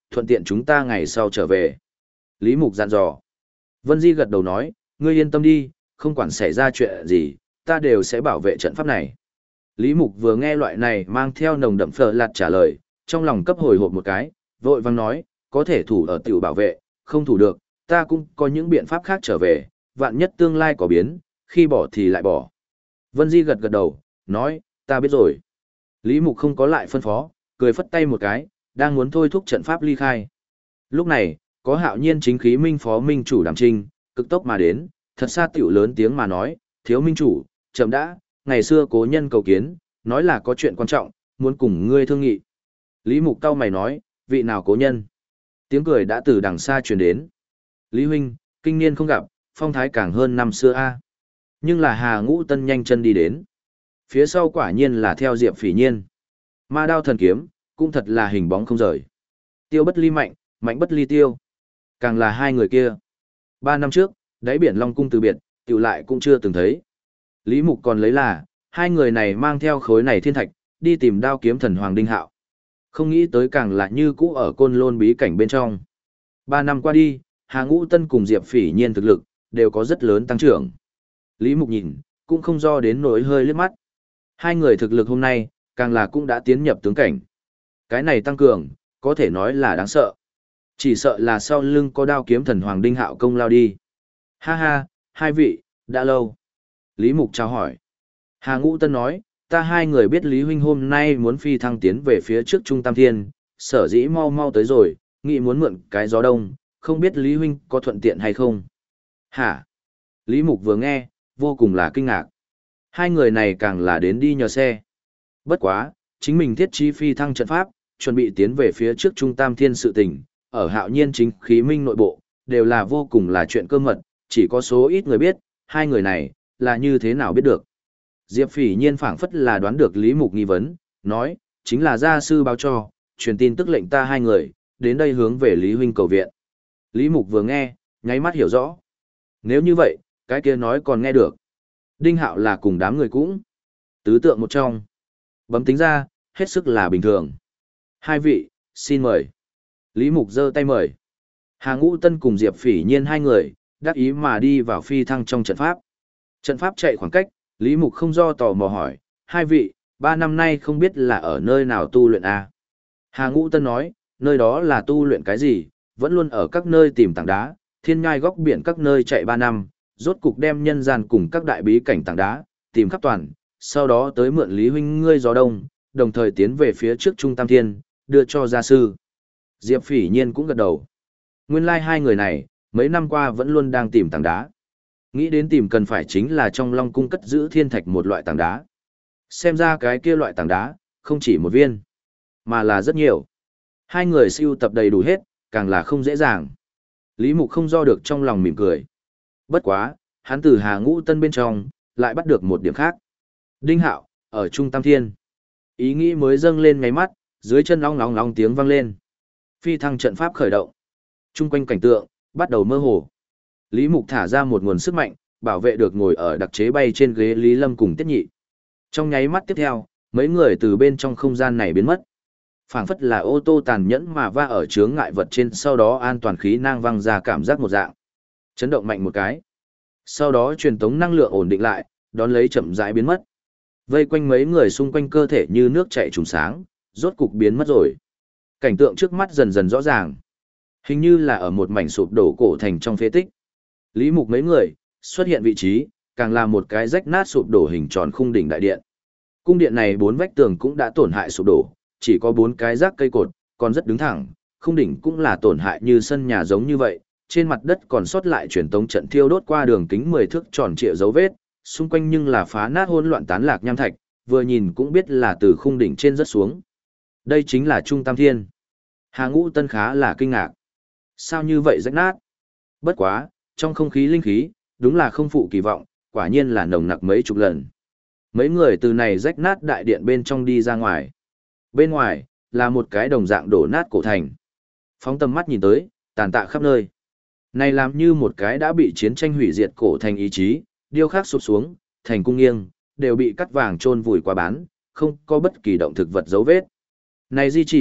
thuận tiện chúng ta ngày sau trở về. Lý Mục dặn dò. Vân Di gật đầu nói, ngươi yên tâm đi, không quản xảy ra chuyện gì, ta đều sẽ bảo vệ trận pháp này. Lý Mục vừa nghe loại này mang theo nồng đậm phở lạt trả lời, trong lòng cấp hồi hộp một cái, vội vang nói, có thể thủ ở tiểu bảo vệ, không thủ được, ta cũng có những biện pháp khác trở về, vạn nhất tương lai có biến, khi bỏ thì lại bỏ. Vân Di gật gật đầu, nói, ta biết rồi. Lý Mục không có lại phân phó, cười phất tay một cái, đang muốn thôi thúc trận pháp ly khai. Lúc này, có Hạo Nhiên chính khí minh phó minh chủ Đàm Trinh, cực tốc mà đến, thật xa tiểu lớn tiếng mà nói, thiếu minh chủ, chậm đã, ngày xưa cố nhân cầu kiến, nói là có chuyện quan trọng, muốn cùng ngươi thương nghị. Lý Mục cau mày nói, vị nào cố nhân? Tiếng cười đã từ đằng xa truyền đến. Lý huynh, kinh niên không gặp, phong thái càng hơn năm xưa a. Nhưng là Hà Ngũ Tân nhanh chân đi đến. Phía sau quả nhiên là theo Diệp Phỉ Nhiên. Ma đao thần kiếm, cũng thật là hình bóng không rời. Tiêu bất ly mạnh, mạnh bất ly tiêu. Càng là hai người kia. 3 năm trước, đáy biển Long Cung từ biệt, tiểu lại cũng chưa từng thấy. Lý Mục còn lấy là, hai người này mang theo khối này thiên thạch, đi tìm đao kiếm thần Hoàng Đinh Hạo. Không nghĩ tới càng là như cũ ở Côn Lôn bí cảnh bên trong. 3 năm qua đi, Hà Ngũ Tân cùng Diệp Phỉ Nhiên thực lực, đều có rất lớn tăng trưởng. Lý Mục nhìn, cũng không do đến nỗi hơi liếc mắt. Hai người thực lực hôm nay, càng là cũng đã tiến nhập tướng cảnh. Cái này tăng cường, có thể nói là đáng sợ. Chỉ sợ là sau lưng có đao kiếm thần Hoàng Đinh Hạo công lao đi. Ha ha, hai vị, đã lâu. Lý Mục chào hỏi. Hà Ngũ Tân nói, ta hai người biết Lý huynh hôm nay muốn phi thăng tiến về phía trước Trung Tam Thiên, sở dĩ mau mau tới rồi, nghĩ muốn mượn cái gió đông, không biết Lý huynh có thuận tiện hay không. Hả? Lý Mục vừa nghe, vô cùng là kinh ngạc. Hai người này càng là đến đi nhờ xe. Bất quá, chính mình thiết trí phi thăng trận pháp, chuẩn bị tiến về phía trước Trung Tam Thiên sự tình, ở Hạo Nhiên chính khí minh nội bộ, đều là vô cùng là chuyện cơ mật, chỉ có số ít người biết, hai người này, là như thế nào biết được. Diệp Phỉ Nhiên phảng phất là đoán được Lý Mục nghi vấn, nói, chính là gia sư báo cho, truyền tin tức lệnh ta hai người, đến đây hướng về Lý huynh cầu viện. Lý Mục vừa nghe, nháy mắt hiểu rõ. Nếu như vậy, cái kia nói còn nghe được. Đinh Hạo là cùng đám người cũng. Tứ tượng một trong. Bấm tính ra, hết sức là bình thường. Hai vị, xin mời. Lý Mục giơ tay mời. Hà Ngũ Tân cùng Diệp Phỉ Nhiên hai người, đắc ý mà đi vào phi thăng trong trận pháp. Trận pháp chạy khoảng cách, Lý Mục không do tò mò hỏi, hai vị, 3 năm nay không biết là ở nơi nào tu luyện à? Hà Ngũ Tân nói, nơi đó là tu luyện cái gì, vẫn luôn ở các nơi tìm tảng đá, thiên ngai góc biển các nơi chạy 3 năm, rốt cục đem nhân gian cùng các đại bí cảnh tảng đá, tìm khắp toàn, sau đó tới mượn Lý huynh ngươi gió đông, đồng thời tiến về phía trước Trung Tam Thiên, đưa cho gia sư. Diệp Phỉ Nhiên cũng gật đầu. Nguyên lai hai người này, mấy năm qua vẫn luôn đang tìm tảng đá. Nghĩ đến tìm cần phải chính là trong Long Cung cất giữ thiên thạch một loại tảng đá. Xem ra cái kia loại tảng đá, không chỉ một viên, mà là rất nhiều. Hai người sưu tập đầy đủ hết, càng là không dễ dàng. Lý Mục không do được trong lòng mỉm cười. Bất quá, hắn từ Hà Ngũ Tân bên trong, lại bắt được một điểm khác. Đinh Hạo, ở Trung Tam Thiên. Ý nghĩ mới dâng lên ngay mắt, dưới chân long long long tiếng vang lên. Phi thăng trận pháp khởi động. Trung quanh cảnh tượng, bắt đầu mơ hồ. Lý Mục thả ra một nguồn sức mạnh, bảo vệ được ngồi ở đặc chế bay trên ghế Lý Lâm cùng Tiết Nhị. Trong nháy mắt tiếp theo, mấy người từ bên trong không gian này biến mất. Phảng phất là ô tô tàn nhẫn mà va ở chướng ngại vật trên, sau đó an toàn khí nang văng ra cảm giác một dạng. Chấn động mạnh một cái. Sau đó truyền tống năng lượng ổn định lại, đón lấy chậm rãi biến mất. Vây quanh mấy người xung quanh cơ thể như nước chảy trùng sáng, rốt cục biến mất rồi. Cảnh tượng trước mắt dần dần rõ ràng. Hình như là ở một mảnh sụp đổ cổ thành trong phế tích. Lý Mục mấy người, xuất hiện vị trí, càng là một cái rách nát sụp đổ hình tròn khung đỉnh đại điện. Cung điện này 4 vách tường cũng đã tổn hại sụp đổ, chỉ có 4 cái rác cây cột, còn rất đứng thẳng, khung đỉnh cũng là tổn hại như sân nhà giống như vậy, trên mặt đất còn sót lại truyền tống trận thiêu đốt qua đường kính 10 thước tròn trịa dấu vết, xung quanh nhưng là phá nát hỗn loạn tán lạc nham thạch, vừa nhìn cũng biết là từ khung đỉnh trên rớt xuống. Đây chính là Trung Tam Thiên. Hà Ngũ Tân khá là kinh ngạc. Sao như vậy rách nát? Bất quá, trong không khí linh khí, đúng là không phụ kỳ vọng, quả nhiên là nồng nặc mấy chục lần. Mấy người từ này rách nát đại điện bên trong đi ra ngoài. Bên ngoài, là một cái đồng dạng đổ nát cổ thành. Phóng tầm mắt nhìn tới, tàn tạ khắp nơi. Này làm như một cái đã bị chiến tranh hủy diệt cổ thành ý chí, điêu khắc sụp xuống, thành cung nghiêng, đều bị cắt vàng chôn vùi qua bán, không có bất kỳ động thực vật dấu vết. Này di chỉ,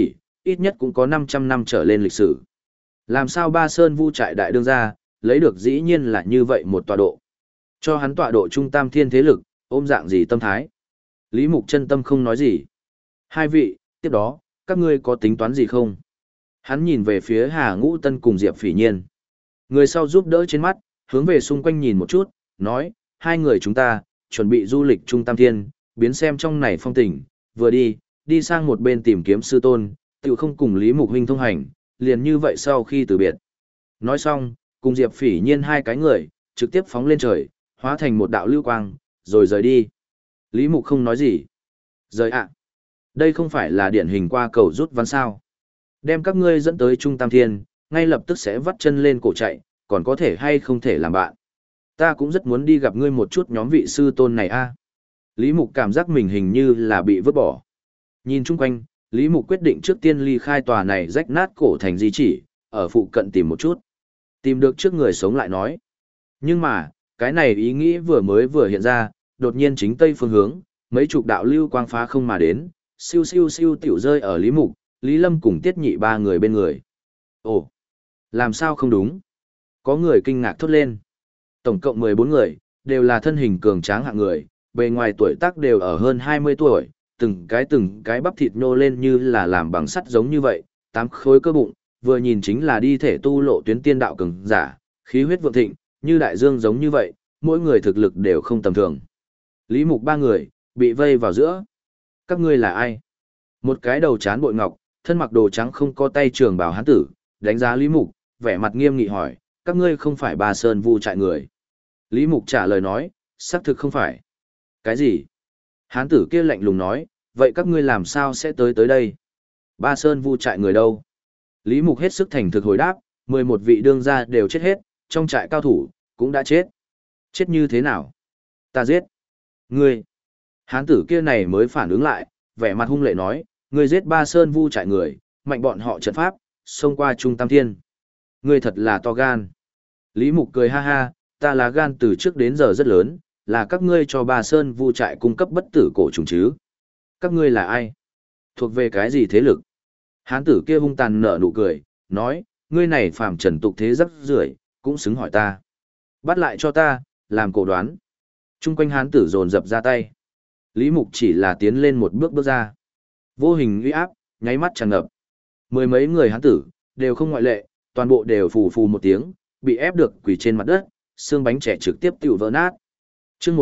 ít nhất cũng có 500 năm trở lên lịch sử. Làm sao Ba Sơn Vu trại đại đương gia, lấy được dĩ nhiên là như vậy một tọa độ. Cho hắn tọa độ trung tam thiên thế lực, ôm dạng gì tâm thái. Lý Mục chân tâm không nói gì. Hai vị, tiếp đó, các ngươi có tính toán gì không? Hắn nhìn về phía Hà Ngũ Tân cùng Diệp Phỉ Nhiên. Người sau giúp đỡ trên mắt, hướng về xung quanh nhìn một chút, nói, hai người chúng ta, chuẩn bị du lịch trung tam thiên, biến xem trong này phong tình, vừa đi sang một bên tìm kiếm sư tôn, tự không cùng Lý Mục huynh thông hành, liền như vậy sau khi từ biệt. Nói xong, cùng Diệp Phỉ Nhiên hai cái người, trực tiếp phóng lên trời, hóa thành một đạo lưu quang, rồi rời đi. Lý Mục không nói gì. Rời ạ. Đây không phải là điển hình qua cầu rút ván sao. Đem các ngươi dẫn tới Trung Tam Thiên, ngay lập tức sẽ vắt chân lên cổ chạy, còn có thể hay không thể làm bạn. Ta cũng rất muốn đi gặp ngươi một chút nhóm vị sư tôn này a. Lý Mục cảm giác mình hình như là bị vứt bỏ. Nhìn chung quanh, Lý Mục quyết định trước tiên ly khai tòa này rách nát cổ thành di chỉ, ở phụ cận tìm một chút. Tìm được trước người sống lại nói. Nhưng mà, cái này ý nghĩ vừa hiện ra, đột nhiên chính tây phương hướng, mấy chục đạo lưu quang phá không mà đến, siêu siêu siêu tiểu rơi ở Lý Mục, Lý Lâm cùng Tiết Nhị ba người bên người. Ồ, làm sao không đúng? Có người kinh ngạc thốt lên. Tổng cộng 14 người, đều là thân hình cường tráng hạng người, bề ngoài tuổi tác đều ở hơn 20 tuổi, từng cái bắp thịt nhô lên như là làm bằng sắt giống như vậy, 8 khối cơ bụng, vừa nhìn chính là đi thể tu lộ tuyến tiên đạo cường giả, khí huyết vượng thịnh, như đại dương giống như vậy, mỗi người thực lực đều không tầm thường. Lý Mục ba người, bị vây vào giữa. Các ngươi là ai? Một cái đầu trán bội ngọc, thân mặc đồ trắng không có tay trường bào hán tử, đánh giá Lý Mục, vẻ mặt nghiêm nghị hỏi, các ngươi không phải Ba Sơn Vu trại người. Lý Mục trả lời nói, xác thực không phải. Cái gì? Hán tử kia lạnh lùng nói, vậy các ngươi làm sao sẽ tới đây? Ba Sơn Vu trại người đâu? Lý Mục hết sức thành thực hồi đáp, 11 vị đương gia đều chết hết, trong trại cao thủ, cũng đã chết. Chết như thế nào? Ta giết. Ngươi. Hán tử kia này mới phản ứng lại, vẻ mặt hung lệ nói, ngươi giết Ba Sơn Vu trại người, mạnh bọn họ trận pháp, xông qua Trung Tam Thiên. Ngươi thật là to gan. Lý Mục cười ha ha, ta là gan từ trước đến giờ rất lớn, là các ngươi cho Ba Sơn Vu trại cung cấp bất tử cổ trùng chứ. Các ngươi là ai? Thuộc về cái gì thế lực? Hán tử kia hung tàn nở nụ cười, nói, ngươi này phàm trần tục thế rắc rưởi, cũng xứng hỏi ta. Bắt lại cho ta, làm cổ đoán. Trung quanh hán tử dồn dập ra tay. Lý Mục chỉ là tiến lên một bước ra. Vô hình uy áp, nháy mắt tràn ngập. Mười mấy người hán tử, đều không ngoại lệ, toàn bộ đều phù phù một tiếng, bị ép được quỳ trên mặt đất, xương bánh trẻ trực tiếp tiểu vỡ nát. Chương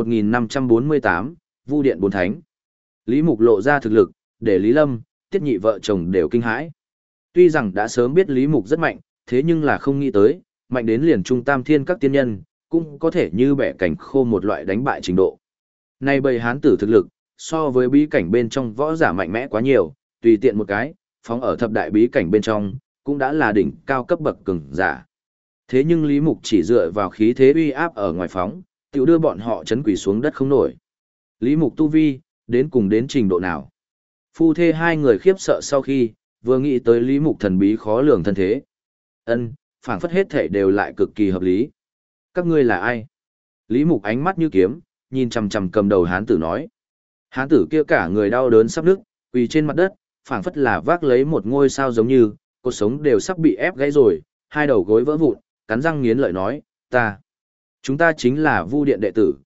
1548, Vu Điện Bốn Thánh. Lý Mục lộ ra thực lực, để Lý Lâm, Tiết Nhị vợ chồng đều kinh hãi. Tuy rằng đã sớm biết Lý Mục rất mạnh, thế nhưng là không nghĩ tới, mạnh đến liền Trung Tam Thiên các tiên nhân, cũng có thể như bẻ cảnh khô một loại đánh bại trình độ. Nay bầy hán tử thực lực, so với bí cảnh bên trong võ giả mạnh mẽ quá nhiều, tùy tiện một cái, phóng ở thập đại bí cảnh bên trong, cũng đã là đỉnh cao cấp bậc cường giả. Thế nhưng Lý Mục chỉ dựa vào khí thế uy áp ở ngoài phóng, tiểu đưa bọn họ chấn quỳ xuống đất không nổi. Lý Mục tu vi, đến cùng đến trình độ nào? Phu thê hai người khiếp sợ sau khi, vừa nghĩ tới Lý Mục thần bí khó lường thân thế. Phảng phất hết thể đều lại cực kỳ hợp lý. Các ngươi là ai? Lý Mục ánh mắt như kiếm, nhìn chằm chằm cầm đầu hán tử nói. Hán tử kia cả người đau đớn sắp nức, quỳ trên mặt đất, phảng phất là vác lấy một ngôi sao giống như, cột sống đều sắp bị ép gãy rồi, hai đầu gối vỡ vụn, cắn răng nghiến lợi nói, chúng ta chính là Vu Điện đệ tử,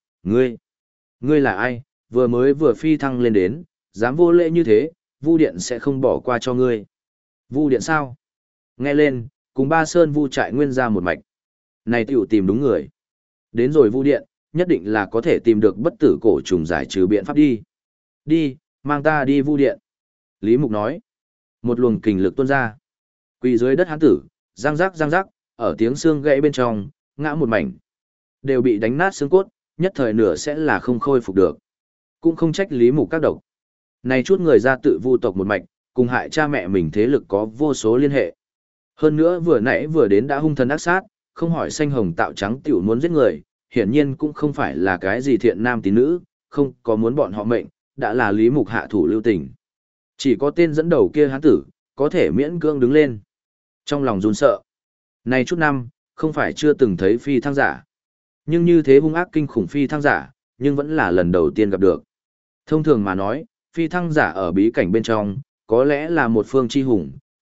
ngươi là ai, vừa phi thăng lên đến, dám vô lễ như thế, Vu Điện sẽ không bỏ qua cho ngươi. Vu Điện sao? Nghe lên, cùng Ba Sơn Vu trại nguyên ra một mạch. Này tiểu tìm đúng người. Đến rồi Vu Điện, nhất định là có thể tìm được bất tử cổ trùng giải trừ biện pháp đi. Đi, mang ta đi Vu Điện. Lý Mục nói. Một luồng kình lực tuôn ra. Quỳ dưới đất hán tử, răng rắc, ở tiếng xương gãy bên trong, ngã một mảnh. Đều bị đánh nát xương cốt, nhất thời nửa sẽ là không khôi phục được. Cũng không trách Lý Mục các độc. Này chút người ra tự vu tộc một mạch, cùng hại cha mẹ mình thế lực có vô số liên hệ. Hơn nữa vừa đến đã hung thần ác sát, không hỏi xanh hồng tạo trắng tiểu muốn giết người, hiển nhiên cũng không phải là cái gì thiện nam tín nữ, không có muốn bọn họ mệnh, đã là Lý Mục hạ thủ lưu tình. Chỉ có tên dẫn đầu kia hán tử, có thể miễn cưỡng đứng lên. Trong lòng run sợ. Này chút năm, không phải chưa từng thấy phi thăng giả. Nhưng như thế hung ác kinh khủng phi thăng giả, nhưng vẫn là lần đầu tiên gặp được. Thông thường mà nói, phi thăng giả ở bí cảnh bên trong, có lẽ là một phương chi hùng,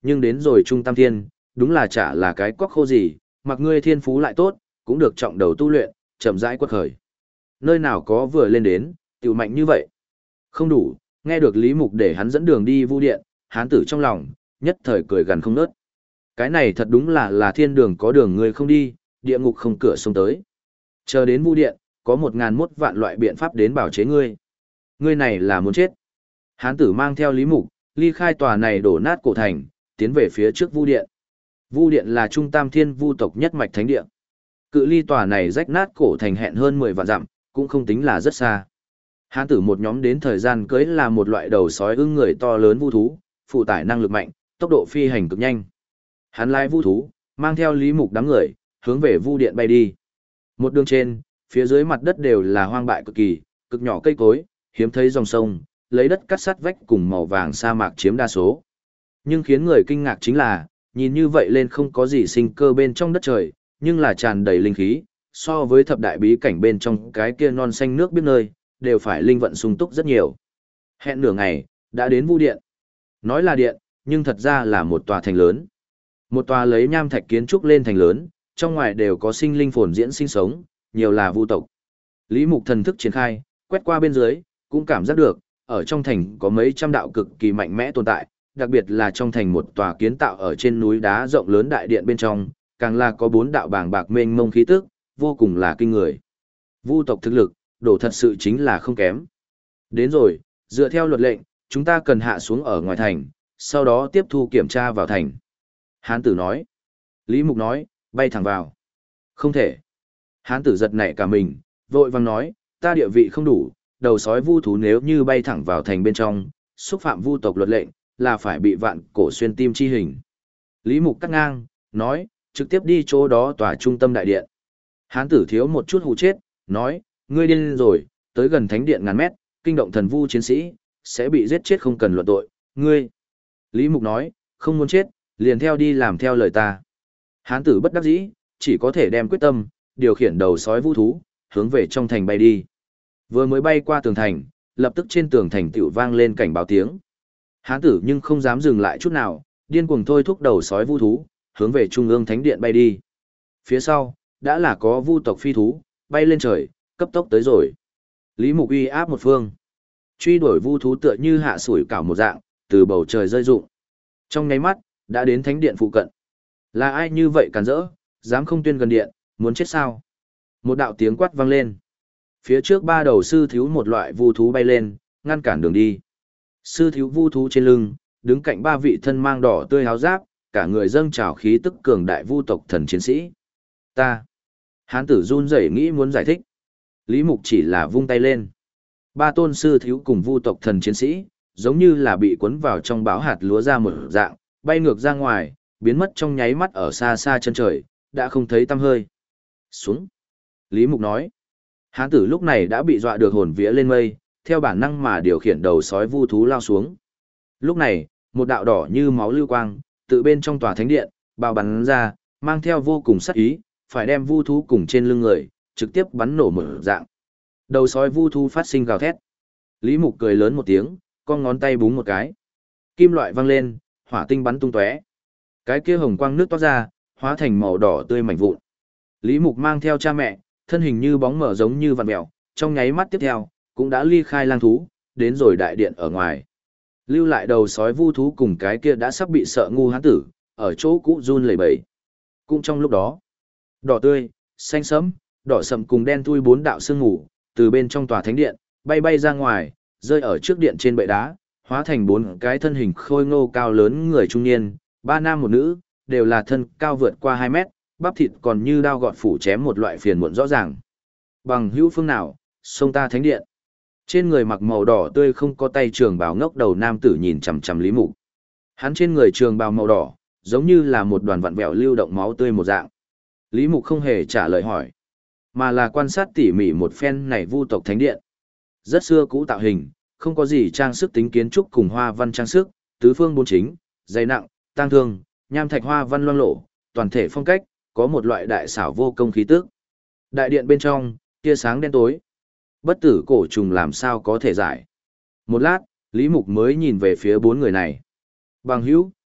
nhưng đến rồi Trung Tam Thiên, đúng là chả là cái quắc khô gì, mặc ngươi thiên phú lại tốt, cũng được trọng đầu tu luyện, chậm rãi quật khởi. Nơi nào có vừa lên đến, tiểu mạnh như vậy. Không đủ, nghe được Lý Mục để hắn dẫn đường đi Vu Điện, hán tử trong lòng, nhất thời cười gần không nớt. Cái này thật đúng là thiên đường có đường người không đi, địa ngục không cửa xông tới. Chờ đến Vu Điện, có 1001 vạn loại biện pháp đến bảo chế ngươi. Ngươi này là muốn chết. Hán tử mang theo Lý Mục, ly khai tòa này đổ nát cổ thành, tiến về phía trước Vu Điện. Vu Điện là trung tam thiên vu tộc nhất mạch thánh địa. Cự ly tòa này rách nát cổ thành hẹn hơn 10 vạn dặm, cũng không tính là rất xa. Hán tử một nhóm đến thời gian cưới là một loại đầu sói ưng người to lớn vu thú, phụ tải năng lực mạnh, tốc độ phi hành cực nhanh. Hắn lái vu thú, mang theo Lý Mục đám người, hướng về Vu Điện bay đi. Một đường trên, phía dưới mặt đất đều là hoang bại cực kỳ, cực nhỏ cây cối, hiếm thấy dòng sông, lấy đất cắt sắt vách cùng màu vàng sa mạc chiếm đa số. Nhưng khiến người kinh ngạc chính là, nhìn như vậy lên không có gì sinh cơ bên trong đất trời, nhưng là tràn đầy linh khí, so với thập đại bí cảnh bên trong cái kia non xanh nước biết nơi, đều phải linh vận sung túc rất nhiều. Hẹn nửa ngày, đã đến Vu Điện. Nói là điện, nhưng thật ra là một tòa thành lớn. Một tòa lấy nham thạch kiến trúc lên thành lớn, trong ngoài đều có sinh linh phồn diễn sinh sống, nhiều là vu tộc. Lý Mục thần thức triển khai, quét qua bên dưới, cũng cảm giác được, ở trong thành có mấy trăm đạo cực kỳ mạnh mẽ tồn tại, đặc biệt là trong thành một tòa kiến tạo ở trên núi đá rộng lớn đại điện bên trong, càng là có 4 đạo bảng bạc mênh mông khí tức, vô cùng là kinh người. Vu tộc thực lực, đổ thật sự chính là không kém. Đến rồi, dựa theo luật lệnh, chúng ta cần hạ xuống ở ngoài thành, sau đó tiếp thu kiểm tra vào thành. Hán tử nói. Lý Mục nói, bay thẳng vào. Không thể. Hán tử giật nảy cả mình, vội vàng nói, ta địa vị không đủ, đầu sói vu thú nếu như bay thẳng vào thành bên trong, xúc phạm vu tộc luật lệnh, là phải bị vạn cổ xuyên tim chi hình. Lý Mục cắt ngang, nói, trực tiếp đi chỗ đó tòa trung tâm đại điện. Hán tử thiếu một chút hù chết, nói, ngươi điên rồi, tới gần thánh điện ngàn mét, kinh động thần vu chiến sĩ, sẽ bị giết chết không cần luận tội, ngươi. Lý Mục nói, không muốn chết, liền theo đi làm theo lời ta. Hán tử bất đắc dĩ, chỉ có thể đem quyết tâm, điều khiển đầu sói vu thú, hướng về trong thành bay đi. Vừa mới bay qua tường thành, lập tức trên tường thành tiểu vang lên cảnh báo tiếng. Hán tử nhưng không dám dừng lại chút nào, điên cuồng thôi thúc đầu sói vu thú, hướng về trung ương thánh điện bay đi. Phía sau, đã là có vu tộc phi thú, bay lên trời, cấp tốc tới rồi. Lý Mục uy áp một phương. Truy đuổi vu thú tựa như hạ sủi cảo một dạng, từ bầu trời rơi rụng. Trong nháy mắt, đã đến thánh điện phụ cận. Là ai như vậy càn rỡ, dám không tuyên gần điện, muốn chết sao? Một đạo tiếng quát vang lên. Phía trước 3 đầu sư thiếu một loại vu thú bay lên, ngăn cản đường đi. Sư thiếu vu thú trên lưng, đứng cạnh 3 vị thân mang đỏ tươi áo giáp, cả người dâng trào khí tức cường đại vu tộc thần chiến sĩ. Ta. Hán tử run rẩy nghĩ muốn giải thích. Lý Mục chỉ là vung tay lên. 3 tôn sư thiếu cùng vu tộc thần chiến sĩ, giống như là bị cuốn vào trong bão hạt lúa ra một dạng, bay ngược ra ngoài, biến mất trong nháy mắt ở xa xa chân trời, đã không thấy tăm hơi. Xuống. Lý Mục nói. Hán tử lúc này đã bị dọa được hồn vía lên mây, theo bản năng mà điều khiển đầu sói vu thú lao xuống. Lúc này, một đạo đỏ như máu lưu quang, tự bên trong tòa thánh điện, bao bắn ra, mang theo vô cùng sát ý, phải đem vu thú cùng trên lưng người, trực tiếp bắn nổ mở dạng. Đầu sói vu thú phát sinh gào thét. Lý Mục cười lớn một tiếng, con ngón tay búng một cái. Kim loại văng lên, hỏa tinh bắn tung tóe. Cái kia hồng quang nước toát ra, hóa thành màu đỏ tươi mảnh vụn. Lý Mục mang theo cha mẹ, thân hình như bóng mở giống như vằn mèo, trong nháy mắt tiếp theo, cũng đã ly khai lang thú, đến rồi đại điện ở ngoài. Lưu lại đầu sói vu thú cùng cái kia đã sắp bị sợ ngu hán tử, ở chỗ cũ run lẩy bẩy. Cũng trong lúc đó, đỏ tươi, xanh sẫm, đỏ sậm cùng đen thui 4 đạo sương mù, từ bên trong tòa thánh điện, bay bay ra ngoài, rơi ở trước điện trên bệ đá, hóa thành 4 cái thân hình khôi ngô cao lớn người trung niên, 3 nam một nữ, đều là thân cao vượt qua 2 mét, bắp thịt còn như đao gọt phủ chém một loại phiền muộn rõ ràng. Bằng hữu phương nào, xông ta thánh điện. Trên người mặc màu đỏ tươi không có tay trường bào ngốc đầu nam tử nhìn chằm chằm Lý Mục. Hắn trên người trường bào màu đỏ, giống như là một đoàn vặn vẹo lưu động máu tươi một dạng. Lý Mục không hề trả lời hỏi, mà là quan sát tỉ mỉ một phen này vu tộc thánh điện. Rất xưa cũ tạo hình, không có gì trang sức tính kiến trúc cùng hoa văn trang sức, tứ phương bốn chính, dày nặng, tang thương, nham thạch hoa văn loang lổ, toàn thể phong cách, có một loại đại xảo vô công khí tức. Đại điện bên trong, tia sáng đen tối. Bất tử cổ trùng làm sao có thể giải. Một lát, Lý Mục mới nhìn về phía 4 người này. Bằng hữu,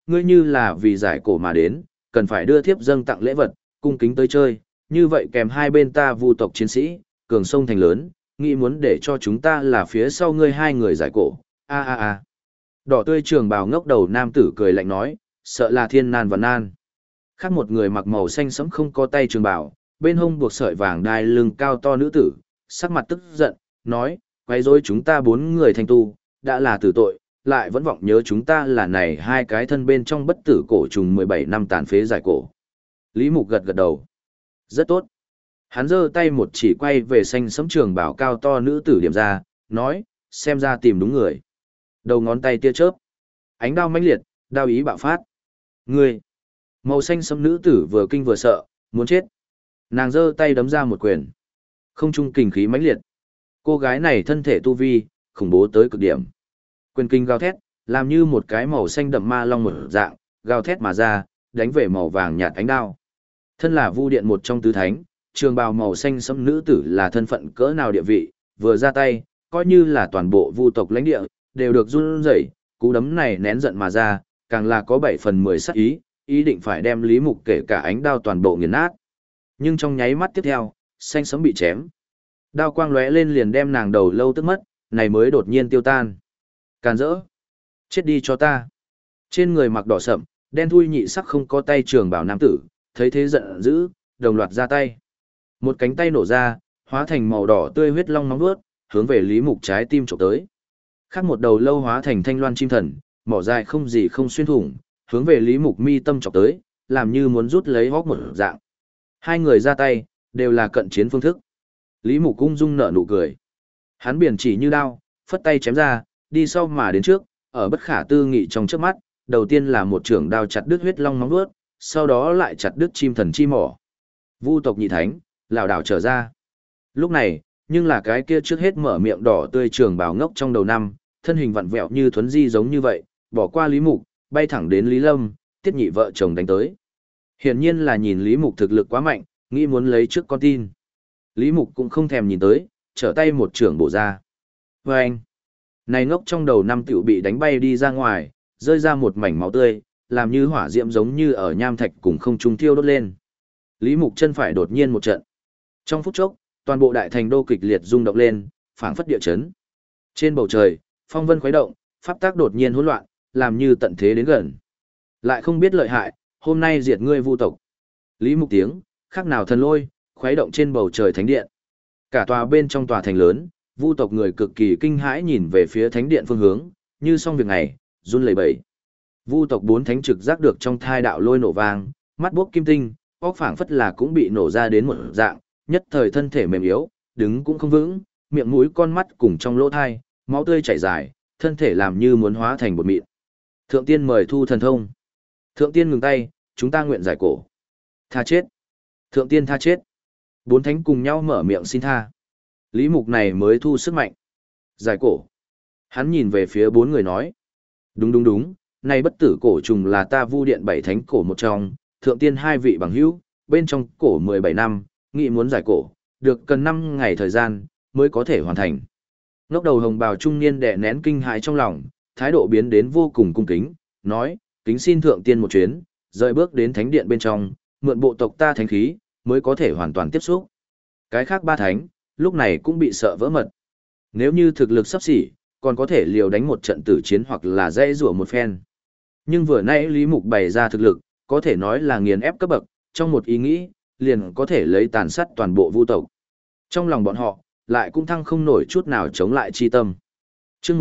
ngươi như là vì giải cổ mà đến, cần phải đưa thiếp dâng tặng lễ vật, cung kính tới chơi, như vậy kèm hai bên ta vu tộc chiến sĩ, cường sông thành lớn, nghĩ muốn để cho chúng ta là phía sau ngươi hai người giải cổ, a a a. Đỏ tươi trường bào ngốc đầu nam tử cười lạnh nói, sợ là thiên nan và nan. Khác một người mặc màu xanh sẫm không có tay trường bào, bên hông buộc sợi vàng đai lưng cao to nữ tử, sắc mặt tức giận, nói, quấy rối chúng ta bốn người thành tu, đã là tử tội, lại vẫn vọng nhớ chúng ta là này hai cái thân bên trong bất tử cổ trùng 17 năm tàn phế giải cổ. Lý Mục gật gật đầu. Rất tốt. Hắn giơ tay một chỉ quay về xanh sẫm trường bảo cao to nữ tử điểm ra, nói, xem ra tìm đúng người. Đầu ngón tay tia chớp. Ánh đao mãnh liệt, đao ý bạo phát. Ngươi. Màu xanh sẫm nữ tử vừa kinh vừa sợ, muốn chết. Nàng giơ tay đấm ra một quyền. Không trung kình khí mãnh liệt. Cô gái này thân thể tu vi, khủng bố tới cực điểm. Quyền kinh gào thét, làm như một cái màu xanh đậm ma long một dạng, gào thét mà ra, đánh về màu vàng nhạt ánh đao. Thân là Vu Điện một trong tứ thánh, trường bào màu xanh sẫm nữ tử là thân phận cỡ nào địa vị, vừa ra tay, coi như là toàn bộ Vu tộc lãnh địa, đều được run rẩy, cú đấm này nén giận mà ra, càng là có 7 phần 10 sát ý, ý định phải đem Lý Mục kể cả ánh đao toàn bộ nghiền nát. Nhưng trong nháy mắt tiếp theo, xanh sẫm bị chém. Đao quang lóe lên liền đem nàng đầu lâu tức mất, này mới đột nhiên tiêu tan. Càn rỡ. Chết đi cho ta. Trên người mặc đỏ sậm, đen thui nhị sắc không có tay trường bảo nam tử, thấy thế giận dữ, đồng loạt ra tay. Một cánh tay nổ ra, hóa thành màu đỏ tươi huyết long nóng vuốt, hướng về Lý Mục trái tim chụp tới. Khác một đầu lâu hóa thành thanh loan chim thần, mỏ dài không gì không xuyên thủng, hướng về Lý Mục mi tâm chọc tới, làm như muốn rút lấy hốc một dạng. Hai người ra tay, đều là cận chiến phương thức. Lý Mục ung dung nở nụ cười. Hắn biển chỉ như đao, phất tay chém ra, đi sau mà đến trước, ở bất khả tư nghị trong trước mắt, đầu tiên là một trường đao chặt đứt huyết long móng vuốt, sau đó lại chặt đứt chim thần chi mỏ. Vu tộc nhị thánh, lảo đảo trở ra. Lúc này, nhưng là cái kia trước hết mở miệng đỏ tươi trường bào ngốc trong đầu năm, thân hình vặn vẹo như thuấn di giống như vậy, bỏ qua Lý Mục, bay thẳng đến Lý Lâm, Tiết Nhị vợ chồng đánh tới. Hiển nhiên là nhìn Lý Mục thực lực quá mạnh, nghĩ muốn lấy trước con tin. Lý Mục cũng không thèm nhìn tới, trở tay một trường bổ ra. Và anh, này ngốc trong đầu năm tiểu bị đánh bay đi ra ngoài, rơi ra một mảnh máu tươi, làm như hỏa diễm giống như ở nham thạch cùng không trung thiêu đốt lên. Lý Mục chân phải đột nhiên một trận. Trong phút chốc, toàn bộ đại thành đô kịch liệt rung động lên, phảng phất địa chấn. Trên bầu trời, phong vân khuấy động, pháp tác đột nhiên hỗn loạn, làm như tận thế đến gần. Lại không biết lợi hại, hôm nay diệt ngươi Vu tộc. Lý Mục tiếng, khác nào thần lôi, khuấy động trên bầu trời thánh điện. Cả tòa bên trong tòa thành lớn, Vu tộc người cực kỳ kinh hãi nhìn về phía thánh điện phương hướng, như xong việc này, run lẩy bẩy. Vu tộc bốn thánh trực giác được trong thai đạo lôi nổ vang, mắt bốc kim tinh, óc phảng phất là cũng bị nổ ra đến một dạng, nhất thời thân thể mềm yếu, đứng cũng không vững, miệng mũi con mắt cùng trong lỗ thai, máu tươi chảy dài, thân thể làm như muốn hóa thành bột mịn. Thượng tiên mời thu thần thông. Thượng tiên ngừng tay, chúng ta nguyện giải cổ. Tha chết. Thượng tiên tha chết. Bốn thánh cùng nhau mở miệng xin tha. Lý Mục này mới thu sức mạnh. Giải cổ. Hắn nhìn về phía bốn người nói. Đúng đúng đúng, này bất tử cổ trùng là ta Vu Điện 7 thánh cổ một trong, thượng tiên hai vị bằng hữu, bên trong cổ 17 năm, nghị muốn giải cổ, được cần 5 ngày thời gian, mới có thể hoàn thành. Ngốc đầu hồng bào trung niên đè nén kinh hãi trong lòng, thái độ biến đến vô cùng cung kính, nói, kính xin thượng tiên một chuyến, rời bước đến thánh điện bên trong, mượn bộ tộc ta thánh khí, mới có thể hoàn toàn tiếp xúc. Cái khác ba thánh, lúc này cũng bị sợ vỡ mật. Nếu như thực lực sắp xỉ, còn có thể liều đánh một trận tử chiến hoặc là dễ rủa một phen. Nhưng vừa nãy Lý Mục bày ra thực lực, có thể nói là nghiền ép cấp bậc, trong một ý nghĩ, liền có thể lấy tàn sát toàn bộ Vu tộc. Trong lòng bọn họ, lại cũng thăng không nổi chút nào chống lại chi tâm. Chương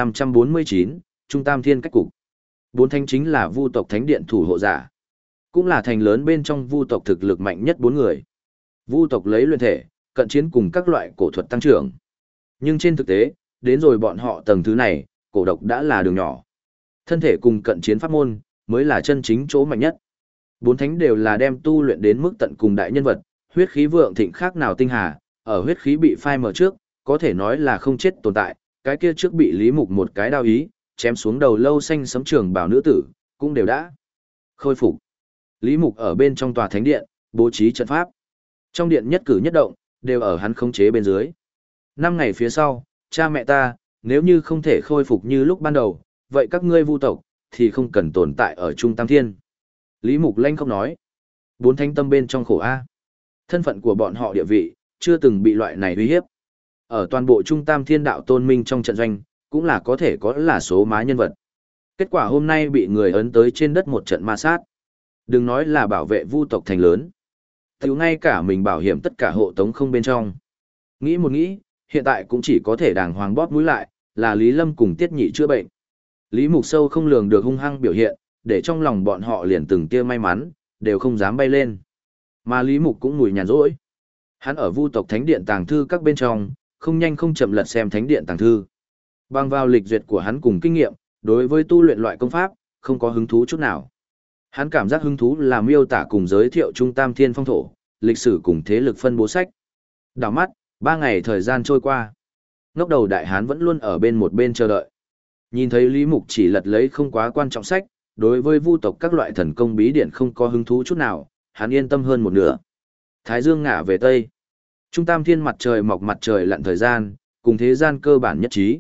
1549, Trung Tam Thiên cách cục. Bốn thánh chính là Vu tộc thánh điện thủ hộ giả, cũng là thành lớn bên trong Vu tộc thực lực mạnh nhất 4 người. Vu tộc lấy luyện thể, cận chiến cùng các loại cổ thuật tăng trưởng. Nhưng trên thực tế, đến rồi bọn họ tầng thứ này, cổ độc đã là đường nhỏ. Thân thể cùng cận chiến pháp môn, mới là chân chính chỗ mạnh nhất. Bốn thánh đều là đem tu luyện đến mức tận cùng đại nhân vật, huyết khí vượng thịnh khác nào tinh hà, ở huyết khí bị phai mờ trước, có thể nói là không chết tồn tại, cái kia trước bị Lý Mục một cái đao ý, chém xuống đầu lâu xanh sấm trường bảo nữ tử, cũng đều đã khôi phục. Lý Mục ở bên trong tòa thánh điện, bố trí trận pháp. Trong điện nhất cử nhất động, đều ở hắn khống chế bên dưới. 5 ngày phía sau, cha mẹ ta, nếu như không thể khôi phục như lúc ban đầu, vậy các ngươi Vu tộc, thì không cần tồn tại ở Trung Tam Thiên. Lý Mục Lanh không nói. Bốn thánh tâm bên trong khổ A. Thân phận của bọn họ địa vị, chưa từng bị loại này uy hiếp. Ở toàn bộ Trung Tam Thiên đạo tôn minh trong trận doanh, cũng là có thể có là số má nhân vật. Kết quả hôm nay bị người ấn tới trên đất một trận ma sát. Đừng nói là bảo vệ vu tộc thành lớn. Tiểu ngay cả mình bảo hiểm tất cả hộ tống không bên trong. Nghĩ một nghĩ, hiện tại cũng chỉ có thể đàng hoàng bóp mũi lại, là Lý Lâm cùng Tiết Nhị chữa bệnh. Lý Mục Sâu không lường được hung hăng biểu hiện, để trong lòng bọn họ liền từng tia may mắn, đều không dám bay lên. Mà Lý Mục cũng mùi nhàn rỗi. Hắn ở vu tộc thánh điện tàng thư các bên trong, không nhanh không chậm lật xem thánh điện tàng thư. Bằng vào lịch duyệt của hắn cùng kinh nghiệm, đối với tu luyện loại công pháp, không có hứng thú chút nào. Hắn cảm giác hứng thú là miêu tả cùng giới thiệu Trung Tam Thiên phong thổ, lịch sử cùng thế lực phân bố sách. Đảo mắt, 3 ngày thời gian trôi qua. Ngốc đầu đại hán vẫn luôn ở bên một bên chờ đợi. Nhìn thấy Lý Mục chỉ lật lấy không quá quan trọng sách, đối với vu tộc các loại thần công bí điển không có hứng thú chút nào, hắn yên tâm hơn một nửa. Thái dương ngả về tây. Trung Tam Thiên mặt trời mọc mặt trời lặn thời gian, cùng thế gian cơ bản nhất trí.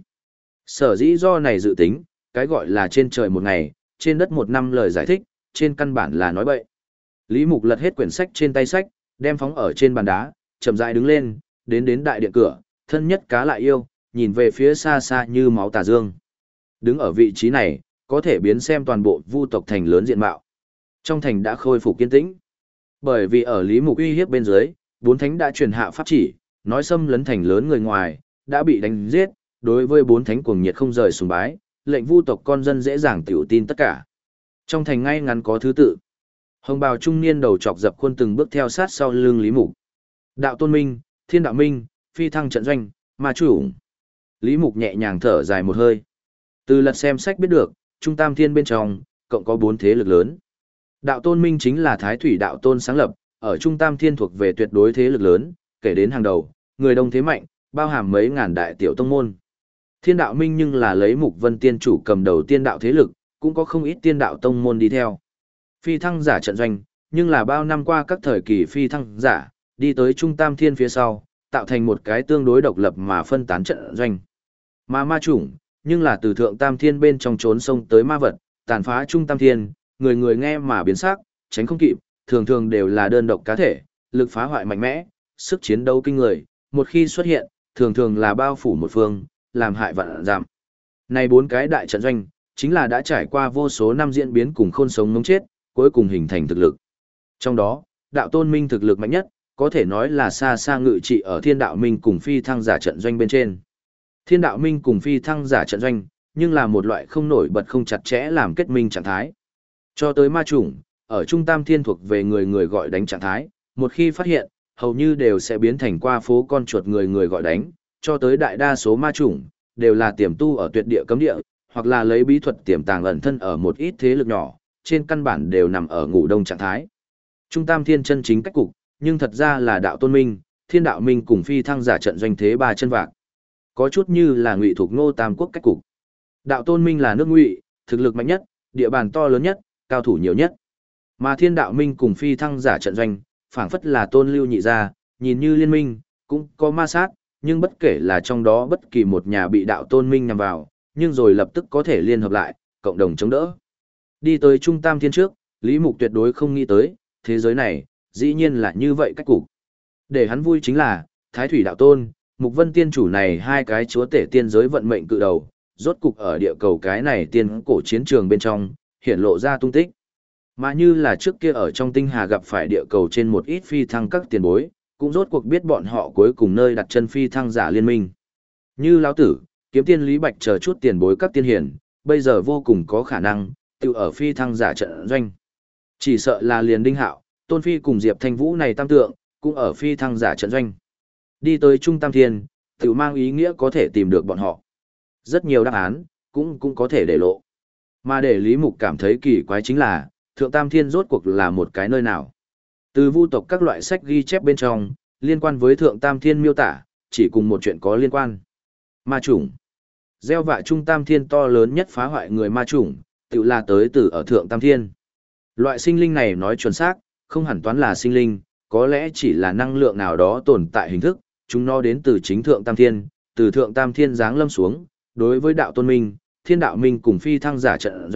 Sở dĩ do này dự tính, cái gọi là trên trời một ngày, trên đất một năm lời giải thích, trên căn bản là nói bậy. Lý Mục lật hết quyển sách trên tay sách, đem phóng ở trên bàn đá, chậm rãi đứng lên, đến đại điện cửa, thân nhất cá lại yêu, nhìn về phía xa xa như máu tà dương. Đứng ở vị trí này, có thể biến xem toàn bộ vu tộc thành lớn diện mạo. Trong thành đã khôi phục kiên tĩnh. Bởi vì ở Lý Mục uy hiếp bên dưới, bốn thánh đã truyền hạ pháp chỉ, nói xâm lấn thành lớn người ngoài, đã bị đánh giết, đối với bốn thánh cuồng nhiệt không rời sùng bái, lệnh vu tộc con dân dễ dàng tiểu tin tất cả. Trong thành ngay ngắn có thứ tự. Hồng bào trung niên đầu chọc dập khuôn từng bước theo sát sau lưng Lý Mục. Đạo Tôn Minh, Thiên Đạo Minh, Phi Thăng trận doanh, Ma Chủ. Lý Mục nhẹ nhàng thở dài một hơi. Từ lật xem sách biết được, Trung Tam Thiên bên trong, cộng có 4 thế lực lớn. Đạo Tôn Minh chính là Thái Thủy Đạo Tôn sáng lập, ở Trung Tam Thiên thuộc về tuyệt đối thế lực lớn, kể đến hàng đầu, người đông thế mạnh, bao hàm mấy ngàn đại tiểu tông môn. Thiên Đạo Minh nhưng là lấy Mục Vân Tiên chủ cầm đầu tiên đạo thế lực, cũng có không ít tiên đạo tông môn đi theo. Phi Thăng giả trận doanh, nhưng là bao năm qua các thời kỳ phi thăng giả, đi tới Trung Tam Thiên phía sau, tạo thành một cái tương đối độc lập mà phân tán trận doanh. Mà ma chủng, nhưng là từ Thượng Tam Thiên bên trong trốn sông tới ma vật, tàn phá Trung Tam Thiên, người người nghe mà biến sắc, tránh không kịp, thường thường đều là đơn độc cá thể, lực phá hoại mạnh mẽ, sức chiến đấu kinh người, một khi xuất hiện, thường thường là bao phủ một phương, làm hại vạn giảm. Này 4 cái đại trận doanh, chính là đã trải qua vô số năm diễn biến cùng khôn sống ngống chết, cuối cùng hình thành thực lực. Trong đó, đạo Tôn Minh thực lực mạnh nhất, có thể nói là xa xa ngự trị ở Thiên Đạo Minh cùng Phi Thăng giả trận doanh bên trên. Thiên Đạo Minh cùng Phi Thăng giả trận doanh, nhưng là một loại không nổi bật không chặt chẽ làm kết minh trạng thái. Cho tới ma chủng, ở Trung Tam Thiên thuộc về người người gọi đánh trạng thái, một khi phát hiện, hầu như đều sẽ biến thành qua phố con chuột người người gọi đánh, cho tới đại đa số ma chủng, đều là tiềm tu ở tuyệt địa cấm địa, hoặc là lấy bí thuật tiềm tàng ẩn thân ở một ít thế lực nhỏ, trên căn bản đều nằm ở ngủ đông trạng thái. Trung Tam Thiên chân chính cách cục, nhưng thật ra là đạo Tôn Minh, Thiên Đạo Minh cùng Phi Thăng giả trận doanh thế 3 chân vạc. Có chút như là Ngụy thuộc Ngô Tam Quốc cách cục. Đạo Tôn Minh là nước Ngụy, thực lực mạnh nhất, địa bàn to lớn nhất, cao thủ nhiều nhất. Mà Thiên Đạo Minh cùng Phi Thăng giả trận doanh, phảng phất là Tôn Lưu nhị gia, nhìn như liên minh, cũng có ma sát, nhưng bất kể là trong đó bất kỳ một nhà bị Đạo Tôn Minh nhằm vào, nhưng rồi lập tức có thể liên hợp lại, cộng đồng chống đỡ. Đi tới Trung Tam Thiên trước, Lý Mục tuyệt đối không nghĩ tới, thế giới này, dĩ nhiên là như vậy cách cục. Để hắn vui chính là, Thái Thủy Đạo Tôn, Mục Vân Tiên chủ này hai cái chúa tể tiên giới vận mệnh cự đầu, rốt cục ở địa cầu cái này tiên cổ chiến trường bên trong, hiển lộ ra tung tích. Mà như là trước kia ở trong tinh hà gặp phải địa cầu trên một ít phi thăng các tiền bối, cũng rốt cuộc biết bọn họ cuối cùng nơi đặt chân phi thăng giả liên minh. Như Lão Tử, Kiếm Tiên Lý Bạch chờ chút tiền bối các tiên hiển, bây giờ vô cùng có khả năng, tự ở phi thăng giả trận doanh. Chỉ sợ là liền Đinh Hạo, Tôn Phi cùng Diệp Thanh Vũ này tam tượng, cũng ở phi thăng giả trận doanh. Đi tới Trung Tam Thiên, tự mang ý nghĩa có thể tìm được bọn họ. Rất nhiều đáp án, cũng có thể để lộ. Mà để Lý Mục cảm thấy kỳ quái chính là, Thượng Tam Thiên rốt cuộc là một cái nơi nào. Từ vu tộc các loại sách ghi chép bên trong, liên quan với Thượng Tam Thiên miêu tả, chỉ cùng một chuyện có liên quan. Ma chủng. Gieo vạ Trung Tam Thiên to lớn nhất phá hoại người ma chủng, tự là tới từ ở Thượng Tam Thiên. Loại sinh linh này nói chuẩn xác, không hẳn toán là sinh linh, có lẽ chỉ là năng lượng nào đó tồn tại hình thức, chúng nó đến từ chính Thượng Tam Thiên, từ Thượng Tam Thiên giáng lâm xuống, đối với đạo Tôn Minh, Thiên Đạo Minh cùng Phi Thăng giả trận doanh,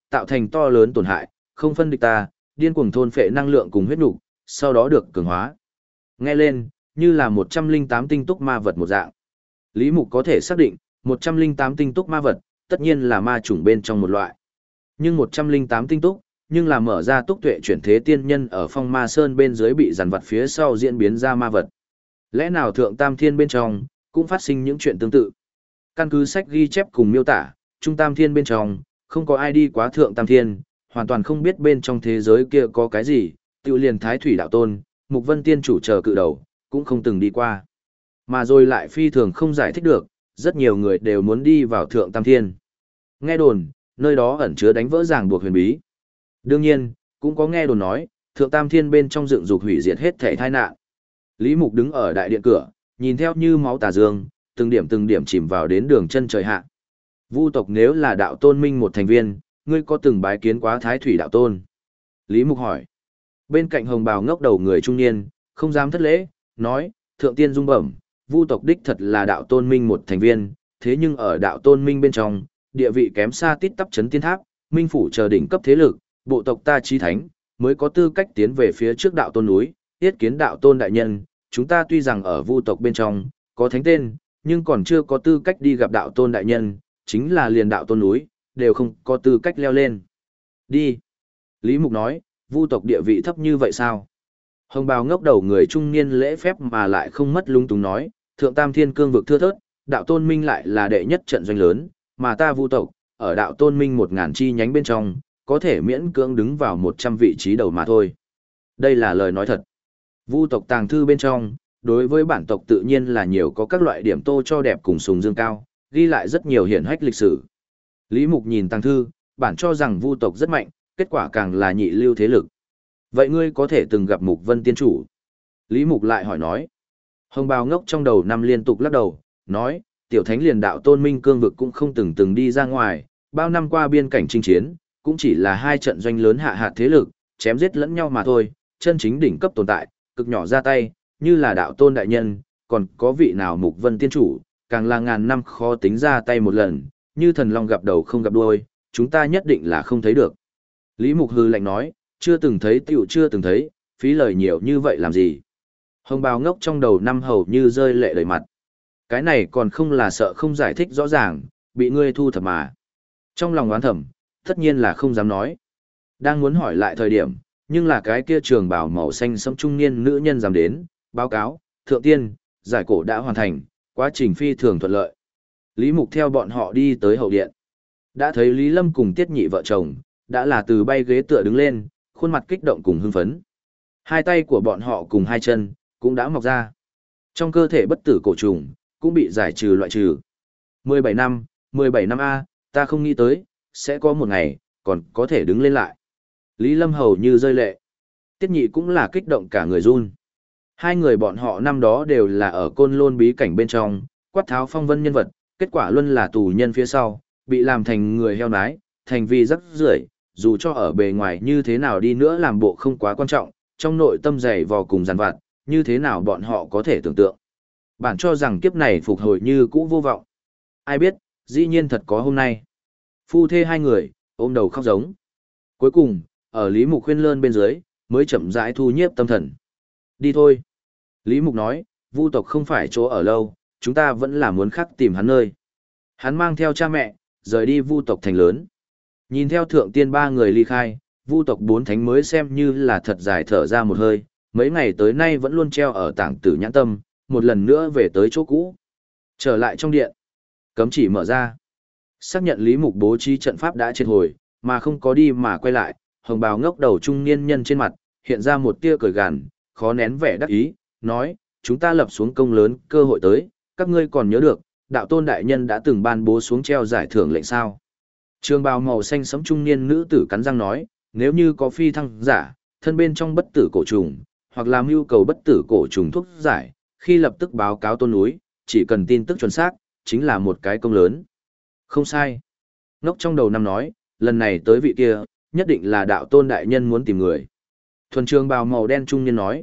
tạo thành to lớn tổn hại, không phân địch ta, điên cuồng thôn phệ năng lượng cùng huyết nục, sau đó được cường hóa. Nghe lên, như là 108 tinh túc ma vật một dạng. Lý Mục có thể xác định, 108 tinh túc ma vật, tất nhiên là ma chủng bên trong một loại. Nhưng 108 tinh túc, nhưng là mở ra túc tuệ chuyển thế tiên nhân ở phong ma sơn bên dưới bị giàn vật phía sau diễn biến ra ma vật. Lẽ nào thượng tam thiên bên trong, cũng phát sinh những chuyện tương tự. Căn cứ sách ghi chép cùng miêu tả, trung tam thiên bên trong, không có ai đi quá thượng tam thiên, hoàn toàn không biết bên trong thế giới kia có cái gì, tiêu liền thái thủy đạo tôn, mục vân tiên chủ chờ cự đầu, cũng không từng đi qua. Mà rồi lại phi thường không giải thích được, rất nhiều người đều muốn đi vào thượng tam thiên. Nghe đồn, nơi đó ẩn chứa đánh vỡ ràng buộc huyền bí. Đương nhiên, cũng có nghe đồn nói, thượng tam thiên bên trong dựng dục hủy diệt hết thể tai nạn. Lý Mục đứng ở đại điện cửa, nhìn theo như máu tà dương, từng điểm chìm vào đến đường chân trời hạ. Vu tộc nếu là đạo tôn minh một thành viên, ngươi có từng bái kiến quá thái thủy đạo tôn? Lý Mục hỏi. Bên cạnh hồng bào ngốc đầu người trung niên, không dám thất lễ, nói, thượng tiên dung bẩm, Vu tộc đích thật là đạo tôn minh một thành viên, thế nhưng ở đạo tôn minh bên trong, địa vị kém xa tít tắp chấn tiên tháp, minh phủ chờ đỉnh cấp thế lực, bộ tộc ta chí thánh, mới có tư cách tiến về phía trước đạo tôn núi, yết kiến đạo tôn đại nhân, chúng ta tuy rằng ở Vu tộc bên trong, có thánh tên, nhưng còn chưa có tư cách đi gặp đạo tôn đại nhân, chính là liền đạo tôn núi, đều không có tư cách leo lên. Đi. Lý Mục nói, Vu tộc địa vị thấp như vậy sao? Hồng bào ngốc đầu người trung niên lễ phép mà lại không mất lung túng nói, thượng tam thiên cương vực thưa thớt, đạo tôn minh lại là đệ nhất trận doanh lớn, mà ta Vu tộc, ở đạo tôn minh 1000 chi nhánh bên trong, có thể miễn cưỡng đứng vào 100 vị trí đầu mà thôi. Đây là lời nói thật. Vu tộc tàng thư bên trong, đối với bản tộc tự nhiên là nhiều có các loại điểm tô cho đẹp cùng sùng dương cao, ghi lại rất nhiều hiển hách lịch sử. Lý Mục nhìn tàng thư, bản cho rằng Vu tộc rất mạnh, kết quả càng là nhị lưu thế lực. Vậy ngươi có thể từng gặp Mục Vân tiên chủ? Lý Mục lại hỏi nói. Hồng bào ngốc trong đầu năm liên tục lắc đầu, nói, tiểu thánh liền đạo tôn minh cương vực cũng không từng đi ra ngoài, bao năm qua biên cảnh chinh chiến, cũng chỉ là hai trận doanh lớn hạ hạt thế lực, chém giết lẫn nhau mà thôi, chân chính đỉnh cấp tồn tại, cực nhỏ ra tay, như là đạo tôn đại nhân, còn có vị nào Mục Vân tiên chủ, càng là ngàn năm khó tính ra tay một lần, như thần long gặp đầu không gặp đuôi, chúng ta nhất định là không thấy được. Lý Mục hư lạnh nói, chưa từng thấy tiểu chưa từng thấy, phí lời nhiều như vậy làm gì. Hồng bào ngốc trong đầu năm hầu như rơi lệ đầy mặt. Cái này còn không là sợ không giải thích rõ ràng, bị ngươi thu thập mà. Trong lòng oán thầm, tất nhiên là không dám nói. Đang muốn hỏi lại thời điểm, nhưng là cái kia trường bào màu xanh sẫm trung niên nữ nhân dám đến, báo cáo, thượng tiên, giải cổ đã hoàn thành, quá trình phi thường thuận lợi. Lý Mục theo bọn họ đi tới hậu điện. Đã thấy Lý Lâm cùng Tiết Nhị vợ chồng, đã là từ bay ghế tựa đứng lên, khuôn mặt kích động cùng hưng phấn. Hai tay của bọn họ cùng hai chân, cũng đã mọc ra. Trong cơ thể bất tử cổ trùng, cũng bị giải trừ loại trừ. 17 năm A, ta không nghĩ tới, sẽ có một ngày, còn có thể đứng lên lại. Lý Lâm hầu như rơi lệ. Tiết Nhị cũng là kích động cả người run. Hai người bọn họ năm đó đều là ở côn lôn bí cảnh bên trong, quát tháo phong vân nhân vật, kết quả luôn là tù nhân phía sau, bị làm thành người heo nái, thành vì rắc rưởi, dù cho ở bề ngoài như thế nào đi nữa làm bộ không quá quan trọng, trong nội tâm dày vò cùng giàn vặt, như thế nào bọn họ có thể tưởng tượng. Bản cho rằng kiếp này phục hồi như cũ vô vọng. Ai biết, dĩ nhiên thật có hôm nay. Phu thê hai người, ôm đầu khóc giống. Cuối cùng, ở Lý Mục khuyên lơn bên dưới, mới chậm rãi thu nhiếp tâm thần. Đi thôi. Lý Mục nói, Vu tộc không phải chỗ ở lâu, chúng ta vẫn là muốn khắc tìm hắn nơi. Hắn mang theo cha mẹ, rời đi Vu tộc thành lớn. Nhìn theo thượng tiên ba người ly khai, Vu tộc bốn thánh mới xem như là thật dài thở ra một hơi, mấy ngày tới nay vẫn luôn treo ở tảng tử nhãn tâm, một lần nữa về tới chỗ cũ. Trở lại trong điện, cấm chỉ mở ra. Xác nhận Lý Mục bố trí trận pháp đã triệt hồi, mà không có đi mà quay lại, hồng bào ngốc đầu trung niên nhân trên mặt, hiện ra một tia cười gằn, khó nén vẻ đắc ý, nói, chúng ta lập xuống công lớn, cơ hội tới, các ngươi còn nhớ được, đạo tôn đại nhân đã từng ban bố xuống treo giải thưởng lệnh sao. Trường bào màu xanh sẫm trung niên nữ tử cắn răng nói, nếu như có phi thăng giả, thân bên trong bất tử cổ trùng, hoặc làm mưu cầu bất tử cổ trùng thuốc giải, khi lập tức báo cáo tôn núi, chỉ cần tin tức chuẩn xác, chính là một cái công lớn. Không sai. Ngốc trong đầu năm nói, lần này tới vị kia, nhất định là đạo tôn đại nhân muốn tìm người. Thuần trường bào màu đen trung niên nói,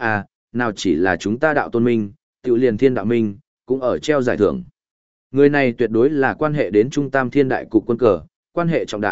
nào chỉ là chúng ta đạo tôn minh, tiểu liền thiên đạo minh, cũng ở treo giải thưởng. Người này tuyệt đối là quan hệ đến trung tam thiên đại cục quân cờ, quan hệ trọng đại,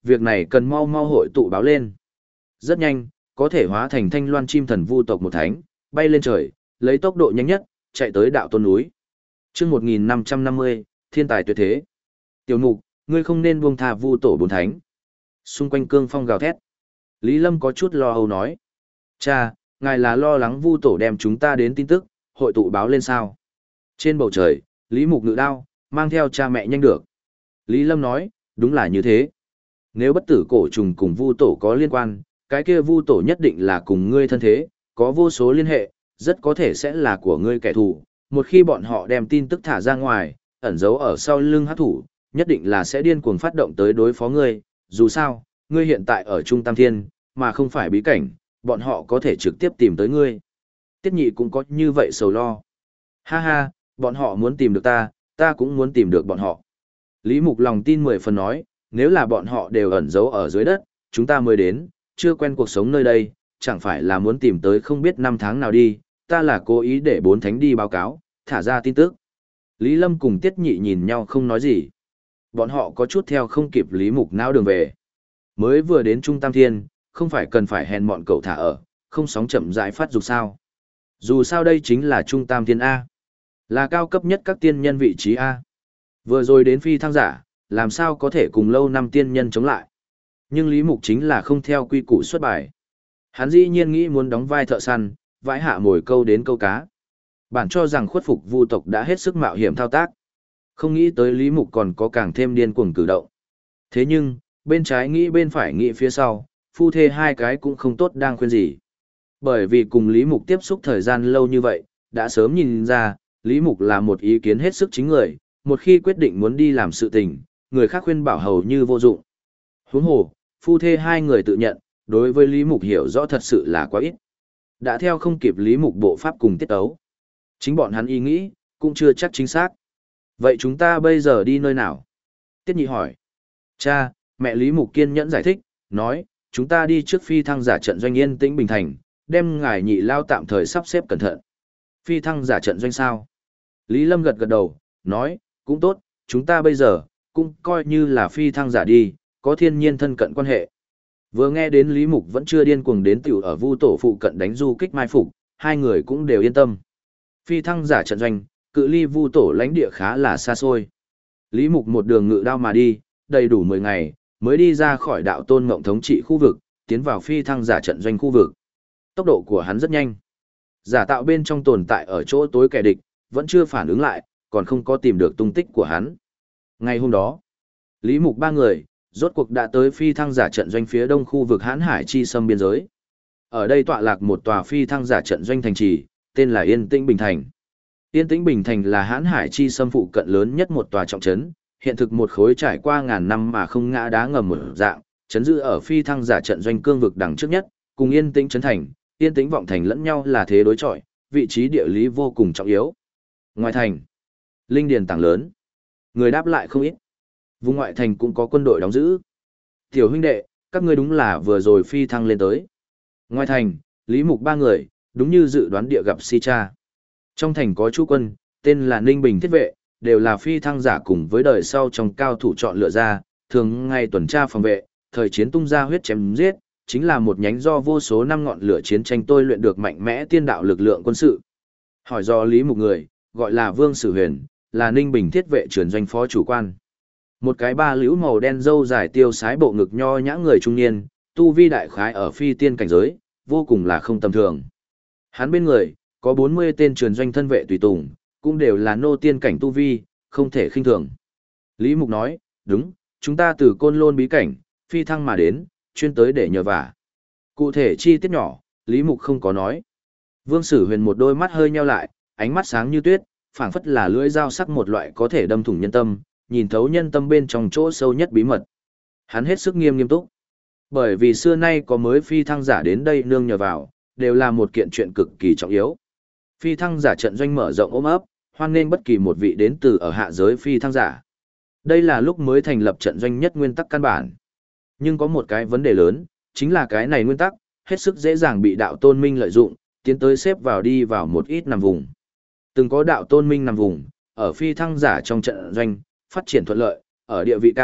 Việc này cần mau mau hội tụ báo lên. Rất nhanh, có thể hóa thành thanh loan chim thần vu tộc một thánh, bay lên trời, lấy tốc độ nhanh nhất, chạy tới đạo tôn núi. Chương 1550, thiên tài tuyệt thế. Tiểu mục, ngươi không nên buông tha vu tổ bốn thánh. Xung quanh cương phong gào thét. Lý Lâm có chút lo âu nói. Cha, ngài là lo lắng vu tổ đem chúng ta đến tin tức, hội tụ báo lên sao? Trên bầu trời, Lý Mục ngự đao, mang theo cha mẹ nhanh được. Lý Lâm nói, đúng là như thế. Nếu bất tử cổ trùng cùng vu tổ có liên quan, cái kia vu tổ nhất định là cùng ngươi thân thế, có vô số liên hệ, rất có thể sẽ là của ngươi kẻ thù. Một khi bọn họ đem tin tức thả ra ngoài, ẩn giấu ở sau lưng hắc thủ, nhất định là sẽ điên cuồng phát động tới đối phó ngươi. Dù sao, ngươi hiện tại ở Trung Tam Thiên, mà không phải bí cảnh, bọn họ có thể trực tiếp tìm tới ngươi. Tiết Nhị cũng có như vậy sầu lo. Ha ha, bọn họ muốn tìm được ta, ta cũng muốn tìm được bọn họ. Lý Mục lòng tin 10 phần nói, nếu là bọn họ đều ẩn giấu ở dưới đất, chúng ta mới đến, chưa quen cuộc sống nơi đây, chẳng phải là muốn tìm tới không biết năm tháng nào đi, ta là cố ý để bốn thánh đi báo cáo, thả ra tin tức. Lý Lâm cùng Tiết Nhị nhìn nhau không nói gì. Bọn họ có chút theo không kịp Lý Mục não đường về. Mới vừa đến Trung Tam Thiên, không phải cần phải hèn mọn cậu thả ở, không sóng chậm rãi phát dục sao. Dù sao đây chính là Trung Tam Thiên A. Là cao cấp nhất các tiên nhân vị trí A. Vừa rồi đến phi thăng giả, làm sao có thể cùng lâu năm tiên nhân chống lại. Nhưng Lý Mục chính là không theo quy củ xuất bài. Hắn dĩ nhiên nghĩ muốn đóng vai thợ săn, vãi hạ mồi câu đến câu cá. Bản cho rằng khuất phục vu tộc đã hết sức mạo hiểm thao tác. Không nghĩ tới Lý Mục còn có càng thêm điên cuồng cử động. Thế nhưng, bên trái nghĩ bên phải nghĩ phía sau, phu thê hai cái cũng không tốt đang khuyên gì. Bởi vì cùng Lý Mục tiếp xúc thời gian lâu như vậy, đã sớm nhìn ra, Lý Mục là một ý kiến hết sức chính người, một khi quyết định muốn đi làm sự tình, người khác khuyên bảo hầu như vô dụng. Huống hồ, phu thê hai người tự nhận, đối với Lý Mục hiểu rõ thật sự là quá ít. Đã theo không kịp Lý Mục bộ pháp cùng tiết ấu. Chính bọn hắn ý nghĩ, cũng chưa chắc chính xác. Vậy chúng ta bây giờ đi nơi nào? Tiết Nhị hỏi. Cha, mẹ Lý Mục kiên nhẫn giải thích, nói, chúng ta đi trước phi thăng giả trận doanh Yên Tĩnh Bình Thành, đem ngài nhị lao tạm thời sắp xếp cẩn thận. Phi thăng giả trận doanh sao? Lý Lâm gật gật đầu, nói, cũng tốt, chúng ta bây giờ, cũng coi như là phi thăng giả đi, có thiên nhiên thân cận quan hệ. Vừa nghe đến Lý Mục vẫn chưa điên cuồng đến tiểu ở vu tổ phụ cận đánh du kích mai phục, hai người cũng đều yên tâm. Phi thăng giả trận doanh, cự ly vu tổ lãnh địa khá là xa xôi. Lý Mục một đường ngự đao mà đi, đầy đủ 10 ngày, mới đi ra khỏi đạo tôn ngộng thống trị khu vực, tiến vào phi thăng giả trận doanh khu vực. Tốc độ của hắn rất nhanh. Giả tạo bên trong tồn tại ở chỗ tối kẻ địch, vẫn chưa phản ứng lại, còn không có tìm được tung tích của hắn. Ngày hôm đó, Lý Mục ba người, rốt cuộc đã tới phi thăng giả trận doanh phía đông khu vực Hán Hải chi xâm biên giới. Ở đây tọa lạc một tòa phi thăng giả trận doanh thành trì, tên là Yên Tĩnh Bình Thành. Yên Tĩnh Bình Thành là Hán Hải chi xâm phụ cận lớn nhất một tòa trọng trấn, hiện thực một khối trải qua ngàn năm mà không ngã đá ngầm một dạng, trấn giữ ở phi thăng giả trận doanh cương vực đằng trước nhất, cùng Yên Tĩnh trấn thành, Yên Tĩnh vọng thành lẫn nhau là thế đối chọi, vị trí địa lý vô cùng trọng yếu. Ngoài thành, linh điền tảng lớn, người đáp lại không ít. Vùng ngoại thành cũng có quân đội đóng giữ. Tiểu huynh đệ, các ngươi đúng là vừa rồi phi thăng lên tới. Ngoài thành, Lý Mục ba người, đúng như dự đoán địa gặp si cha. Trong thành có chú quân, tên là Ninh Bình Thiết Vệ, đều là phi thăng giả cùng với đời sau trong cao thủ chọn lựa ra, thường ngày tuần tra phòng vệ, thời chiến tung ra huyết chém giết, chính là một nhánh do vô số năm ngọn lửa chiến tranh tôi luyện được mạnh mẽ tiên đạo lực lượng quân sự. Hỏi do Lý Mục người, gọi là Vương Sử Huyền, là Ninh Bình Thiết Vệ trưởng doanh phó chủ quan. Một cái ba liễu màu đen râu dài tiêu sái bộ ngực nho nhã người trung niên, tu vi đại khái ở phi tiên cảnh giới, vô cùng là không tầm thường. Hắn bên người, có 40 tên truyền doanh thân vệ tùy tùng, cũng đều là nô tiên cảnh tu vi, không thể khinh thường. Lý Mục nói, đúng, chúng ta từ Côn Lôn bí cảnh, phi thăng mà đến, chuyên tới để nhờ vả. Cụ thể chi tiết nhỏ, Lý Mục không có nói. Vương Sử Huyền một đôi mắt hơi nheo lại, ánh mắt sáng như tuyết, phảng phất là lưỡi dao sắc một loại có thể đâm thủng nhân tâm, nhìn thấu nhân tâm bên trong chỗ sâu nhất bí mật. Hắn hết sức nghiêm túc. Bởi vì xưa nay có mới phi thăng giả đến đây nương nhờ vào, đều là một kiện chuyện cực kỳ trọng yếu. Phi thăng giả trận doanh mở rộng ôm ấp, hoan nghênh bất kỳ một vị đến từ ở hạ giới phi thăng giả. Đây là lúc mới thành lập trận doanh nhất nguyên tắc căn bản. Nhưng có một cái vấn đề lớn, chính là cái này nguyên tắc, hết sức dễ dàng bị đạo tôn minh lợi dụng, tiến tới xếp vào đi vào một ít nằm vùng. Từng có đạo tôn minh nằm vùng, ở phi thăng giả trong trận doanh, phát triển thuận lợi, ở địa vị cao,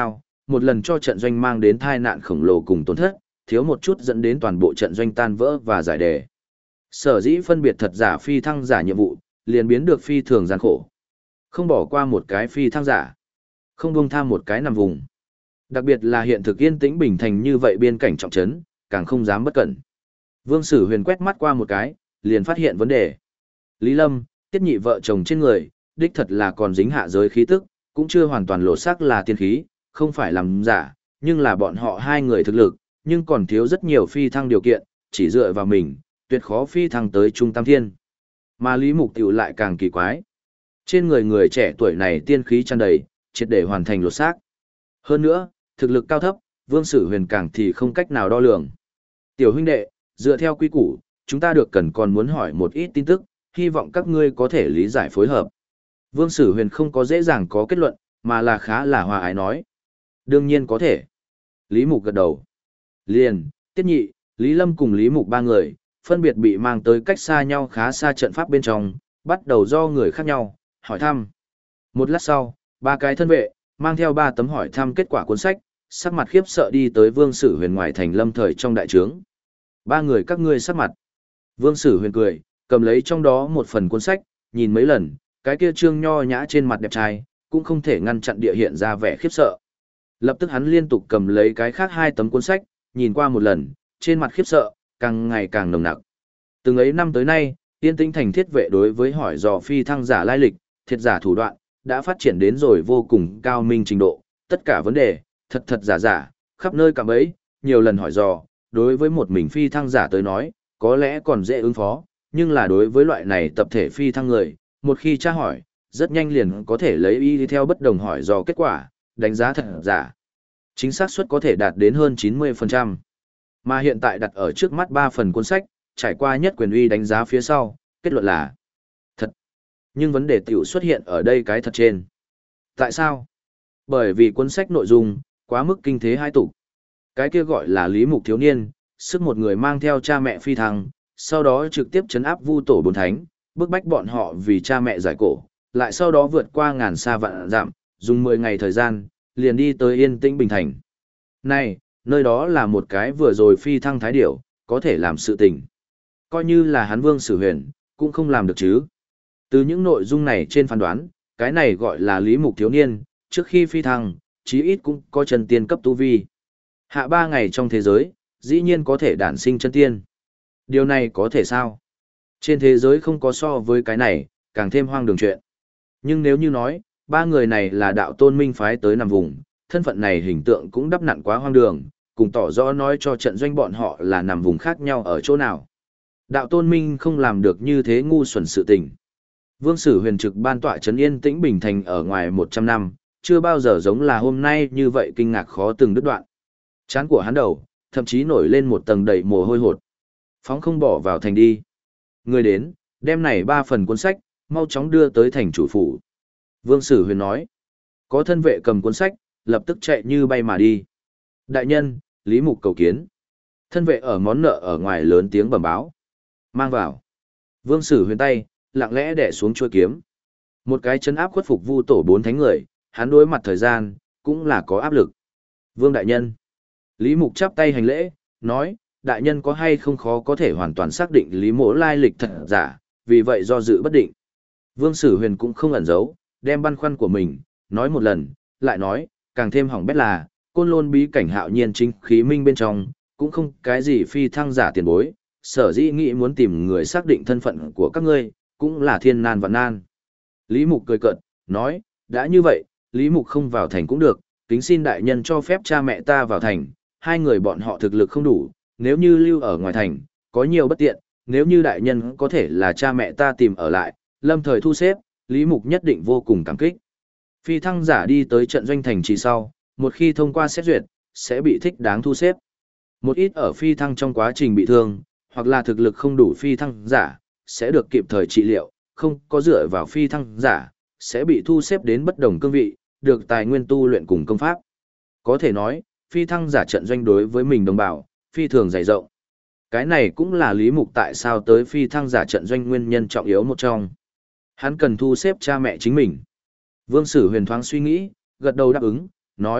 một lần cho trận doanh mang đến tai nạn khổng lồ cùng tổn thất, thiếu một chút dẫn đến toàn bộ trận doanh tan vỡ và giải đề. Sở dĩ phân biệt thật giả phi thăng giả nhiệm vụ, liền biến được phi thường gian khổ. Không bỏ qua một cái phi thăng giả, không buông tha một cái nằm vùng. Đặc biệt là hiện thực yên tĩnh bình thành như vậy biên cảnh trọng trấn, càng không dám bất cẩn. Vương Sử Huyền quét mắt qua một cái, liền phát hiện vấn đề. Lý Lâm, Tiết Nhị vợ chồng trên người, đích thật là còn dính hạ giới khí tức, cũng chưa hoàn toàn lộ sắc là tiên khí, không phải làm giả, nhưng là bọn họ hai người thực lực, nhưng còn thiếu rất nhiều phi thăng điều kiện, chỉ dựa vào mình, tuyệt khó phi thăng tới Trung Tam Thiên. Mà Lý Mục tiểu lại càng kỳ quái. Trên người người trẻ tuổi này tiên khí tràn đầy, triệt để hoàn thành lột xác. Hơn nữa, thực lực cao thấp, Vương Sử Huyền càng thì không cách nào đo lường. Tiểu huynh đệ, dựa theo quy củ, chúng ta được cần còn muốn hỏi một ít tin tức, hy vọng các ngươi có thể lý giải phối hợp. Vương Sử Huyền không có dễ dàng có kết luận, mà là khá là hòa ái nói. Đương nhiên có thể. Lý Mục gật đầu. Liền, Tiết Nhị, Lý Lâm cùng Lý Mục ba người, phân biệt bị mang tới cách xa nhau khá xa trận pháp bên trong, bắt đầu do người khác nhau, hỏi thăm. Một lát sau, ba cái thân vệ, mang theo 3 tấm hỏi thăm kết quả cuốn sách, sắc mặt khiếp sợ đi tới Vương Sử Huyền ngoài thành Lâm Thời trong đại trướng. Ba người các ngươi sắc mặt. Vương Sử Huyền cười, cầm lấy trong đó một phần cuốn sách, nhìn mấy lần, cái kia trương nho nhã trên mặt đẹp trai, cũng không thể ngăn chặn địa hiện ra vẻ khiếp sợ. Lập tức hắn liên tục cầm lấy cái khác 2 tấm cuốn sách, nhìn qua một lần, trên mặt khiếp sợ, càng ngày càng nồng nặc. Từng ấy năm tới nay, Yên Tĩnh Thành thiết vệ đối với hỏi dò phi thăng giả lai lịch, thiệt giả thủ đoạn, đã phát triển đến rồi vô cùng cao minh trình độ, tất cả vấn đề, thật thật giả giả, khắp nơi cả bấy, nhiều lần hỏi dò, đối với một mình phi thăng giả tới nói, có lẽ còn dễ ứng phó, nhưng là đối với loại này tập thể phi thăng người, một khi tra hỏi, rất nhanh liền có thể lấy y theo bất đồng hỏi dò kết quả, đánh giá thật giả. Chính xác suất có thể đạt đến hơn 90%. Mà hiện tại đặt ở trước mắt 3 phần cuốn sách, trải qua nhất quyền uy đánh giá phía sau, kết luận là thật. Nhưng vấn đề tiểu xuất hiện ở đây cái thật trên. Tại sao? Bởi vì cuốn sách nội dung, quá mức kinh thế hai tục. Cái kia gọi là Lý Mục thiếu niên, sức một người mang theo cha mẹ phi thăng, sau đó trực tiếp trấn áp Vu Tổ Bốn Thánh, bức bách bọn họ vì cha mẹ giải cổ, lại sau đó vượt qua ngàn xa vạn dặm, dùng 10 ngày thời gian, liền đi tới Yên Tĩnh Bình Thành. Này, nơi đó là một cái vừa rồi phi thăng thái điểu, có thể làm sự tình. Coi như là hắn Vương Sử Huyền, cũng không làm được chứ. Từ những nội dung này trên phán đoán, cái này gọi là Lý Mục thiếu niên, trước khi phi thăng, chí ít cũng có chân tiên cấp tu vi. Hạ 3 ngày trong thế giới, dĩ nhiên có thể đản sinh chân tiên. Điều này có thể sao? Trên thế giới không có so với cái này, càng thêm hoang đường chuyện. Nhưng nếu như nói, 3 người này là đạo tôn minh phái tới nằm vùng, thân phận này hình tượng cũng đắp nặn quá hoang đường, cùng tỏ rõ nói cho trận doanh bọn họ là nằm vùng khác nhau ở chỗ nào. Đạo tôn minh không làm được như thế ngu xuẩn sự tình. Vương Sử Huyền trực ban tọa trấn Yên Tĩnh Bình Thành ở ngoài 100 năm, chưa bao giờ giống là hôm nay như vậy kinh ngạc khó từng đứt đoạn. Trán của hắn đầu, thậm chí nổi lên một tầng đầy mồ hôi hột. Phóng không bỏ vào thành đi. Người đến, đem này 3 phần cuốn sách, mau chóng đưa tới thành chủ phủ. Vương Sử Huyền nói. Có thân vệ cầm cuốn sách, lập tức chạy như bay mà đi. Đại nhân, Lý Mục cầu kiến. Thân vệ ở món nợ ở ngoài lớn tiếng bẩm báo. Mang vào. Vương Sử Huyền tay, lặng lẽ đè xuống chuôi kiếm. Một cái chân áp khuất phục Vu Tổ 4 thánh người, hắn đối mặt thời gian, cũng là có áp lực. Vương đại nhân. Lý Mục chắp tay hành lễ, nói, đại nhân có hay không khó có thể hoàn toàn xác định Lý Mỗ lai lịch thật giả, vì vậy do dự bất định. Vương Sử Huyền cũng không ẩn giấu, đem băn khoăn của mình, nói một lần, lại nói, càng thêm hỏng bét là, Côn Lôn bí cảnh hạo nhiên chính khí minh bên trong, cũng không cái gì phi thăng giả tiền bối, sở dĩ nghĩ muốn tìm người xác định thân phận của các ngươi, cũng là thiên nan vạn nan. Lý Mục cười cợt, nói, đã như vậy, Lý Mục không vào thành cũng được, kính xin đại nhân cho phép cha mẹ ta vào thành, 2 người bọn họ thực lực không đủ, nếu như lưu ở ngoài thành, có nhiều bất tiện, nếu như đại nhân có thể là cha mẹ ta tìm ở lại, lâm thời thu xếp, Lý Mục nhất định vô cùng cảm kích. Phi thăng giả đi tới trận doanh thành trì sau, một khi thông qua xét duyệt, sẽ bị thích đáng thu xếp. Một ít ở phi thăng trong quá trình bị thương, hoặc là thực lực không đủ phi thăng giả, sẽ được kịp thời trị liệu, không có dựa vào phi thăng giả, sẽ bị thu xếp đến bất đồng cương vị, được tài nguyên tu luyện cùng công pháp. Có thể nói, phi thăng giả trận doanh đối với mình đồng bào, phi thường dày rộng. Cái này cũng là Lý Mục tại sao tới phi thăng giả trận doanh nguyên nhân trọng yếu một trong. Hắn cần thu xếp cha mẹ chính mình. Vương Sử Huyền thoáng suy nghĩ, gật đầu đáp ứng, nói,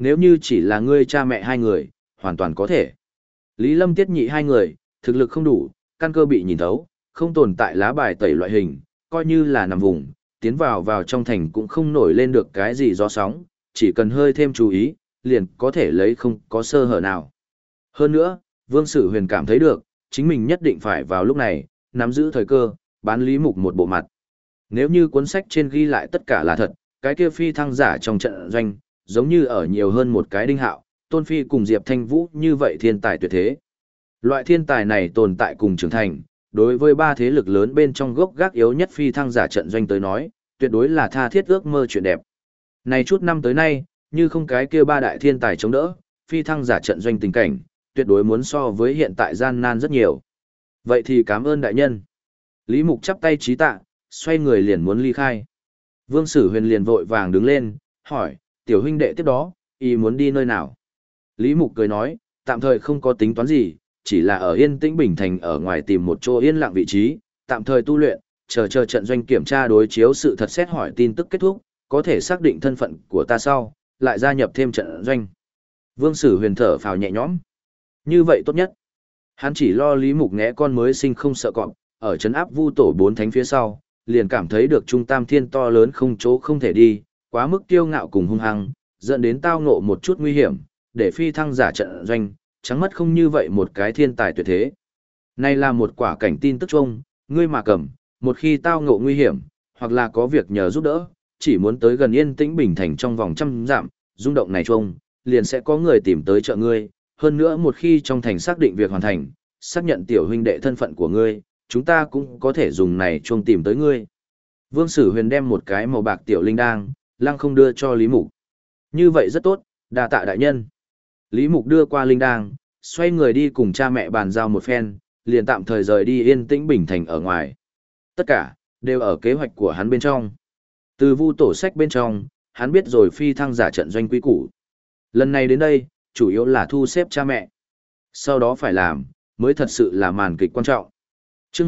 nếu như chỉ là ngươi cha mẹ hai người, hoàn toàn có thể. Lý Lâm Tiết Nhị hai người, thực lực không đủ, căn cơ bị nhìn thấu, không tồn tại lá bài tẩy loại hình, coi như là nằm vùng, tiến vào trong thành cũng không nổi lên được cái gì gió sóng, chỉ cần hơi thêm chú ý, liền có thể lấy không có sơ hở nào. Hơn nữa, Vương Sử Huyền cảm thấy được, chính mình nhất định phải vào lúc này, nắm giữ thời cơ, bán Lý Mục một bộ mặt. Nếu như cuốn sách trên ghi lại tất cả là thật, cái kia phi thăng giả trong trận doanh, giống như ở nhiều hơn một cái Đinh Hạo, Tôn Phi cùng Diệp Thanh Vũ như vậy thiên tài tuyệt thế. Loại thiên tài này tồn tại cùng trưởng thành, đối với ba thế lực lớn bên trong gốc gác yếu nhất phi thăng giả trận doanh tới nói, tuyệt đối là tha thiết ước mơ chuyện đẹp. Này chút năm tới nay, như không cái kia ba đại thiên tài chống đỡ, phi thăng giả trận doanh tình cảnh, tuyệt đối muốn so với hiện tại gian nan rất nhiều. Vậy thì cảm ơn đại nhân. Lý Mục chắp tay trí tạ, xoay người liền muốn ly khai. Vương Sử Huyền liền vội vàng đứng lên, hỏi, tiểu huynh đệ tiếp đó, y muốn đi nơi nào? Lý Mục cười nói, tạm thời không có tính toán gì, chỉ là ở Yên Tĩnh Bình Thành ở ngoài tìm một chỗ yên lặng vị trí, tạm thời tu luyện, chờ trận doanh kiểm tra đối chiếu sự thật xét hỏi tin tức kết thúc, có thể xác định thân phận của ta sau, lại gia nhập thêm trận doanh. Vương Sử Huyền thở phào nhẹ nhõm. Như vậy tốt nhất. Hắn chỉ lo Lý Mục ngẽ con mới sinh không sợ cọp, ở trấn áp Vu tổ 4 thánh phía sau, liền cảm thấy được Trung Tam Thiên to lớn không chỗ không thể đi, quá mức kiêu ngạo cùng hung hăng, dẫn đến tao ngộ một chút nguy hiểm, để phi thăng giả trận doanh, chẳng mất không như vậy một cái thiên tài tuyệt thế. Này là một quả cảnh tin tức chung, ngươi mà cầm, một khi tao ngộ nguy hiểm, hoặc là có việc nhờ giúp đỡ, chỉ muốn tới gần Yên Tĩnh Bình Thành trong vòng 100 dặm, rung động này chung, liền sẽ có người tìm tới trợ ngươi, hơn nữa một khi trong thành xác định việc hoàn thành, xác nhận tiểu huynh đệ thân phận của ngươi, chúng ta cũng có thể dùng này chuông tìm tới ngươi. Vương Sử Huyền đem một cái màu bạc tiểu linh đang, lăng không đưa cho Lý Mục. Như vậy rất tốt, đa tạ đại nhân. Lý Mục đưa qua linh đang, xoay người đi cùng cha mẹ bàn giao một phen, liền tạm thời rời đi Yên Tĩnh Bình Thành ở ngoài. Tất cả, đều ở kế hoạch của hắn bên trong. Từ Vu tổ sách bên trong, hắn biết rồi phi thăng giả trận doanh quý củ. Lần này đến đây, chủ yếu là thu xếp cha mẹ. Sau đó phải làm, mới thật sự là màn kịch quan trọng. Trước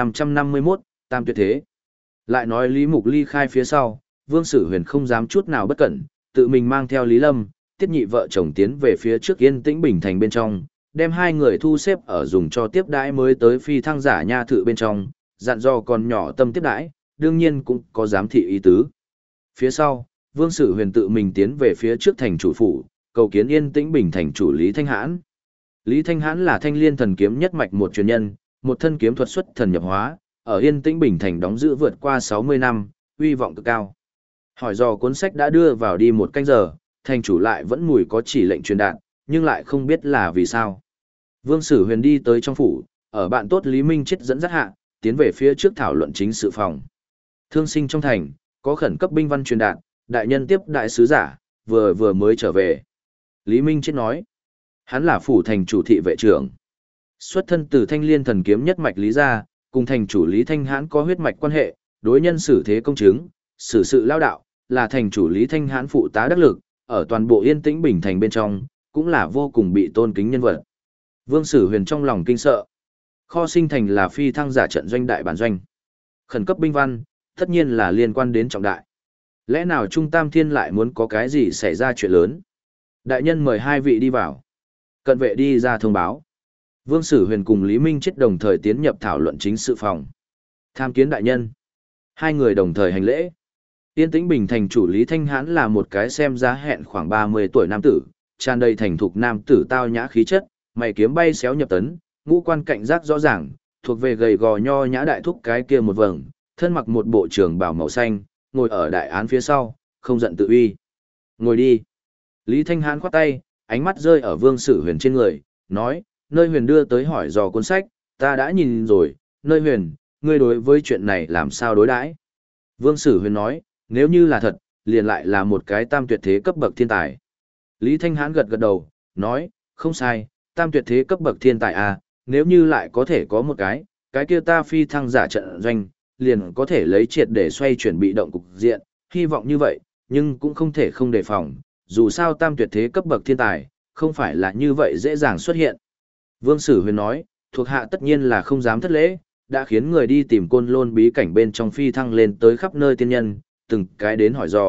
1551, Tam Tuyệt Thế. Lại nói Lý Mục ly khai phía sau, Vương Sử Huyền không dám chút nào bất cẩn, tự mình mang theo Lý Lâm, Tiết Nhị vợ chồng tiến về phía trước Yên Tĩnh Bình Thành bên trong, đem hai người thu xếp ở dùng cho tiếp đãi mới tới phi thăng giả nha thự bên trong, dặn dò con nhỏ tâm tiếp đãi, đương nhiên cũng có giám thị ý tứ. Phía sau, Vương Sử Huyền tự mình tiến về phía trước thành chủ phủ, cầu kiến Yên Tĩnh Bình Thành chủ Lý Thanh Hãn. Lý Thanh Hãn là Thanh Liên thần kiếm nhất mạch một truyền nhân, một thân kiếm thuật xuất thần nhập hóa, ở Yên Tĩnh Bình Thành đóng giữ vượt qua 60 năm, uy vọng cực cao. Hỏi dò cuốn sách đã đưa vào đi một canh giờ, thành chủ lại vẫn mùi có chỉ lệnh truyền đạt, nhưng lại không biết là vì sao. Vương Sử Huyền đi tới trong phủ, ở bạn tốt Lý Minh Chết dẫn dắt hạ, tiến về phía trước thảo luận chính sự phòng. Thương sinh trong thành, có khẩn cấp binh văn truyền đạt, đại nhân tiếp đại sứ giả, vừa mới trở về. Lý Minh Chết nói, hắn là phủ thành chủ thị vệ trưởng. Xuất thân từ Thanh Liên thần kiếm nhất mạch Lý gia, cùng thành chủ Lý Thanh Hãn có huyết mạch quan hệ, đối nhân xử thế công chứng, xử sự lao đạo, là thành chủ Lý Thanh Hãn phụ tá đắc lực, ở toàn bộ Yên Tĩnh Bình Thành bên trong, cũng là vô cùng bị tôn kính nhân vật. Vương Sử Huyền trong lòng kinh sợ. Kho Sinh Thành là phi thăng giả trận doanh đại bản doanh. Khẩn cấp binh văn, tất nhiên là liên quan đến trọng đại. Lẽ nào Trung Tam Thiên lại muốn có cái gì xảy ra chuyện lớn? Đại nhân mời hai vị đi vào. Cận vệ đi ra thông báo. Vương Sử Huyền cùng Lý Minh Chết đồng thời tiến nhập thảo luận chính sự phòng. Tham kiến đại nhân. Hai người đồng thời hành lễ. Yên Tĩnh Bình Thành chủ Lý Thanh Hãn là một cái xem giá hẹn khoảng 30 tuổi nam tử, tràn đầy thành thục nam tử tao nhã khí chất, mày kiếm bay xéo nhập tấn, ngũ quan cảnh giác rõ ràng, thuộc về gầy gò nho nhã đại thúc cái kia một vầng, thân mặc một bộ trường bào màu xanh, ngồi ở đại án phía sau, không giận tự uy. Ngồi đi. Lý Thanh Hãn khoát tay, ánh mắt rơi ở Vương Sử Huyền trên người, nói, nơi Huyền đưa tới hỏi dò cuốn sách, ta đã nhìn rồi, nơi Huyền, ngươi đối với chuyện này làm sao đối đãi? Vương Sử Huyền nói, nếu như là thật, liền lại là một cái tam tuyệt thế cấp bậc thiên tài. Lý Thanh Hãn gật gật đầu, nói, không sai, tam tuyệt thế cấp bậc thiên tài à, nếu như lại có thể có một cái kia ta phi thăng giả trận doanh, liền có thể lấy triệt để xoay chuyển bị động cục diện, hy vọng như vậy, nhưng cũng không thể không đề phòng, dù sao tam tuyệt thế cấp bậc thiên tài, không phải là như vậy dễ dàng xuất hiện. Vương Sử Huyền nói, thuộc hạ tất nhiên là không dám thất lễ, đã khiến người đi tìm Côn Lôn bí cảnh bên trong phi thăng lên tới khắp nơi tiên nhân, từng cái đến hỏi dò,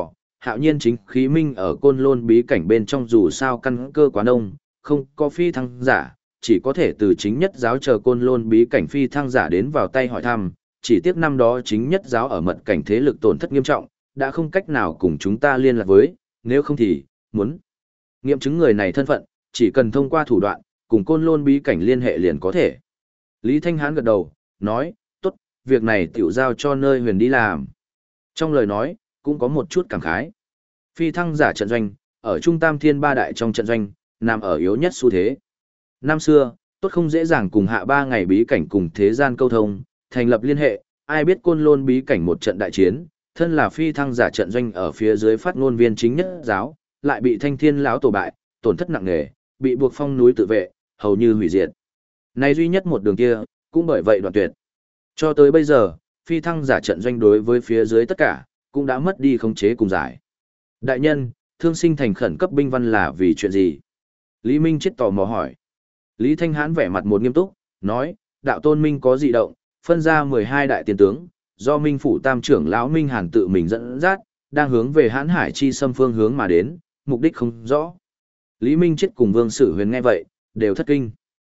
hạo nhiên chính khí minh ở côn lôn bí cảnh bên trong dù sao căn cơ quá nông, không có phi thăng giả, chỉ có thể từ chính nhất giáo chờ côn lôn bí cảnh phi thăng giả đến vào tay hỏi thăm, chỉ tiếc năm đó chính nhất giáo ở mật cảnh thế lực tổn thất nghiêm trọng, đã không cách nào cùng chúng ta liên lạc với, nếu không thì, muốn nghiệm chứng người này thân phận, chỉ cần thông qua thủ đoạn, cùng côn lôn bí cảnh liên hệ liền có thể. Lý Thanh Hán gật đầu, nói, tốt, việc này tiểu giao cho nơi huyền đi làm. Trong lời nói, cũng có một chút cảm khái. Phi thăng giả trận doanh, ở Trung Tam Thiên Ba Đại trong trận doanh, nằm ở yếu nhất xu thế. Năm xưa, tốt không dễ dàng cùng hạ 3 ngày bí cảnh cùng thế gian câu thông, thành lập liên hệ, ai biết côn lôn bí cảnh một trận đại chiến, thân là phi thăng giả trận doanh ở phía dưới phát ngôn viên chính nhất giáo, lại bị Thanh Thiên lão tổ bại, tổn thất nặng nề, bị buộc phong núi tự vệ, hầu như hủy diệt. Này duy nhất một đường kia, cũng bởi vậy đoạn tuyệt. Cho tới bây giờ, phi thăng giả trận doanh đối với phía dưới tất cả, cũng đã mất đi khống chế cùng giải. Đại nhân, thương sinh thành khẩn cấp binh văn là vì chuyện gì? Lý Minh chết tò mò hỏi. Lý Thanh Hán vẻ mặt một nghiêm túc, nói, đạo tôn minh có dị động, phân ra 12 đại tiền tướng, do Minh phủ tam trưởng lão Minh Hàn tự mình dẫn dắt, đang hướng về Hán Hải chi xâm phương hướng mà đến, mục đích không rõ. Lý Minh chết cùng Vương Sử Huyền nghe vậy, đều thất kinh.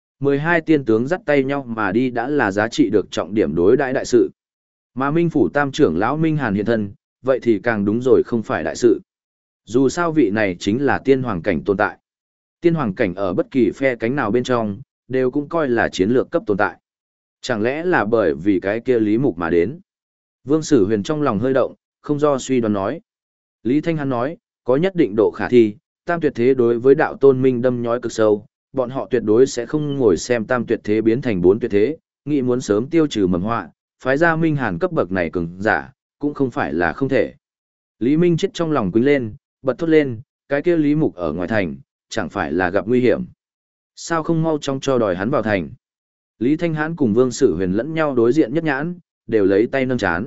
12 tiên tướng dắt tay nhau mà đi đã là giá trị được trọng điểm đối đãi đại sự. Mà Minh phủ tam trưởng lão Minh Hàn hiện thân, vậy thì càng đúng rồi không phải đại sự. Dù sao vị này chính là tiên hoàng cảnh tồn tại. Tiên hoàng cảnh ở bất kỳ phe cánh nào bên trong, đều cũng coi là chiến lược cấp tồn tại. Chẳng lẽ là bởi vì cái kia Lý Mục mà đến? Vương Sử Huyền trong lòng hơi động, không do suy đoán nói. Lý Thanh Hán nói, có nhất định độ khả thi, tam tuyệt thế đối với đạo tôn minh đâm nhói cực sâu, bọn họ tuyệt đối sẽ không ngồi xem tam tuyệt thế biến thành 4 tuyệt thế, nghĩ muốn sớm tiêu trừ mầm họa, phái ra Minh Hàn cấp bậc này cường giả, cũng không phải là không thể. Lý Minh chết trong lòng quýnh lên, bật thốt lên, cái kia Lý Mục ở ngoài thành, chẳng phải là gặp nguy hiểm. Sao không mau chóng cho đòi hắn vào thành? Lý Thanh Hán cùng Vương Sử Huyền lẫn nhau đối diện nhất nhãn, đều lấy tay nâng chán.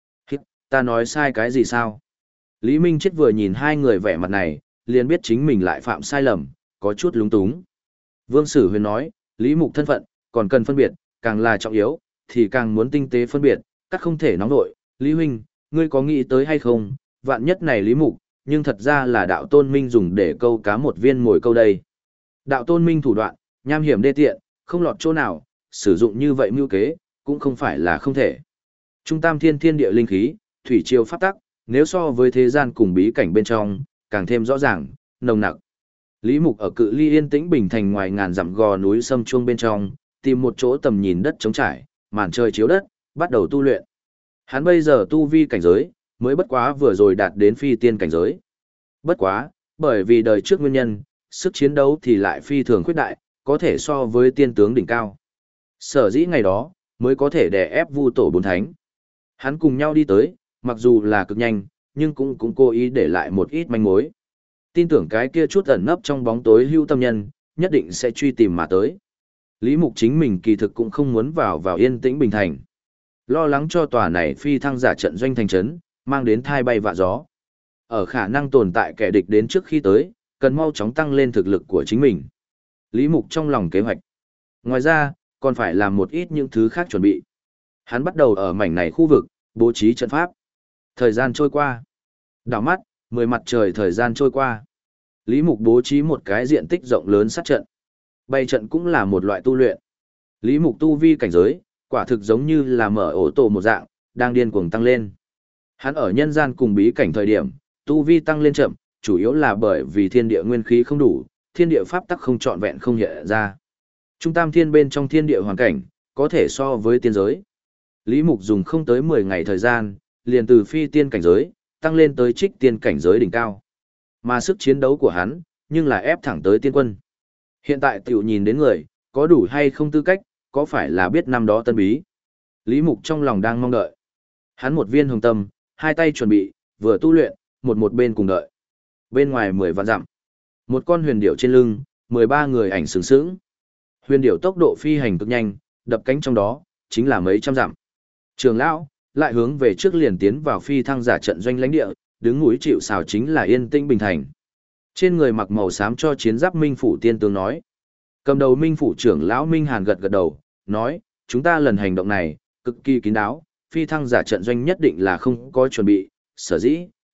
Ta nói sai cái gì sao? Lý Minh chết vừa nhìn hai người vẻ mặt này, liền biết chính mình lại phạm sai lầm, có chút lúng túng. Vương Sử Huyền nói, Lý Mục thân phận, còn cần phân biệt, càng là trọng yếu, thì càng muốn tinh tế phân biệt, các không thể nóng nội. Lý Huynh, ngươi có nghĩ tới hay không, vạn nhất này Lý Mục, nhưng thật ra là đạo tôn minh dùng để câu cá một viên mồi câu đây. Đạo tôn minh thủ đoạn, nham hiểm đê tiện, không lọt chỗ nào, sử dụng như vậy mưu kế, cũng không phải là không thể. Trung tam thiên thiên địa linh khí, thủy triều pháp tắc, nếu so với thế gian cùng bí cảnh bên trong, càng thêm rõ ràng, nồng nặc. Lý Mục ở cự ly yên tĩnh bình thành ngoài ngàn dặm gò núi sâm chuông bên trong, tìm một chỗ tầm nhìn đất trống trải, màn trời chiếu đất, bắt đầu tu luyện. Hắn bây giờ tu vi cảnh giới, mới bất quá vừa rồi đạt đến phi tiên cảnh giới. Bất quá, bởi vì đời trước nguyên nhân, sức chiến đấu thì lại phi thường khuyết đại, có thể so với tiên tướng đỉnh cao. Sở dĩ ngày đó, mới có thể đè ép Vu tổ 4 thánh. Hắn cùng nhau đi tới, mặc dù là cực nhanh, nhưng cũng cố ý để lại một ít manh mối. Tin tưởng cái kia chút ẩn nấp trong bóng tối hưu tâm nhân, nhất định sẽ truy tìm mà tới. Lý Mục chính mình kỳ thực cũng không muốn vào yên tĩnh bình thành. Lo lắng cho tòa này phi thăng giả trận doanh thành trấn, mang đến thai bay vạ gió. Ở khả năng tồn tại kẻ địch đến trước khi tới, cần mau chóng tăng lên thực lực của chính mình. Lý Mục trong lòng kế hoạch. Ngoài ra, còn phải làm một ít những thứ khác chuẩn bị. Hắn bắt đầu ở mảnh này khu vực, bố trí trận pháp. Thời gian trôi qua. Đảo mắt, 10 mặt trời thời gian trôi qua. Lý Mục bố trí một cái diện tích rộng lớn sát trận. Bày trận cũng là một loại tu luyện. Lý Mục tu vi cảnh giới, quả thực giống như là mở ổ tổ một dạng, đang điên cuồng tăng lên. Hắn ở nhân gian cùng bí cảnh thời điểm, tu vi tăng lên chậm, chủ yếu là bởi vì thiên địa nguyên khí không đủ, thiên địa pháp tắc không trọn vẹn không hiện ra. Trung tam thiên bên trong thiên địa hoàn cảnh, có thể so với tiên giới. Lý Mục dùng không tới 10 ngày thời gian, liền từ phi tiên cảnh giới, tăng lên tới trích tiên cảnh giới đỉnh cao. Mà sức chiến đấu của hắn, nhưng là ép thẳng tới tiên quân. Hiện tại tiểu nhìn đến người, có đủ hay không tư cách, có phải là biết năm đó tân bí. Lý Mục trong lòng đang mong đợi. Hắn một viên hồng tâm, hai tay chuẩn bị, vừa tu luyện, một bên cùng đợi. Bên ngoài 10 vạn dặm, một con huyền điểu trên lưng, 13 người ảnh sướng sướng. Huyền điểu tốc độ phi hành cực nhanh, đập cánh trong đó, chính là mấy trăm dặm. Trường lão lại hướng về trước liền tiến vào phi thăng giả trận doanh lãnh địa, đứng núi chịu sào chính là yên tĩnh bình thành. Trên người mặc màu xám cho chiến giáp Minh phủ tiên tướng nói. Cầm đầu Minh phủ trưởng lão Minh Hàn gật gật đầu, nói, chúng ta lần hành động này, cực kỳ kín đáo, phi thăng giả trận doanh nhất định là không có chuẩn bị, sở dĩ,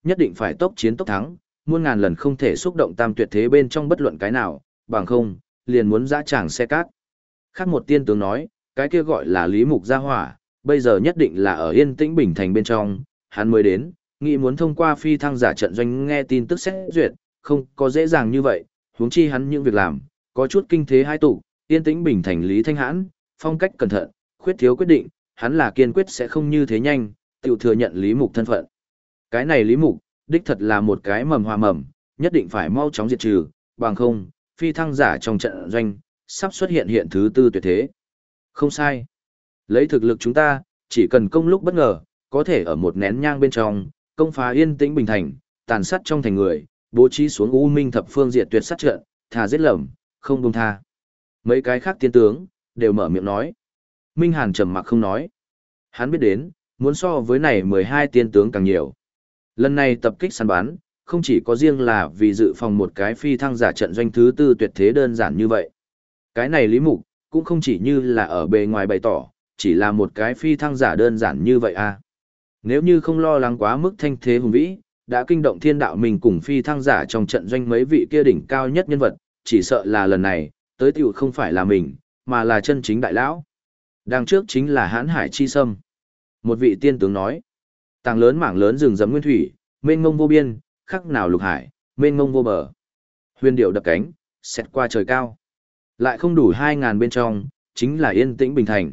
nhất định phải tốc chiến tốc thắng, muôn ngàn lần không thể xúc động tam tuyệt thế bên trong bất luận cái nào, bằng không, liền muốn dã tràng xe cát. Khác một tiên tướng nói, cái kia gọi là Lý Mục Gia Hỏa, bây giờ nhất định là ở Yên Tĩnh Bình Thành bên trong, hắn mới đến, nghĩ muốn thông qua phi thăng giả trận doanh nghe tin tức xét duyệt, không có dễ dàng như vậy, huống chi hắn những việc làm, có chút kinh thế hai tụ, Yên Tĩnh Bình Thành Lý Thanh Hãn, phong cách cẩn thận, khuyết thiếu quyết định, hắn là kiên quyết sẽ không như thế nhanh, tự thừa nhận Lý Mục thân phận. Cái này Lý Mục, đích thật là một cái mầm hoa mầm, nhất định phải mau chóng diệt trừ, bằng không, phi thăng giả trong trận doanh, sắp xuất hiện hiện thứ tư tuyệt thế. Không sai. Lấy thực lực chúng ta, chỉ cần công lúc bất ngờ, có thể ở một nén nhang bên trong, công phá Yên Tĩnh Bình Thành, tàn sát trong thành người, bố trí xuống U Minh thập phương diệt tuyệt sát trận, thà giết lầm, không buông tha. Mấy cái khác tiên tướng, đều mở miệng nói. Minh Hàn trầm mặc không nói. Hắn biết đến, muốn so với này 12 tiên tướng càng nhiều. Lần này tập kích săn bắn, không chỉ có riêng là vì dự phòng một cái phi thăng giả trận doanh thứ tư tuyệt thế đơn giản như vậy. Cái này Lý Mục, cũng không chỉ như là ở bề ngoài bày tỏ, chỉ là một cái phi thăng giả đơn giản như vậy à. Nếu như không lo lắng quá mức thanh thế hùng vĩ, đã kinh động thiên đạo mình cùng phi thăng giả trong trận doanh mấy vị kia đỉnh cao nhất nhân vật, chỉ sợ là lần này, tới tiểu không phải là mình, mà là chân chính đại lão. Đằng trước chính là Hãn Hải Chi Sâm. Một vị tiên tướng nói, tàng lớn mảng lớn rừng rậm nguyên thủy, mênh mông vô biên, khắc nào lục hải, mênh mông vô bờ. Huyền điệu đập cánh, xẹt qua trời cao. Lại không đủ 2.000 bên trong, chính là Yên Tĩnh Bình Thành.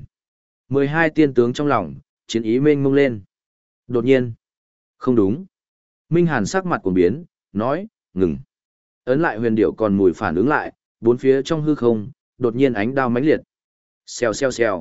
12 tiên tướng trong lòng, chiến ý mênh mông lên. Đột nhiên, không đúng. Minh Hàn sắc mặt cuồng biến, nói, ngừng. Ấn lại huyền điệu còn mùi phản ứng lại, bốn phía trong hư không, đột nhiên ánh đao mãnh liệt. Xèo xèo xèo.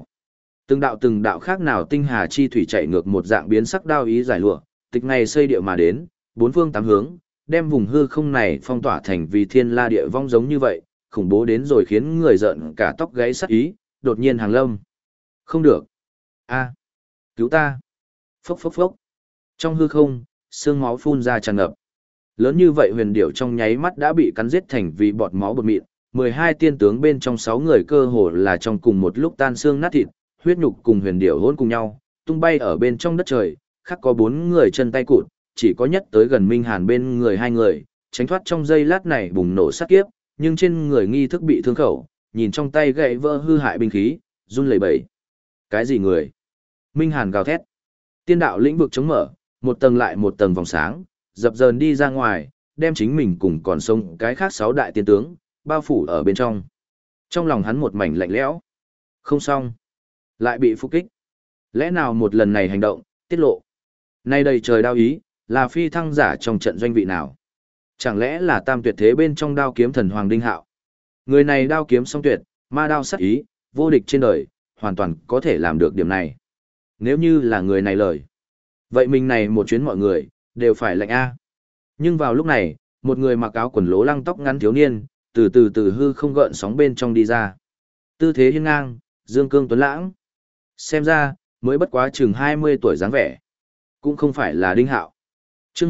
Từng đạo khác nào tinh hà chi thủy chạy ngược một dạng biến sắc đao ý giải lụa, tịch ngày xây địa mà đến, bốn phương tám hướng, đem vùng hư không này phong tỏa thành vì thiên la địa vong giống như vậy, khủng bố đến rồi khiến người giận cả tóc gáy sắc ý, đột nhiên hàng lâm. Không được. A, cứu ta. Phốc phốc phốc. Trong hư không, xương máu phun ra tràn ngập. Lớn như vậy huyền điểu trong nháy mắt đã bị cắn giết thành vì bọt máu bột mịn, 12 tiên tướng bên trong 6 người cơ hồ là trong cùng một lúc tan xương nát thịt, huyết nhục cùng huyền điểu hỗn cùng nhau, tung bay ở bên trong đất trời, khác có 4 người chân tay cụt, chỉ có nhất tới gần Minh Hàn bên người 2 người, tránh thoát trong giây lát này bùng nổ sát kiếp, nhưng trên người nghi thức bị thương khẩu, nhìn trong tay gậy vỡ hư hại binh khí, run lẩy bẩy. Cái gì người? Minh Hàn gào thét. Tiên đạo lĩnh vực chống mở, một tầng lại một tầng vòng sáng, dập dờn đi ra ngoài, đem chính mình cùng còn sống cái khác 6 đại tiên tướng, bao phủ ở bên trong. Trong lòng hắn một mảnh lạnh lẽo. Không xong. Lại bị phục kích. Lẽ nào một lần này hành động, tiết lộ. Nay đầy trời đao ý, là phi thăng giả trong trận doanh vị nào? Chẳng lẽ là tam tuyệt thế bên trong đao kiếm thần Hoàng Đinh Hạo? Người này đao kiếm song tuyệt, ma đao sát ý, vô địch trên đời, hoàn toàn có thể làm được điểm này. Nếu như là người này lời. Vậy mình này một chuyến mọi người, đều phải lệnh A. Nhưng vào lúc này, một người mặc áo quần lố lăng tóc ngắn thiếu niên, từ hư không gợn sóng bên trong đi ra. Tư thế hiên ngang, dương cương tuấn lãng. Xem ra, mới bất quá chừng 20 tuổi dáng vẻ. Cũng không phải là Đinh Hạo. Chương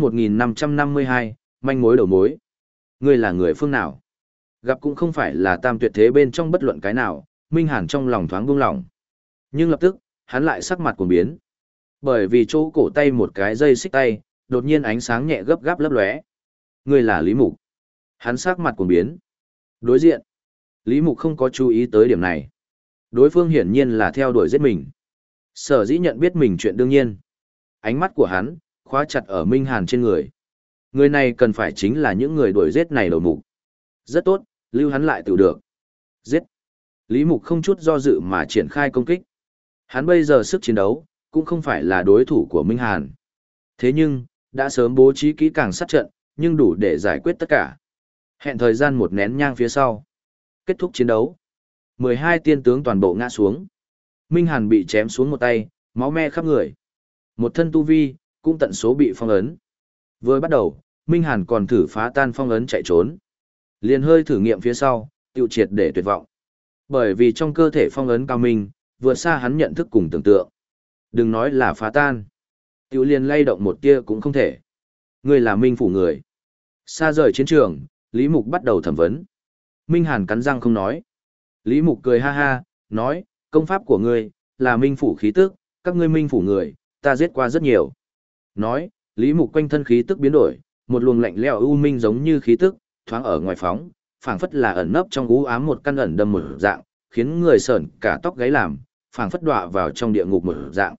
1552, manh mối đầu mối. Ngươi là người phương nào? Gặp cũng không phải là tam tuyệt thế bên trong bất luận cái nào, Minh Hàn trong lòng thoáng buông lỏng. Nhưng lập tức, hắn lại sắc mặt cuồng biến. Bởi vì chỗ cổ tay một cái dây xích tay, đột nhiên ánh sáng nhẹ gấp gáp lấp lóe. Ngươi là Lý Mục. Hắn sắc mặt cuồng biến. Đối diện, Lý Mục không có chú ý tới điểm này. Đối phương hiển nhiên là theo đuổi giết mình. Sở dĩ nhận biết mình chuyện đương nhiên. Ánh mắt của hắn, khóa chặt ở Minh Hàn trên người. Người này cần phải chính là những người đuổi giết này đầu mục. Rất tốt, lưu hắn lại tự được. Giết. Lý Mục không chút do dự mà triển khai công kích. Hắn bây giờ sức chiến đấu, cũng không phải là đối thủ của Minh Hàn. Thế nhưng, đã sớm bố trí kỹ càng sát trận, nhưng đủ để giải quyết tất cả. Hẹn thời gian một nén nhang phía sau. Kết thúc chiến đấu. 12 tiên tướng toàn bộ ngã xuống. Minh Hàn bị chém xuống một tay, máu me khắp người. Một thân tu vi, cũng tận số bị phong ấn. Vừa bắt đầu, Minh Hàn còn thử phá tan phong ấn chạy trốn. Liền hơi thử nghiệm phía sau, tiêu triệt để tuyệt vọng. Bởi vì trong cơ thể phong ấn cao minh, vượt xa hắn nhận thức cùng tưởng tượng. Đừng nói là phá tan. Tiêu liền lay động một tia cũng không thể. Ngươi là Minh phủ người. Xa rời chiến trường, Lý Mục bắt đầu thẩm vấn. Minh Hàn cắn răng không nói. Lý Mục cười ha ha, nói, công pháp của ngươi, là Minh phủ khí tức, các ngươi Minh phủ người, ta giết qua rất nhiều. Nói, Lý Mục quanh thân khí tức biến đổi, một luồng lạnh lẽo u minh giống như khí tức, thoáng ở ngoài phóng, phảng phất là ẩn nấp trong u ám một căn ẩn đâm một dạng, khiến người sởn cả tóc gáy làm, phảng phất đọa vào trong địa ngục một dạng.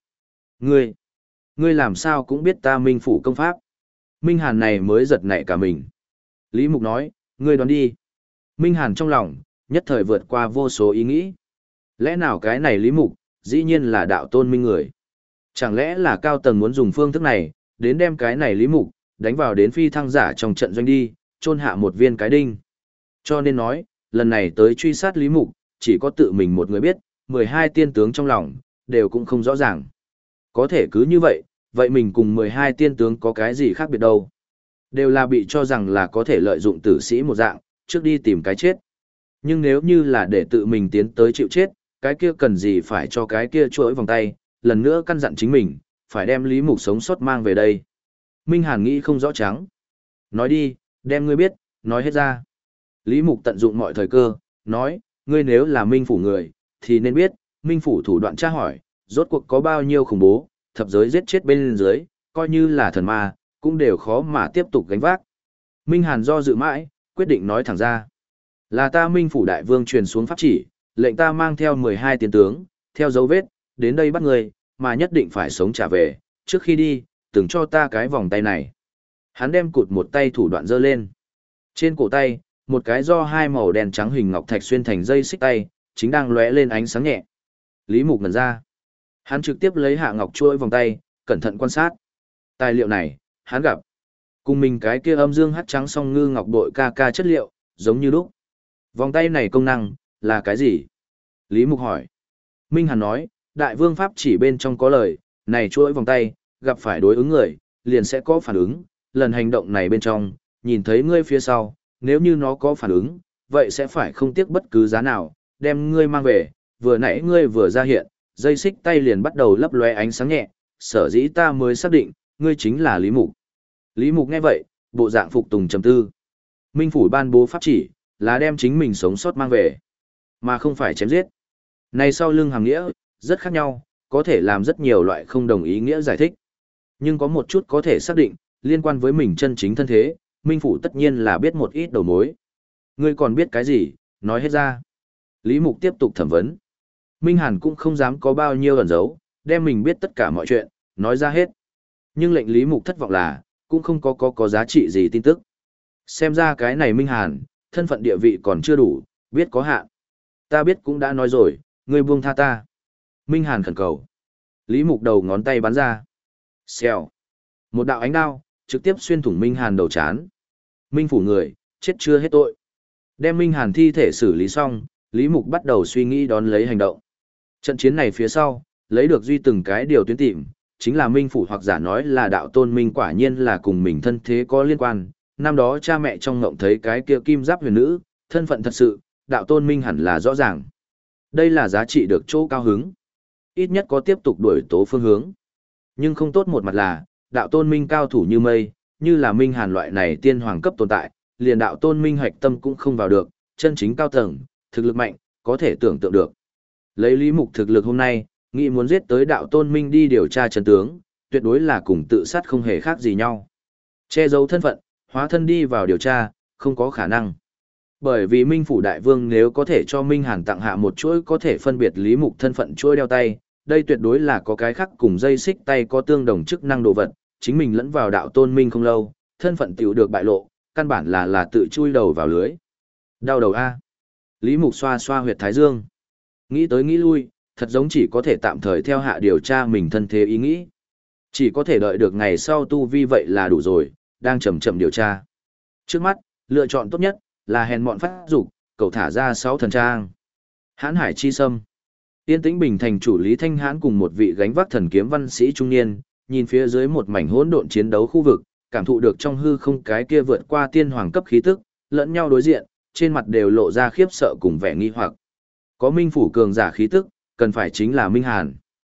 Ngươi làm sao cũng biết ta Minh phủ công pháp? Minh Hàn này mới giật nảy cả mình. Lý Mục nói, ngươi đoán đi. Minh Hàn trong lòng, nhất thời vượt qua vô số ý nghĩ. Lẽ nào cái này Lý Mục, dĩ nhiên là đạo tôn minh người. Chẳng lẽ là cao tầng muốn dùng phương thức này, đến đem cái này Lý Mục, đánh vào đến phi thăng giả trong trận doanh đi, chôn hạ một viên cái đinh. Cho nên nói, lần này tới truy sát Lý Mục, chỉ có tự mình một người biết, 12 tiên tướng trong lòng, đều cũng không rõ ràng. Có thể cứ như vậy, vậy mình cùng 12 tiên tướng có cái gì khác biệt đâu. Đều là bị cho rằng là có thể lợi dụng tử sĩ một dạng, trước đi tìm cái chết. Nhưng nếu như là để tự mình tiến tới chịu chết, cái kia cần gì phải cho cái kia chuỗi vòng tay, lần nữa căn dặn chính mình, phải đem Lý Mục sống sót mang về đây. Minh Hàn nghĩ không rõ trắng. Nói đi, đem ngươi biết, nói hết ra. Lý Mục tận dụng mọi thời cơ, nói, ngươi nếu là Minh Phủ người, thì nên biết, Minh Phủ thủ đoạn tra hỏi, rốt cuộc có bao nhiêu khủng bố, thập giới giết chết bên dưới, coi như là thần ma, cũng đều khó mà tiếp tục gánh vác. Minh Hàn do dự mãi, quyết định nói thẳng ra. Là ta Minh Phủ đại vương truyền xuống pháp chỉ, lệnh ta mang theo 12 tiên tướng, theo dấu vết, đến đây bắt người, mà nhất định phải sống trả về, trước khi đi, từng cho ta cái vòng tay này. Hắn đem cụt một tay thủ đoạn giơ lên. Trên cổ tay, một cái do hai màu đen trắng hình ngọc thạch xuyên thành dây xích tay, chính đang lóe lên ánh sáng nhẹ. Lý Mục ngẩn ra. Hắn trực tiếp lấy hạ ngọc chuỗi vòng tay, cẩn thận quan sát. Tài liệu này, hắn gặp. Cùng mình cái kia âm dương hắc trắng song ngư ngọc bội ca ca chất liệu, giống như lúc. Vòng tay này công năng, là cái gì? Lý Mục hỏi. Minh Hàn nói, đại vương pháp chỉ bên trong có lời, này chuỗi vòng tay, gặp phải đối ứng người, liền sẽ có phản ứng, lần hành động này bên trong, nhìn thấy ngươi phía sau, nếu như nó có phản ứng, vậy sẽ phải không tiếc bất cứ giá nào, đem ngươi mang về, vừa nãy ngươi vừa ra hiện, dây xích tay liền bắt đầu lấp lóe ánh sáng nhẹ, sở dĩ ta mới xác định, ngươi chính là Lý Mục. Lý Mục nghe vậy, bộ dạng phục tùng trầm tư. Minh Phủ ban bố pháp chỉ, là đem chính mình sống sót mang về, mà không phải chém giết. Này sau lưng hàng nghĩa, rất khác nhau, có thể làm rất nhiều loại không đồng ý nghĩa giải thích. Nhưng có một chút có thể xác định, liên quan với mình chân chính thân thế, Minh Phủ tất nhiên là biết một ít đầu mối. Ngươi còn biết cái gì, nói hết ra. Lý Mục tiếp tục thẩm vấn. Minh Hàn cũng không dám có bao nhiêu ẩn giấu, đem mình biết tất cả mọi chuyện, nói ra hết. Nhưng lệnh Lý Mục thất vọng là, cũng không có giá trị gì tin tức. Xem ra cái này Minh Hàn, thân phận địa vị còn chưa đủ, biết có hạn. Ta biết cũng đã nói rồi, ngươi buông tha ta. Minh Hàn khẩn cầu. Lý Mục đầu ngón tay bắn ra. Xèo. Một đạo ánh đao, trực tiếp xuyên thủng Minh Hàn đầu chán. Minh Phủ người, chết chưa hết tội. Đem Minh Hàn thi thể xử lý xong, Lý Mục bắt đầu suy nghĩ đón lấy hành động. Trận chiến này phía sau, lấy được duy từng cái điều tuyến tìm, chính là Minh Phủ hoặc giả nói là đạo tôn Minh quả nhiên là cùng mình thân thế có liên quan. Năm đó cha mẹ trong ngộng thấy cái kia kim giáp huyền nữ, thân phận thật sự, đạo tôn Minh hẳn là rõ ràng. Đây là giá trị được chỗ cao hứng. Ít nhất có tiếp tục đuổi tố phương hướng. Nhưng không tốt một mặt là, đạo tôn Minh cao thủ như mây, như là Minh Hàn loại này tiên hoàng cấp tồn tại, liền đạo tôn Minh hoạch tâm cũng không vào được, chân chính cao tầng, thực lực mạnh, có thể tưởng tượng được. Lấy Lý Mục thực lực hôm nay, nghĩ muốn giết tới đạo tôn Minh đi điều tra chân tướng, tuyệt đối là cùng tự sát không hề khác gì nhau. Che giấu thân phận, hóa thân đi vào điều tra, không có khả năng. Bởi vì Minh Phủ Đại Vương nếu có thể cho Minh Hàn tặng hạ một chuỗi có thể phân biệt Lý Mục thân phận chuỗi đeo tay, đây tuyệt đối là có cái khác cùng dây xích tay có tương đồng chức năng đồ vật, chính mình lẫn vào đạo tôn Minh không lâu, thân phận tiểu được bại lộ, căn bản là tự chui đầu vào lưới. Đau đầu A. Lý Mục xoa xoa huyệt thái dương. Nghĩ tới nghĩ lui, thật giống chỉ có thể tạm thời theo hạ điều tra mình thân thế ý nghĩ. Chỉ có thể đợi được ngày sau tu vi vậy là đủ rồi, đang chậm chậm điều tra. Trước mắt, lựa chọn tốt nhất là hèn mọn phát dục, cậu thả ra 6 thần trang. Hãn Hải Chi Sâm. Tiên Tĩnh Bình thành chủ Lý Thanh Hãn cùng một vị gánh vác thần kiếm văn sĩ trung niên, nhìn phía dưới một mảnh hỗn độn chiến đấu khu vực, cảm thụ được trong hư không cái kia vượt qua tiên hoàng cấp khí tức, lẫn nhau đối diện, trên mặt đều lộ ra khiếp sợ cùng vẻ nghi hoặc. Có Minh Phủ cường giả khí tức, cần phải chính là Minh Hàn.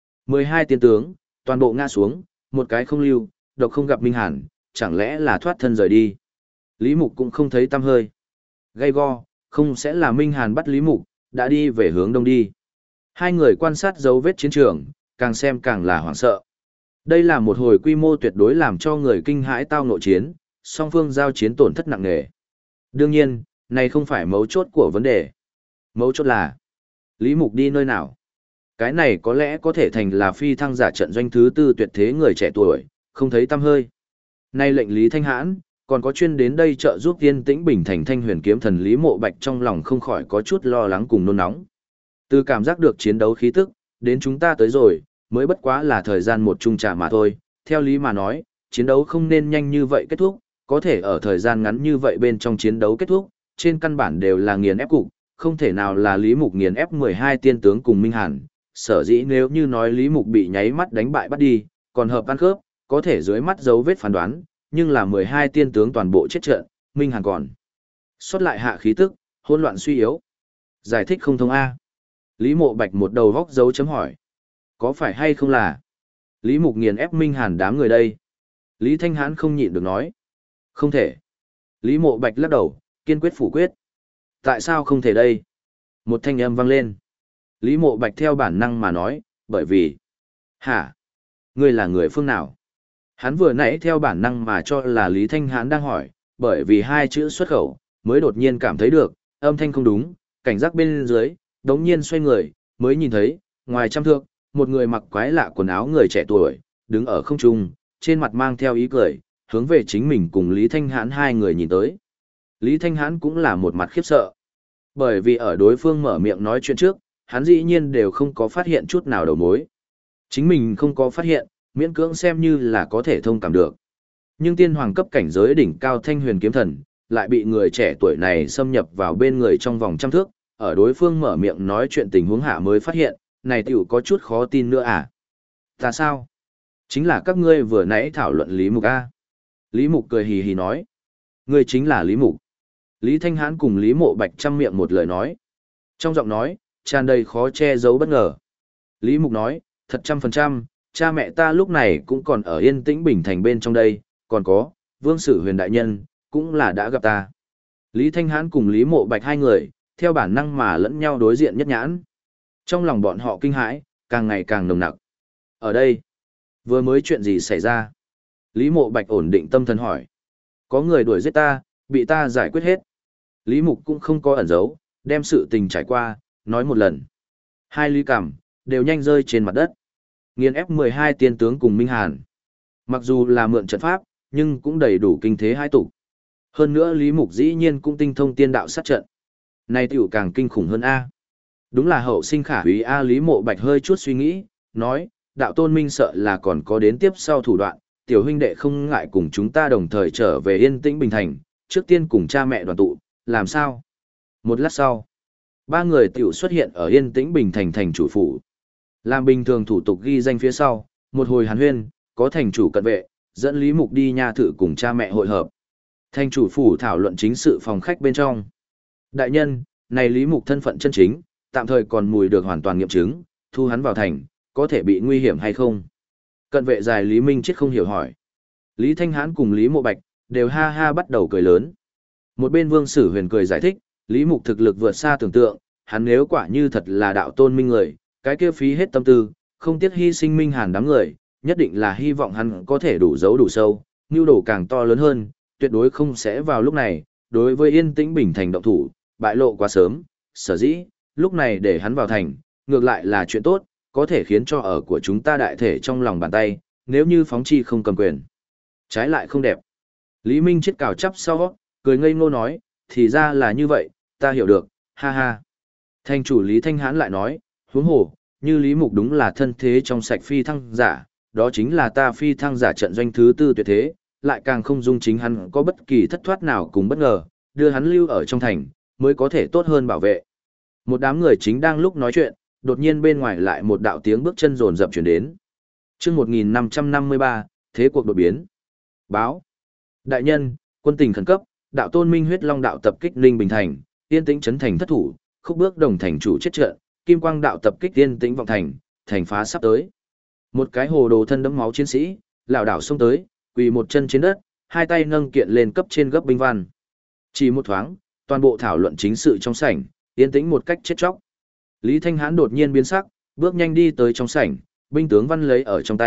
12 tiên tướng, toàn bộ ngã xuống, một cái không lưu, độc không gặp Minh Hàn, chẳng lẽ là thoát thân rời đi. Lý Mục cũng không thấy tăm hơi. Gay go, không sẽ là Minh Hàn bắt Lý Mục, đã đi về hướng đông đi. Hai người quan sát dấu vết chiến trường, càng xem càng là hoảng sợ. Đây là một hồi quy mô tuyệt đối làm cho người kinh hãi tao nội chiến, song phương giao chiến tổn thất nặng nề. Đương nhiên, này không phải mấu chốt của vấn đề. Mấu chốt là, Lý Mục đi nơi nào? Cái này có lẽ có thể thành là phi thăng giả trận doanh thứ tư tuyệt thế người trẻ tuổi, không thấy tăm hơi. Nay lệnh Lý Thanh Hãn, còn có chuyên đến đây trợ giúp Yên Tĩnh Bình thành Thanh Huyền kiếm thần Lý Mộ Bạch trong lòng không khỏi có chút lo lắng cùng nôn nóng. Từ cảm giác được chiến đấu khí tức, đến chúng ta tới rồi, mới bất quá là thời gian một chung trả mà thôi. Theo lý mà nói, chiến đấu không nên nhanh như vậy kết thúc, có thể ở thời gian ngắn như vậy bên trong chiến đấu kết thúc, trên căn bản đều là nghiền ép cục, không thể nào là Lý Mục nghiền ép 12 tiên tướng cùng Minh Hàn. Sở dĩ nếu như nói Lý Mục bị nháy mắt đánh bại bắt đi, còn hợp ăn khớp, có thể dưới mắt dấu vết phán đoán, nhưng là 12 tiên tướng toàn bộ chết trận, Minh Hàn còn xuất lại hạ khí tức, hỗn loạn suy yếu. Giải thích không thông A. Lý Mộ Bạch một đầu góc dấu chấm hỏi. Có phải hay không là Lý Mục nghiền ép Minh Hàn đám người đây? Lý Thanh Hãn không nhịn được nói. Không thể. Lý Mộ Bạch lắc đầu, kiên quyết phủ quyết. Tại sao không thể đây? Một thanh âm vang lên. Lý Mộ Bạch theo bản năng mà nói, bởi vì... Hả? Ngươi là người phương nào? Hắn vừa nãy theo bản năng mà cho là Lý Thanh Hãn đang hỏi, bởi vì hai chữ xuất khẩu, mới đột nhiên cảm thấy được, âm thanh không đúng, cảnh giác bên dưới, đống nhiên xoay người, mới nhìn thấy, ngoài trăm thước, một người mặc quái lạ quần áo người trẻ tuổi, đứng ở không trung, trên mặt mang theo ý cười, hướng về chính mình cùng Lý Thanh Hãn hai người nhìn tới. Lý Thanh Hãn cũng là một mặt khiếp sợ. Bởi vì ở đối phương mở miệng nói chuyện trước, hắn dĩ nhiên đều không có phát hiện chút nào đầu mối. Chính mình không có phát hiện, miễn cưỡng xem như là có thể thông cảm được. Nhưng tiên hoàng cấp cảnh giới đỉnh cao Thanh Huyền kiếm thần, lại bị người trẻ tuổi này xâm nhập vào bên người trong vòng trăm thước, ở đối phương mở miệng nói chuyện tình huống hạ mới phát hiện, này tiểu có chút khó tin nữa à? Ta sao? Chính là các ngươi vừa nãy thảo luận Lý Mục A. Lý Mục cười hì hì nói. Ngươi chính là Lý Mục. Lý Thanh Hãn cùng Lý Mộ Bạch chăm miệng một lời nói. Trong giọng nói, tràn đầy khó che giấu bất ngờ. Lý Mục nói, thật 100%, cha mẹ ta lúc này cũng còn ở Yên Tĩnh Bình thành bên trong đây, còn có, Vương Sử Huyền đại nhân, cũng là đã gặp ta. Lý Thanh Hãn cùng Lý Mộ Bạch hai người, theo bản năng mà lẫn nhau đối diện nhất nhãn. Trong lòng bọn họ kinh hãi, càng ngày càng nồng nặc. Ở đây, vừa mới chuyện gì xảy ra? Lý Mộ Bạch ổn định tâm thần hỏi. Có người đuổi giết ta, bị ta giải quyết hết. Lý Mục cũng không có ẩn giấu, đem sự tình trải qua, nói một lần. Hai Lý Cảm, đều nhanh rơi trên mặt đất. Nghiền ép 12 tiên tướng cùng Minh Hàn. Mặc dù là mượn trận pháp, nhưng cũng đầy đủ kinh thế hai tục. Hơn nữa Lý Mục dĩ nhiên cũng tinh thông tiên đạo sát trận. Này tiểu càng kinh khủng hơn A. Đúng là hậu sinh khả úy A. Lý Mộ Bạch hơi chút suy nghĩ, nói, đạo tôn minh sợ là còn có đến tiếp sau thủ đoạn, tiểu huynh đệ không ngại cùng chúng ta đồng thời trở về Yên Tĩnh Bình thành, trước tiên cùng cha mẹ đoàn tụ, làm sao? Một lát sau, ba người tiểu xuất hiện ở Yên Tĩnh Bình thành thành chủ phủ. Làm bình thường thủ tục ghi danh phía sau, một hồi hàn huyên, có thành chủ cận vệ, dẫn Lý Mục đi nha thự cùng cha mẹ hội hợp. Thành chủ phủ thảo luận chính sự phòng khách bên trong. Đại nhân, này Lý Mục thân phận chân chính, tạm thời còn mùi được hoàn toàn nghiệm chứng, thu hắn vào thành, có thể bị nguy hiểm hay không? Cận vệ dài Lý Minh chết không hiểu hỏi. Lý Thanh Hãn cùng Lý Mộ Bạch, đều ha ha bắt đầu cười lớn. Một bên Vương Sử Huyền cười giải thích, Lý Mục thực lực vượt xa tưởng tượng, hắn nếu quả như thật là đạo tôn minh người, cái kia phí hết tâm tư, không tiếc hy sinh Minh Hàn đám người, nhất định là hy vọng hắn có thể đủ giấu đủ sâu, nhu đồ càng to lớn hơn, tuyệt đối không sẽ vào lúc này, đối với Yên Tĩnh Bình thành động thủ, bại lộ quá sớm, sở dĩ, lúc này để hắn vào thành, ngược lại là chuyện tốt, có thể khiến cho ở của chúng ta đại thể trong lòng bàn tay, nếu như phóng chi không cầm quyền. Trái lại không đẹp. Lý Minh chết cào chắp sau, cười ngây ngô nói, thì ra là như vậy, ta hiểu được, ha ha. Thành chủ Lý Thanh Hãn lại nói, huống hồ, như Lý Mục đúng là thân thế trong sạch phi thăng giả, đó chính là ta phi thăng giả trận doanh thứ tư tuyệt thế, lại càng không dung chính hắn có bất kỳ thất thoát nào cùng bất ngờ, đưa hắn lưu ở trong thành, mới có thể tốt hơn bảo vệ. Một đám người chính đang lúc nói chuyện, đột nhiên bên ngoài lại một đạo tiếng bước chân rồn rập chuyển đến. Chương 1553, thế cuộc đột biến. Báo. Đại nhân, quân tình khẩn cấp, đạo tôn minh huyết long đạo tập kích Ninh Bình thành, Yên Tĩnh trấn thành thất thủ, Khúc Bước đồng thành chủ chết trận, Kim Quang đạo tập kích Yên Tĩnh vọng thành, thành phá sắp tới. Một cái hồ đồ thân đẫm máu chiến sĩ, lảo đảo xông tới, quỳ một chân trên đất, hai tay nâng kiện lên cấp trên gấp binh văn. Chỉ một thoáng, toàn bộ thảo luận chính sự trong sảnh, yên tĩnh một cách chết chóc. Lý Thanh Hãn đột nhiên biến sắc, bước nhanh đi tới trong sảnh, binh tướng văn lấy ở trong tay,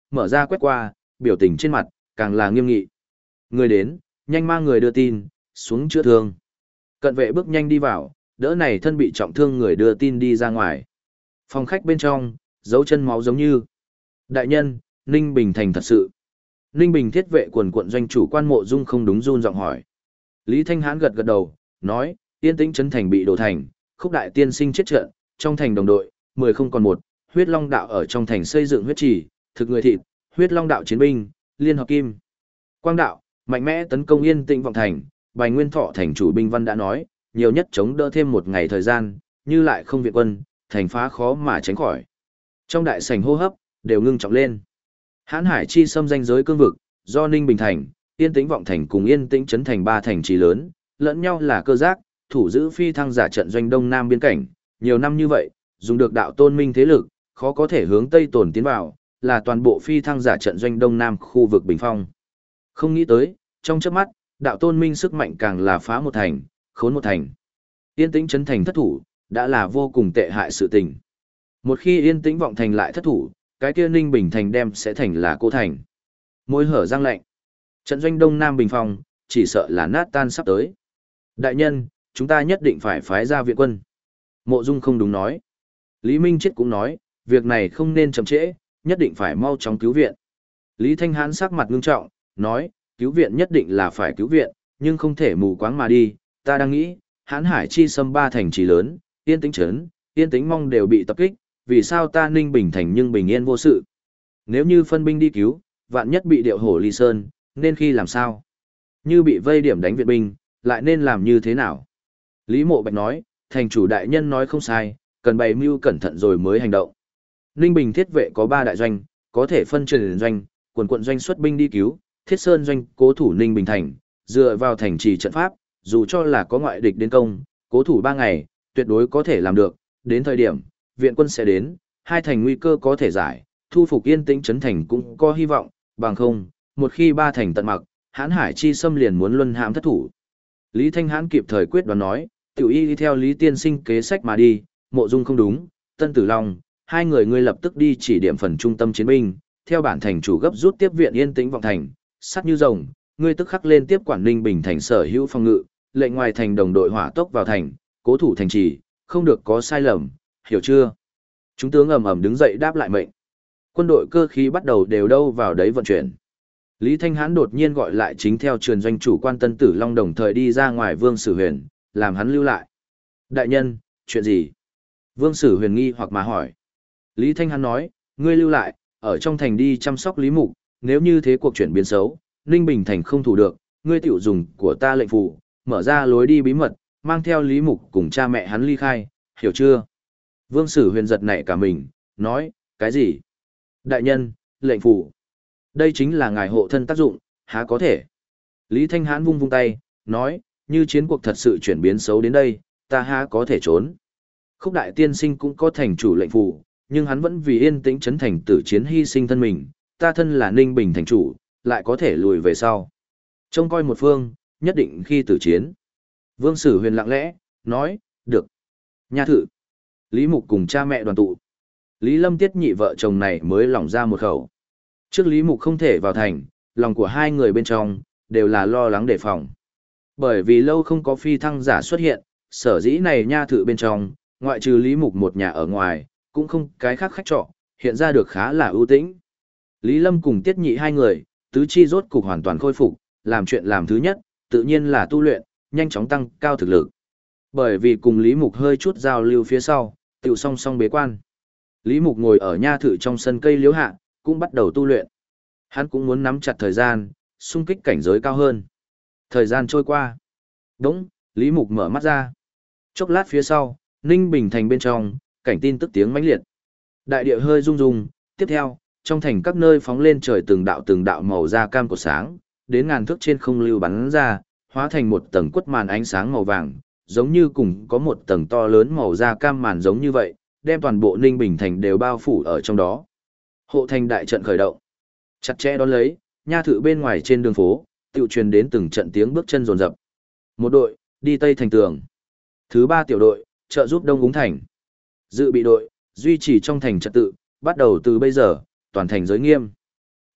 mở ra quét qua, biểu tình trên mặt, càng là nghiêm nghị. Người đến, nhanh mang người đưa tin, xuống chữa thương. Cận vệ bước nhanh đi vào, đỡ này thân bị trọng thương người đưa tin đi ra ngoài. Phòng khách bên trong, dấu chân máu giống như. Đại nhân, Ninh Bình thành thật sự. Ninh Bình thiết vệ quần quận doanh chủ quan Mộ Dung không đúng run giọng hỏi. Lý Thanh Hãn gật gật đầu, nói, yên tĩnh trấn thành bị đổ thành, Khúc đại tiên sinh chết trận, trong thành đồng đội, 10 không còn một, huyết long đạo ở trong thành xây dựng huyết trì, thực người thịt, huyết long đạo chiến binh, liên hợp kim. Quang đạo, mạnh mẽ tấn công yên tĩnh vọng thành, Bành Nguyên Thọ thành chủ binh văn đã nói, nhiều nhất chống đỡ thêm một ngày thời gian, như lại không viện quân, thành phá khó mà tránh khỏi. Trong đại sảnh hô hấp, đều ngưng trọng lên. Hãn Hải chi xâm danh giới cương vực, do Ninh Bình thành, Yên Tĩnh Vọng thành cùng Yên Tĩnh trấn thành ba thành trì lớn, lẫn nhau là cơ giác, thủ giữ phi thăng giả trận doanh đông nam biên cảnh, nhiều năm như vậy, dùng được đạo tôn minh thế lực, khó có thể hướng tây tổn tiến vào, là toàn bộ phi thăng giả trận doanh đông nam khu vực bình phong. Không nghĩ tới, trong chớp mắt, đạo tôn minh sức mạnh càng là phá một thành, khốn một thành. Yên Tĩnh trấn thành thất thủ, đã là vô cùng tệ hại sự tình. Một khi Yên Tĩnh Vọng thành lại thất thủ, cái kia Ninh Bình thành đem sẽ thành là cô thành. Môi hở răng lạnh. Trận doanh đông nam bình phong, chỉ sợ là nát tan sắp tới. Đại nhân, chúng ta nhất định phải phái ra viện quân. Mộ Dung không đúng nói. Lý Minh Chết cũng nói, việc này không nên chậm trễ, nhất định phải mau chóng cứu viện. Lý Thanh Hãn sắc mặt ngưng trọng, nói, cứu viện nhất định là phải cứu viện, nhưng không thể mù quáng mà đi. Ta đang nghĩ, Hãn Hải chi xâm ba thành trì lớn, Yên Tĩnh trấn, Yên Tĩnh mong đều bị tập kích, vì sao ta Ninh Bình thành nhưng bình yên vô sự? Nếu như phân binh đi cứu, vạn nhất bị điệu hổ ly sơn, nên khi làm sao? Như bị vây điểm đánh viện binh, lại nên làm như thế nào? Lý Mộ Bạch nói, thành chủ đại nhân nói không sai, cần bày mưu cẩn thận rồi mới hành động. Ninh Bình thiết vệ có 3 đại doanh, có thể phân truyền doanh, quần doanh xuất binh đi cứu, Thiết Sơn doanh cố thủ Ninh Bình thành, dựa vào thành trì trận pháp, dù cho là có ngoại địch đến công, cố thủ 3 ngày, tuyệt đối có thể làm được, đến thời điểm, viện quân sẽ đến, hai thành nguy cơ có thể giải, thu phục Yên Tĩnh trấn thành cũng có hy vọng, bằng không, một khi ba thành tận mặc, Hãn Hải chi xâm liền muốn luân hãm thất thủ. Lý Thanh Hãn kịp thời quyết đoán nói, tiểu y đi theo Lý tiên sinh kế sách mà đi, Mộ Dung không đúng, Tân Tử Long, hai người ngươi lập tức đi chỉ điểm phần trung tâm chiến binh, theo bản thành chủ gấp rút tiếp viện Yên Tĩnh Vọng thành, sắt như rồng, ngươi tức khắc lên tiếp quản Ninh Bình thành sở hữu phòng ngự, lệnh ngoài thành đồng đội hỏa tốc vào thành, cố thủ thành trì, không được có sai lầm, hiểu chưa? Chúng tướng ầm ầm đứng dậy đáp lại mệnh. Quân đội cơ khí bắt đầu đều đâu vào đấy vận chuyển. Lý Thanh Hãn đột nhiên gọi lại chính theo truyền doanh chủ quan Tân Tử Long đồng thời đi ra ngoài Vương Sử Huyền, làm hắn lưu lại. Đại nhân, chuyện gì? Vương Sử Huyền nghi hoặc mà hỏi. Lý Thanh Hãn nói, ngươi lưu lại, ở trong thành đi chăm sóc Lý Mục, nếu như thế cuộc chuyển biến xấu, Ninh Bình thành không thủ được, ngươi tiểu dùng của ta lệnh phụ, mở ra lối đi bí mật, mang theo Lý Mục cùng cha mẹ hắn ly khai, hiểu chưa? Vương Sử Huyền giật nảy cả mình, nói, cái gì? Đại nhân, lệnh phụ. Đây chính là ngài hộ thân tác dụng, há có thể. Lý Thanh Hãn vung vung tay, nói, như chiến cuộc thật sự chuyển biến xấu đến đây, ta há có thể trốn. Khúc đại tiên sinh cũng có thành chủ lệnh phụ, nhưng hắn vẫn vì Yên Tĩnh trấn thành tử chiến hy sinh thân mình, ta thân là Ninh Bình thành chủ, lại có thể lùi về sau. Trông coi một phương, nhất định khi tử chiến. Vương Sử Huyền lặng lẽ, nói, được. Nha thự. Lý Mục cùng cha mẹ đoàn tụ. Lý Lâm Tiết nhị vợ chồng này mới lỏng ra một khẩu. Trước Lý Mục không thể vào thành, lòng của hai người bên trong, đều là lo lắng đề phòng. Bởi vì lâu không có phi thăng giả xuất hiện, sở dĩ này nha thự bên trong, ngoại trừ Lý Mục một nhà ở ngoài, cũng không cái khác khách trọ, hiện ra được khá là ưu tĩnh. Lý Lâm cùng Tiết nhị hai người, tứ chi rốt cục hoàn toàn khôi phục, làm chuyện làm thứ nhất, tự nhiên là tu luyện, nhanh chóng tăng cao thực lực. Bởi vì cùng Lý Mục hơi chút giao lưu phía sau, tiểu song song bế quan. Lý Mục ngồi ở nha thự trong sân cây liễu hạ, cũng bắt đầu tu luyện. Hắn cũng muốn nắm chặt thời gian, xung kích cảnh giới cao hơn. Thời gian trôi qua. Đúng, Lý Mục mở mắt ra. Chốc lát phía sau, Ninh Bình thành bên trong, cảnh tin tức tiếng mãnh liệt. Đại địa hơi rung rung, tiếp theo, trong thành các nơi phóng lên trời từng đạo màu da cam của sáng, đến ngàn thước trên không lưu bắn ra, hóa thành một tầng quất màn ánh sáng màu vàng, giống như cùng có một tầng to lớn màu da cam màn giống như vậy, đem toàn bộ Ninh Bình thành đều bao phủ ở trong đó. Hộ thành đại trận khởi động. Chặt chẽ đón lấy, nha thự bên ngoài trên đường phố, tự truyền đến từng trận tiếng bước chân rồn rập. Một đội, đi Tây thành tường. Thứ 3 tiểu đội, trợ giúp Đông Úng thành. Dự bị đội, duy trì trong thành trật tự, bắt đầu từ bây giờ, toàn thành giới nghiêm.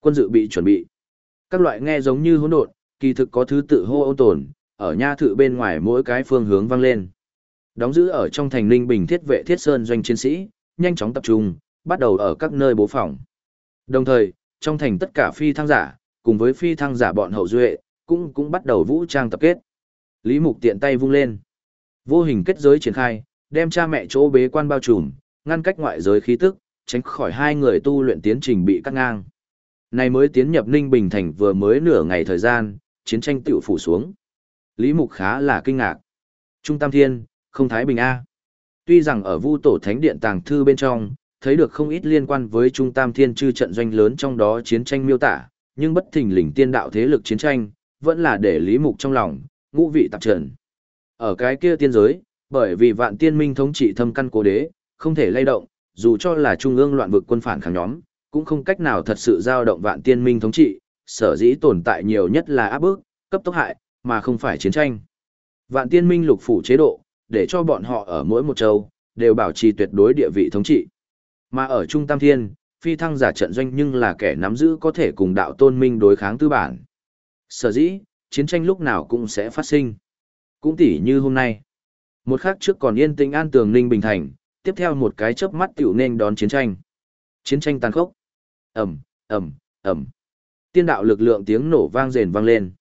Quân dự bị chuẩn bị. Các loại nghe giống như hỗn độn, kỳ thực có thứ tự hô ôn tồn, ở nha thự bên ngoài mỗi cái phương hướng vang lên. Đóng giữ ở trong thành Ninh Bình thiết vệ Thiết Sơn doanh chiến sĩ, nhanh chóng tập trung, bắt đầu ở các nơi bố phòng. Đồng thời, trong thành tất cả phi thăng giả, cùng với phi thăng giả bọn hậu duệ, cũng bắt đầu vũ trang tập kết. Lý Mục tiện tay vung lên. Vô hình kết giới triển khai, đem cha mẹ chỗ bế quan bao trùm, ngăn cách ngoại giới khí tức, tránh khỏi hai người tu luyện tiến trình bị cắt ngang. Này mới tiến nhập Ninh Bình thành vừa mới nửa ngày thời gian, chiến tranh tiểu phủ xuống. Lý Mục khá là kinh ngạc. Trung Tam Thiên, không Thái Bình A. Tuy rằng ở Vu Tổ Thánh Điện tàng thư bên trong, thấy được không ít liên quan với Trung Tam Thiên chư trận doanh lớn trong đó chiến tranh miêu tả, nhưng bất thình lình tiên đạo thế lực chiến tranh, vẫn là để Lý Mục trong lòng, ngũ vị tạp trần. Ở cái kia tiên giới, bởi vì Vạn Tiên Minh thống trị thâm căn cố đế, không thể lay động, dù cho là trung ương loạn vực quân phản kháng nhóm, cũng không cách nào thật sự giao động Vạn Tiên Minh thống trị, sở dĩ tồn tại nhiều nhất là áp bức, cấp tốc hại, mà không phải chiến tranh. Vạn Tiên Minh lục phủ chế độ, để cho bọn họ ở mỗi một châu, đều bảo trì tuyệt đối địa vị thống trị. Mà ở Trung Tam Thiên, phi thăng giả trận doanh nhưng là kẻ nắm giữ có thể cùng đạo tôn minh đối kháng tư bản. Sở dĩ, chiến tranh lúc nào cũng sẽ phát sinh. Cũng tỉ như hôm nay. Một khắc trước còn yên tĩnh an tường Ninh Bình thành, tiếp theo một cái chớp mắt tiểu nên đón chiến tranh. Chiến tranh tàn khốc. Ầm, ầm, ầm. Tiên đạo lực lượng tiếng nổ vang rền vang lên.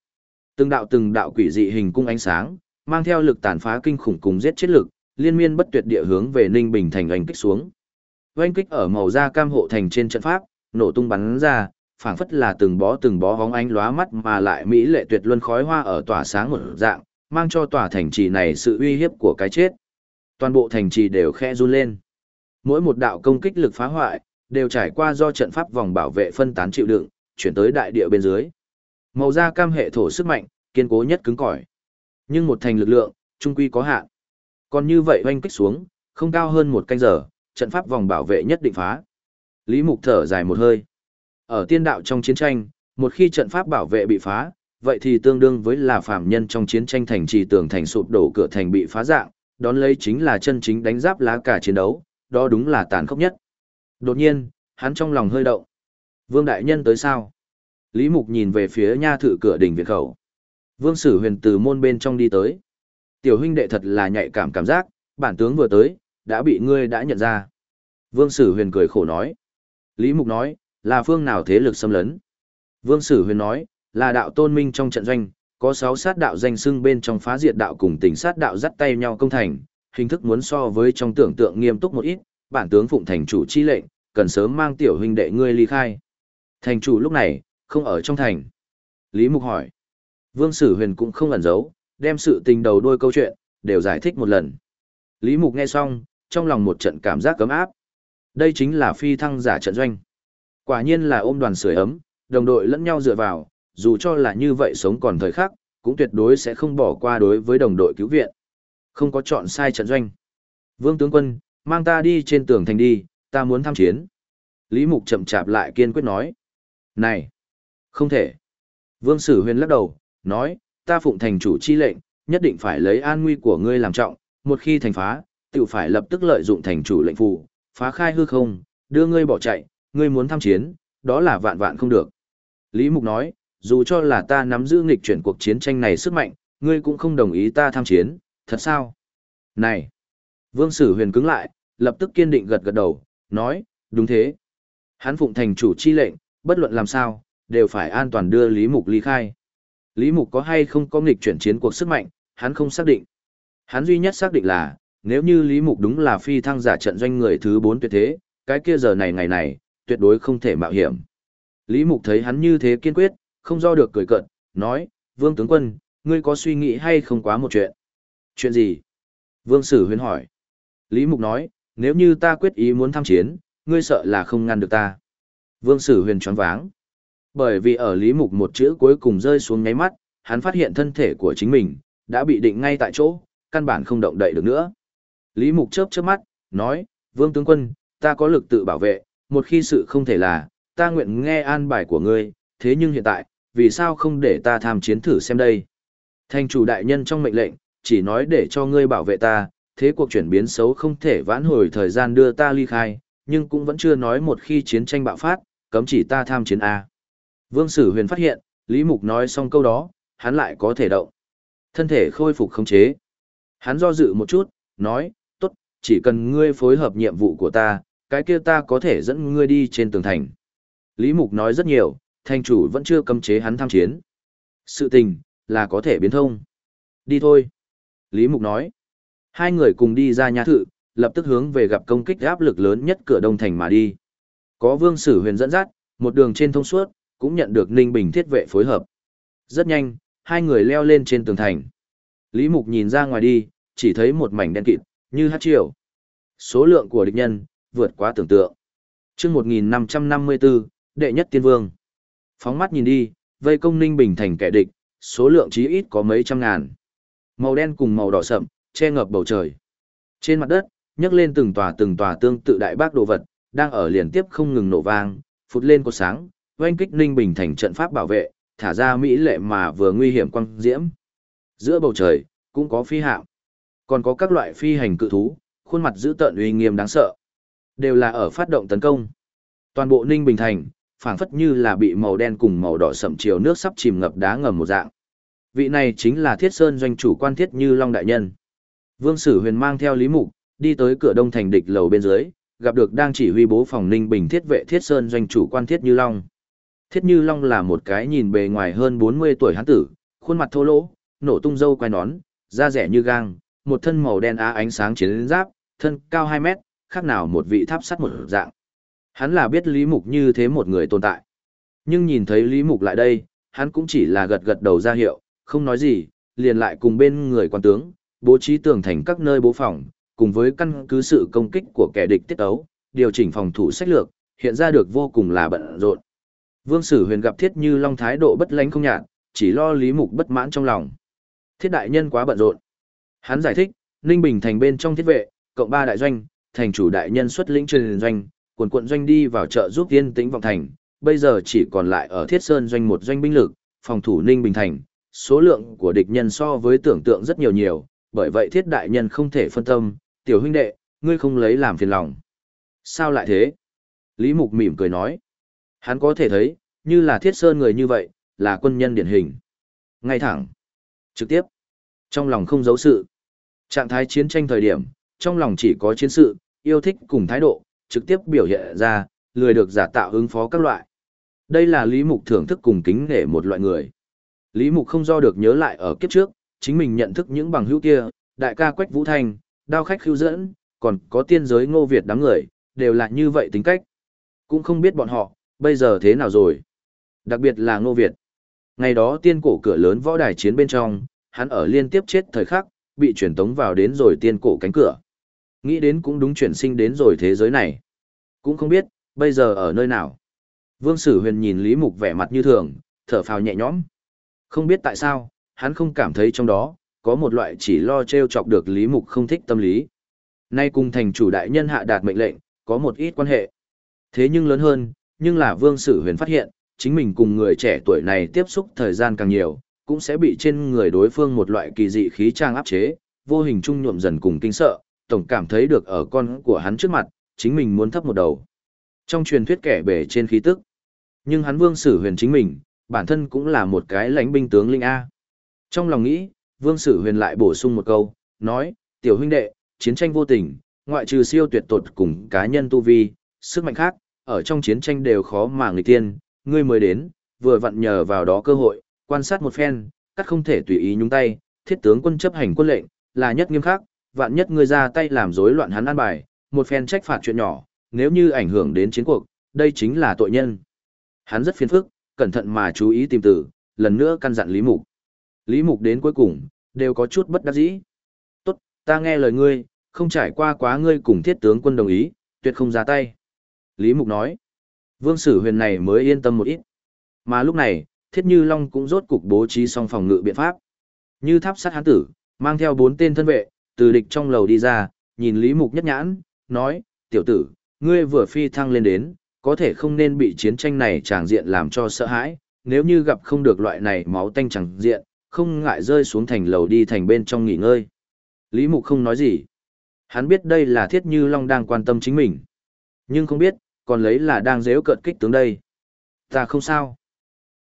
Từng đạo quỷ dị hình cung ánh sáng, mang theo lực tàn phá kinh khủng cùng giết chết lực, liên miên bất tuyệt địa hướng về Ninh Bình thành oanh kích xuống. Oanh kích ở màu da cam hộ thành trên trận pháp, nổ tung bắn ra, phảng phất là từng bó hóng ánh lóa mắt mà lại mỹ lệ tuyệt luân khói hoa ở tỏa sáng một dạng, mang cho tòa thành trì này sự uy hiếp của cái chết. Toàn bộ thành trì đều khẽ run lên. Mỗi một đạo công kích lực phá hoại, đều trải qua do trận pháp vòng bảo vệ phân tán chịu đựng, chuyển tới đại địa bên dưới. Màu da cam hệ thổ sức mạnh, kiên cố nhất cứng cỏi. Nhưng một thành lực lượng, trung quy có hạn. Còn như vậy oanh kích xuống, không cao hơn một canh giờ, trận pháp vòng bảo vệ nhất định phá. Lý Mục thở dài một hơi. Ở tiên đạo trong chiến tranh, một khi trận pháp bảo vệ bị phá, vậy thì tương đương với là phàm nhân trong chiến tranh thành trì tường thành sụp đổ cửa thành bị phá dạng, đón lấy chính là chân chính đánh giáp lá cả chiến đấu, đó đúng là tàn khốc nhất. Đột nhiên, hắn trong lòng hơi động. Vương đại nhân tới sao? Lý Mục nhìn về phía nha thự cửa đỉnh viện khẩu. Vương Sử Huyền từ môn bên trong đi tới. Tiểu huynh đệ thật là nhạy cảm giác, bản tướng vừa tới, đã bị ngươi đã nhận ra. Vương Sử Huyền cười khổ nói. Lý Mục nói, là phương nào thế lực xâm lấn? Vương Sử Huyền nói, là đạo tôn minh trong trận doanh, có 6 sát đạo danh xưng bên trong phá diệt đạo cùng tình sát đạo dắt tay nhau công thành, hình thức muốn so với trong tưởng tượng nghiêm túc một ít, bản tướng phụng thành chủ chi lệnh, cần sớm mang tiểu huynh đệ ngươi ly khai. Thành chủ lúc này, không ở trong thành. Lý Mục hỏi. Vương Sử Huyền cũng không ẩn giấu, đem sự tình đầu đuôi câu chuyện, đều giải thích một lần. Lý Mục nghe xong, trong lòng một trận cảm giác cấm áp. Đây chính là phi thăng giả trận doanh. Quả nhiên là ôm đoàn sưởi ấm, đồng đội lẫn nhau dựa vào, dù cho là như vậy sống còn thời khắc, cũng tuyệt đối sẽ không bỏ qua đối với đồng đội cứu viện. Không có chọn sai trận doanh. Vương tướng quân, mang ta đi trên tường thành đi, ta muốn tham chiến. Lý Mục chậm chạp lại kiên quyết nói. Này, không thể. Vương Sử Huyền lắc đầu, nói, ta phụng thành chủ chi lệnh, nhất định phải lấy an nguy của ngươi làm trọng, một khi thành phá, tự phải lập tức lợi dụng thành chủ lệnh phù, phá khai hư không, đưa ngươi bỏ chạy, ngươi muốn tham chiến, đó là vạn vạn không được. Lý Mục nói, dù cho là ta nắm giữ nghịch chuyển cuộc chiến tranh này sức mạnh, ngươi cũng không đồng ý ta tham chiến, thật sao? Này! Vương Sử Huyền cứng lại, lập tức kiên định gật gật đầu, nói, đúng thế. Hắn phụng thành chủ chi lệnh, bất luận làm sao, đều phải an toàn đưa Lý Mục ly khai. Lý Mục có hay không có nghịch chuyển chiến cuộc sức mạnh, hắn không xác định. Hắn duy nhất xác định là, nếu như Lý Mục đúng là phi thăng giả trận doanh người thứ 4 tuyệt thế, cái kia giờ này ngày này, tuyệt đối không thể mạo hiểm. Lý Mục thấy hắn như thế kiên quyết, không do được cười cợt, nói, Vương tướng quân, ngươi có suy nghĩ hay không quá một chuyện? Chuyện gì? Vương Sử Huyền hỏi. Lý Mục nói, nếu như ta quyết ý muốn tham chiến, ngươi sợ là không ngăn được ta. Vương Sử Huyền choáng váng. Bởi vì ở Lý Mục một chữ cuối cùng rơi xuống nháy mắt, hắn phát hiện thân thể của chính mình, đã bị định ngay tại chỗ, căn bản không động đậy được nữa. Lý Mục chớp chớp mắt, nói, Vương tướng quân, ta có lực tự bảo vệ, một khi sự không thể là, ta nguyện nghe an bài của ngươi, thế nhưng hiện tại, vì sao không để ta tham chiến thử xem đây? Thành chủ đại nhân trong mệnh lệnh, chỉ nói để cho ngươi bảo vệ ta, thế cuộc chuyển biến xấu không thể vãn hồi thời gian đưa ta ly khai, nhưng cũng vẫn chưa nói một khi chiến tranh bạo phát, cấm chỉ ta tham chiến A. Vương Sử Huyền phát hiện, Lý Mục nói xong câu đó, hắn lại có thể động. Thân thể khôi phục khống chế. Hắn do dự một chút, nói, tốt, chỉ cần ngươi phối hợp nhiệm vụ của ta, cái kia ta có thể dẫn ngươi đi trên tường thành. Lý Mục nói rất nhiều, thành chủ vẫn chưa cấm chế hắn tham chiến. Sự tình, là có thể biến thông. Đi thôi. Lý Mục nói. Hai người cùng đi ra nhà thự, lập tức hướng về gặp công kích áp lực lớn nhất cửa đông thành mà đi. Có Vương Sử Huyền dẫn dắt, một đường trên thông suốt, cũng nhận được Ninh Bình thiết vệ phối hợp. Rất nhanh, hai người leo lên trên tường thành. Lý Mục nhìn ra ngoài đi, chỉ thấy một mảnh đen kịt, như hát triều. Số lượng của địch nhân, vượt quá tưởng tượng. Chương 1554, đệ nhất tiên vương. Phóng mắt nhìn đi, vây công Ninh Bình thành kẻ địch, số lượng chí ít có mấy trăm ngàn. Màu đen cùng màu đỏ sậm, che ngập bầu trời. Trên mặt đất, nhấc lên từng tòa tương tự đại bác đồ vật, đang ở liên tiếp không ngừng nổ vang, phụt lên cột sáng, oanh kích Ninh Bình thành trận pháp bảo vệ, thả ra mỹ lệ mà vừa nguy hiểm quang diễm. Giữa bầu trời, cũng có phi hạm, còn có các loại phi hành cự thú, khuôn mặt dữ tợn uy nghiêm đáng sợ, đều là ở phát động tấn công. Toàn bộ Ninh Bình thành, phảng phất như là bị màu đen cùng màu đỏ sậm chiều nước sắp chìm ngập đá ngầm một dạng. Vị này chính là Thiết Sơn doanh chủ quan Thiết Như Long đại nhân. Vương Sử Huyền mang theo Lý Mục, đi tới cửa đông thành địch lầu bên dưới, gặp được đang chỉ huy bố phòng Ninh Bình thiết vệ Thiết Sơn doanh chủ quan Thiết Như Long. Thiết Như Long là một cái nhìn bề ngoài hơn 40 tuổi hán tử, khuôn mặt thô lỗ, nổ tung râu quai nón, da rẻ như gang, một thân màu đen á ánh sáng chiến giáp, thân cao 2 mét, khác nào một vị tháp sắt một dạng. Hắn là biết Lý Mục như thế một người tồn tại. Nhưng nhìn thấy Lý Mục lại đây, hắn cũng chỉ là gật gật đầu ra hiệu, không nói gì, liền lại cùng bên người quan tướng, bố trí tường thành các nơi bố phòng, cùng với căn cứ sự công kích của kẻ địch tiết ấu, điều chỉnh phòng thủ sách lược, hiện ra được vô cùng là bận rộn. Vương Sử Huyền gặp Thiết Như Long thái độ bất lãnh không nhạt, chỉ lo Lý Mục bất mãn trong lòng. Thiết đại nhân quá bận rộn. Hắn giải thích, Ninh Bình thành bên trong thiết vệ, cộng 3 đại doanh, thành chủ đại nhân xuất lĩnh truyền doanh, quận doanh đi vào trợ giúp Yên Tĩnh Vọng thành, bây giờ chỉ còn lại ở Thiết Sơn doanh một doanh binh lực, phòng thủ Ninh Bình thành, số lượng của địch nhân so với tưởng tượng rất nhiều, bởi vậy Thiết đại nhân không thể phân tâm, tiểu huynh đệ, ngươi không lấy làm phiền lòng. Sao lại thế? Lý Mục mỉm cười nói. Hắn có thể thấy, như là Thiết Sơn người như vậy, là quân nhân điển hình. Ngay thẳng, trực tiếp, trong lòng không giấu sự. Trạng thái chiến tranh thời điểm, trong lòng chỉ có chiến sự, yêu thích cùng thái độ, trực tiếp biểu hiện ra, lười được giả tạo ứng phó các loại. Đây là Lý Mục thưởng thức cùng kính nể một loại người. Lý Mục không do được nhớ lại ở kiếp trước, chính mình nhận thức những bằng hữu kia, đại ca Quách Vũ Thanh, đao khách Khưu Dẫn, còn có tiên giới Ngô Việt đám người, đều là như vậy tính cách. Cũng không biết bọn họ, bây giờ thế nào rồi. Đặc biệt là Ngô Việt. Ngày đó tiên cổ cửa lớn võ đài chiến bên trong, hắn ở liên tiếp chết thời khắc, bị chuyển tống vào đến rồi tiên cổ cánh cửa. Nghĩ đến cũng đúng chuyển sinh đến rồi thế giới này. Cũng không biết, bây giờ ở nơi nào. Vương Sử Huyền nhìn Lý Mục vẻ mặt như thường, thở phào nhẹ nhõm. Không biết tại sao, hắn không cảm thấy trong đó, có một loại chỉ lo trêu chọc được Lý Mục không thích tâm lý. Nay cùng thành chủ đại nhân hạ đạt mệnh lệnh, có một ít quan hệ. Thế nhưng lớn hơn, nhưng là Vương Sử Huyền phát hiện, chính mình cùng người trẻ tuổi này tiếp xúc thời gian càng nhiều, cũng sẽ bị trên người đối phương một loại kỳ dị khí trang áp chế, vô hình trung nhuộm dần cùng kinh sợ, tổng cảm thấy được ở con của hắn trước mặt, chính mình muốn thấp một đầu. Trong truyền thuyết kẻ bể trên khí tức. Nhưng hắn Vương Sử Huyền chính mình, bản thân cũng là một cái lãnh binh tướng linh A. Trong lòng nghĩ, Vương Sử Huyền lại bổ sung một câu, nói, tiểu huynh đệ, chiến tranh vô tình, ngoại trừ siêu tuyệt tột cùng cá nhân tu vi, sức mạnh khác, ở trong chiến tranh đều khó mà nghịch tiên, ngươi mới đến, vừa vặn nhờ vào đó cơ hội, quan sát một phen, các không thể tùy ý nhúng tay, thiết tướng quân chấp hành quân lệnh, là nhất nghiêm khắc, vạn nhất ngươi ra tay làm rối loạn hắn an bài, một phen trách phạt chuyện nhỏ, nếu như ảnh hưởng đến chiến cuộc, đây chính là tội nhân. Hắn rất phiền phức, cẩn thận mà chú ý tìm từ, lần nữa căn dặn Lý Mục. Lý Mục đến cuối cùng, đều có chút bất đắc dĩ. Tốt, ta nghe lời ngươi, không trải qua quá ngươi cùng thiết tướng quân đồng ý, tuyệt không ra tay. Lý Mục nói, Vương Sử Huyền này mới yên tâm một ít. Mà lúc này, Thiết Như Long cũng rốt cục bố trí xong phòng ngự biện pháp. Như tháp sắt hán tử, mang theo 4 tên thân vệ, từ địch trong lầu đi ra, nhìn Lý Mục nhất nhãn, nói, tiểu tử, ngươi vừa phi thăng lên đến, có thể không nên bị chiến tranh này tràng diện làm cho sợ hãi, nếu như gặp không được loại này máu tanh tràng diện, không ngại rơi xuống thành lầu đi thành bên trong nghỉ ngơi. Lý Mục không nói gì. Hắn biết đây là Thiết Như Long đang quan tâm chính mình. Nhưng không biết, còn lấy là đang giễu cợt kích tướng đây. Ta không sao.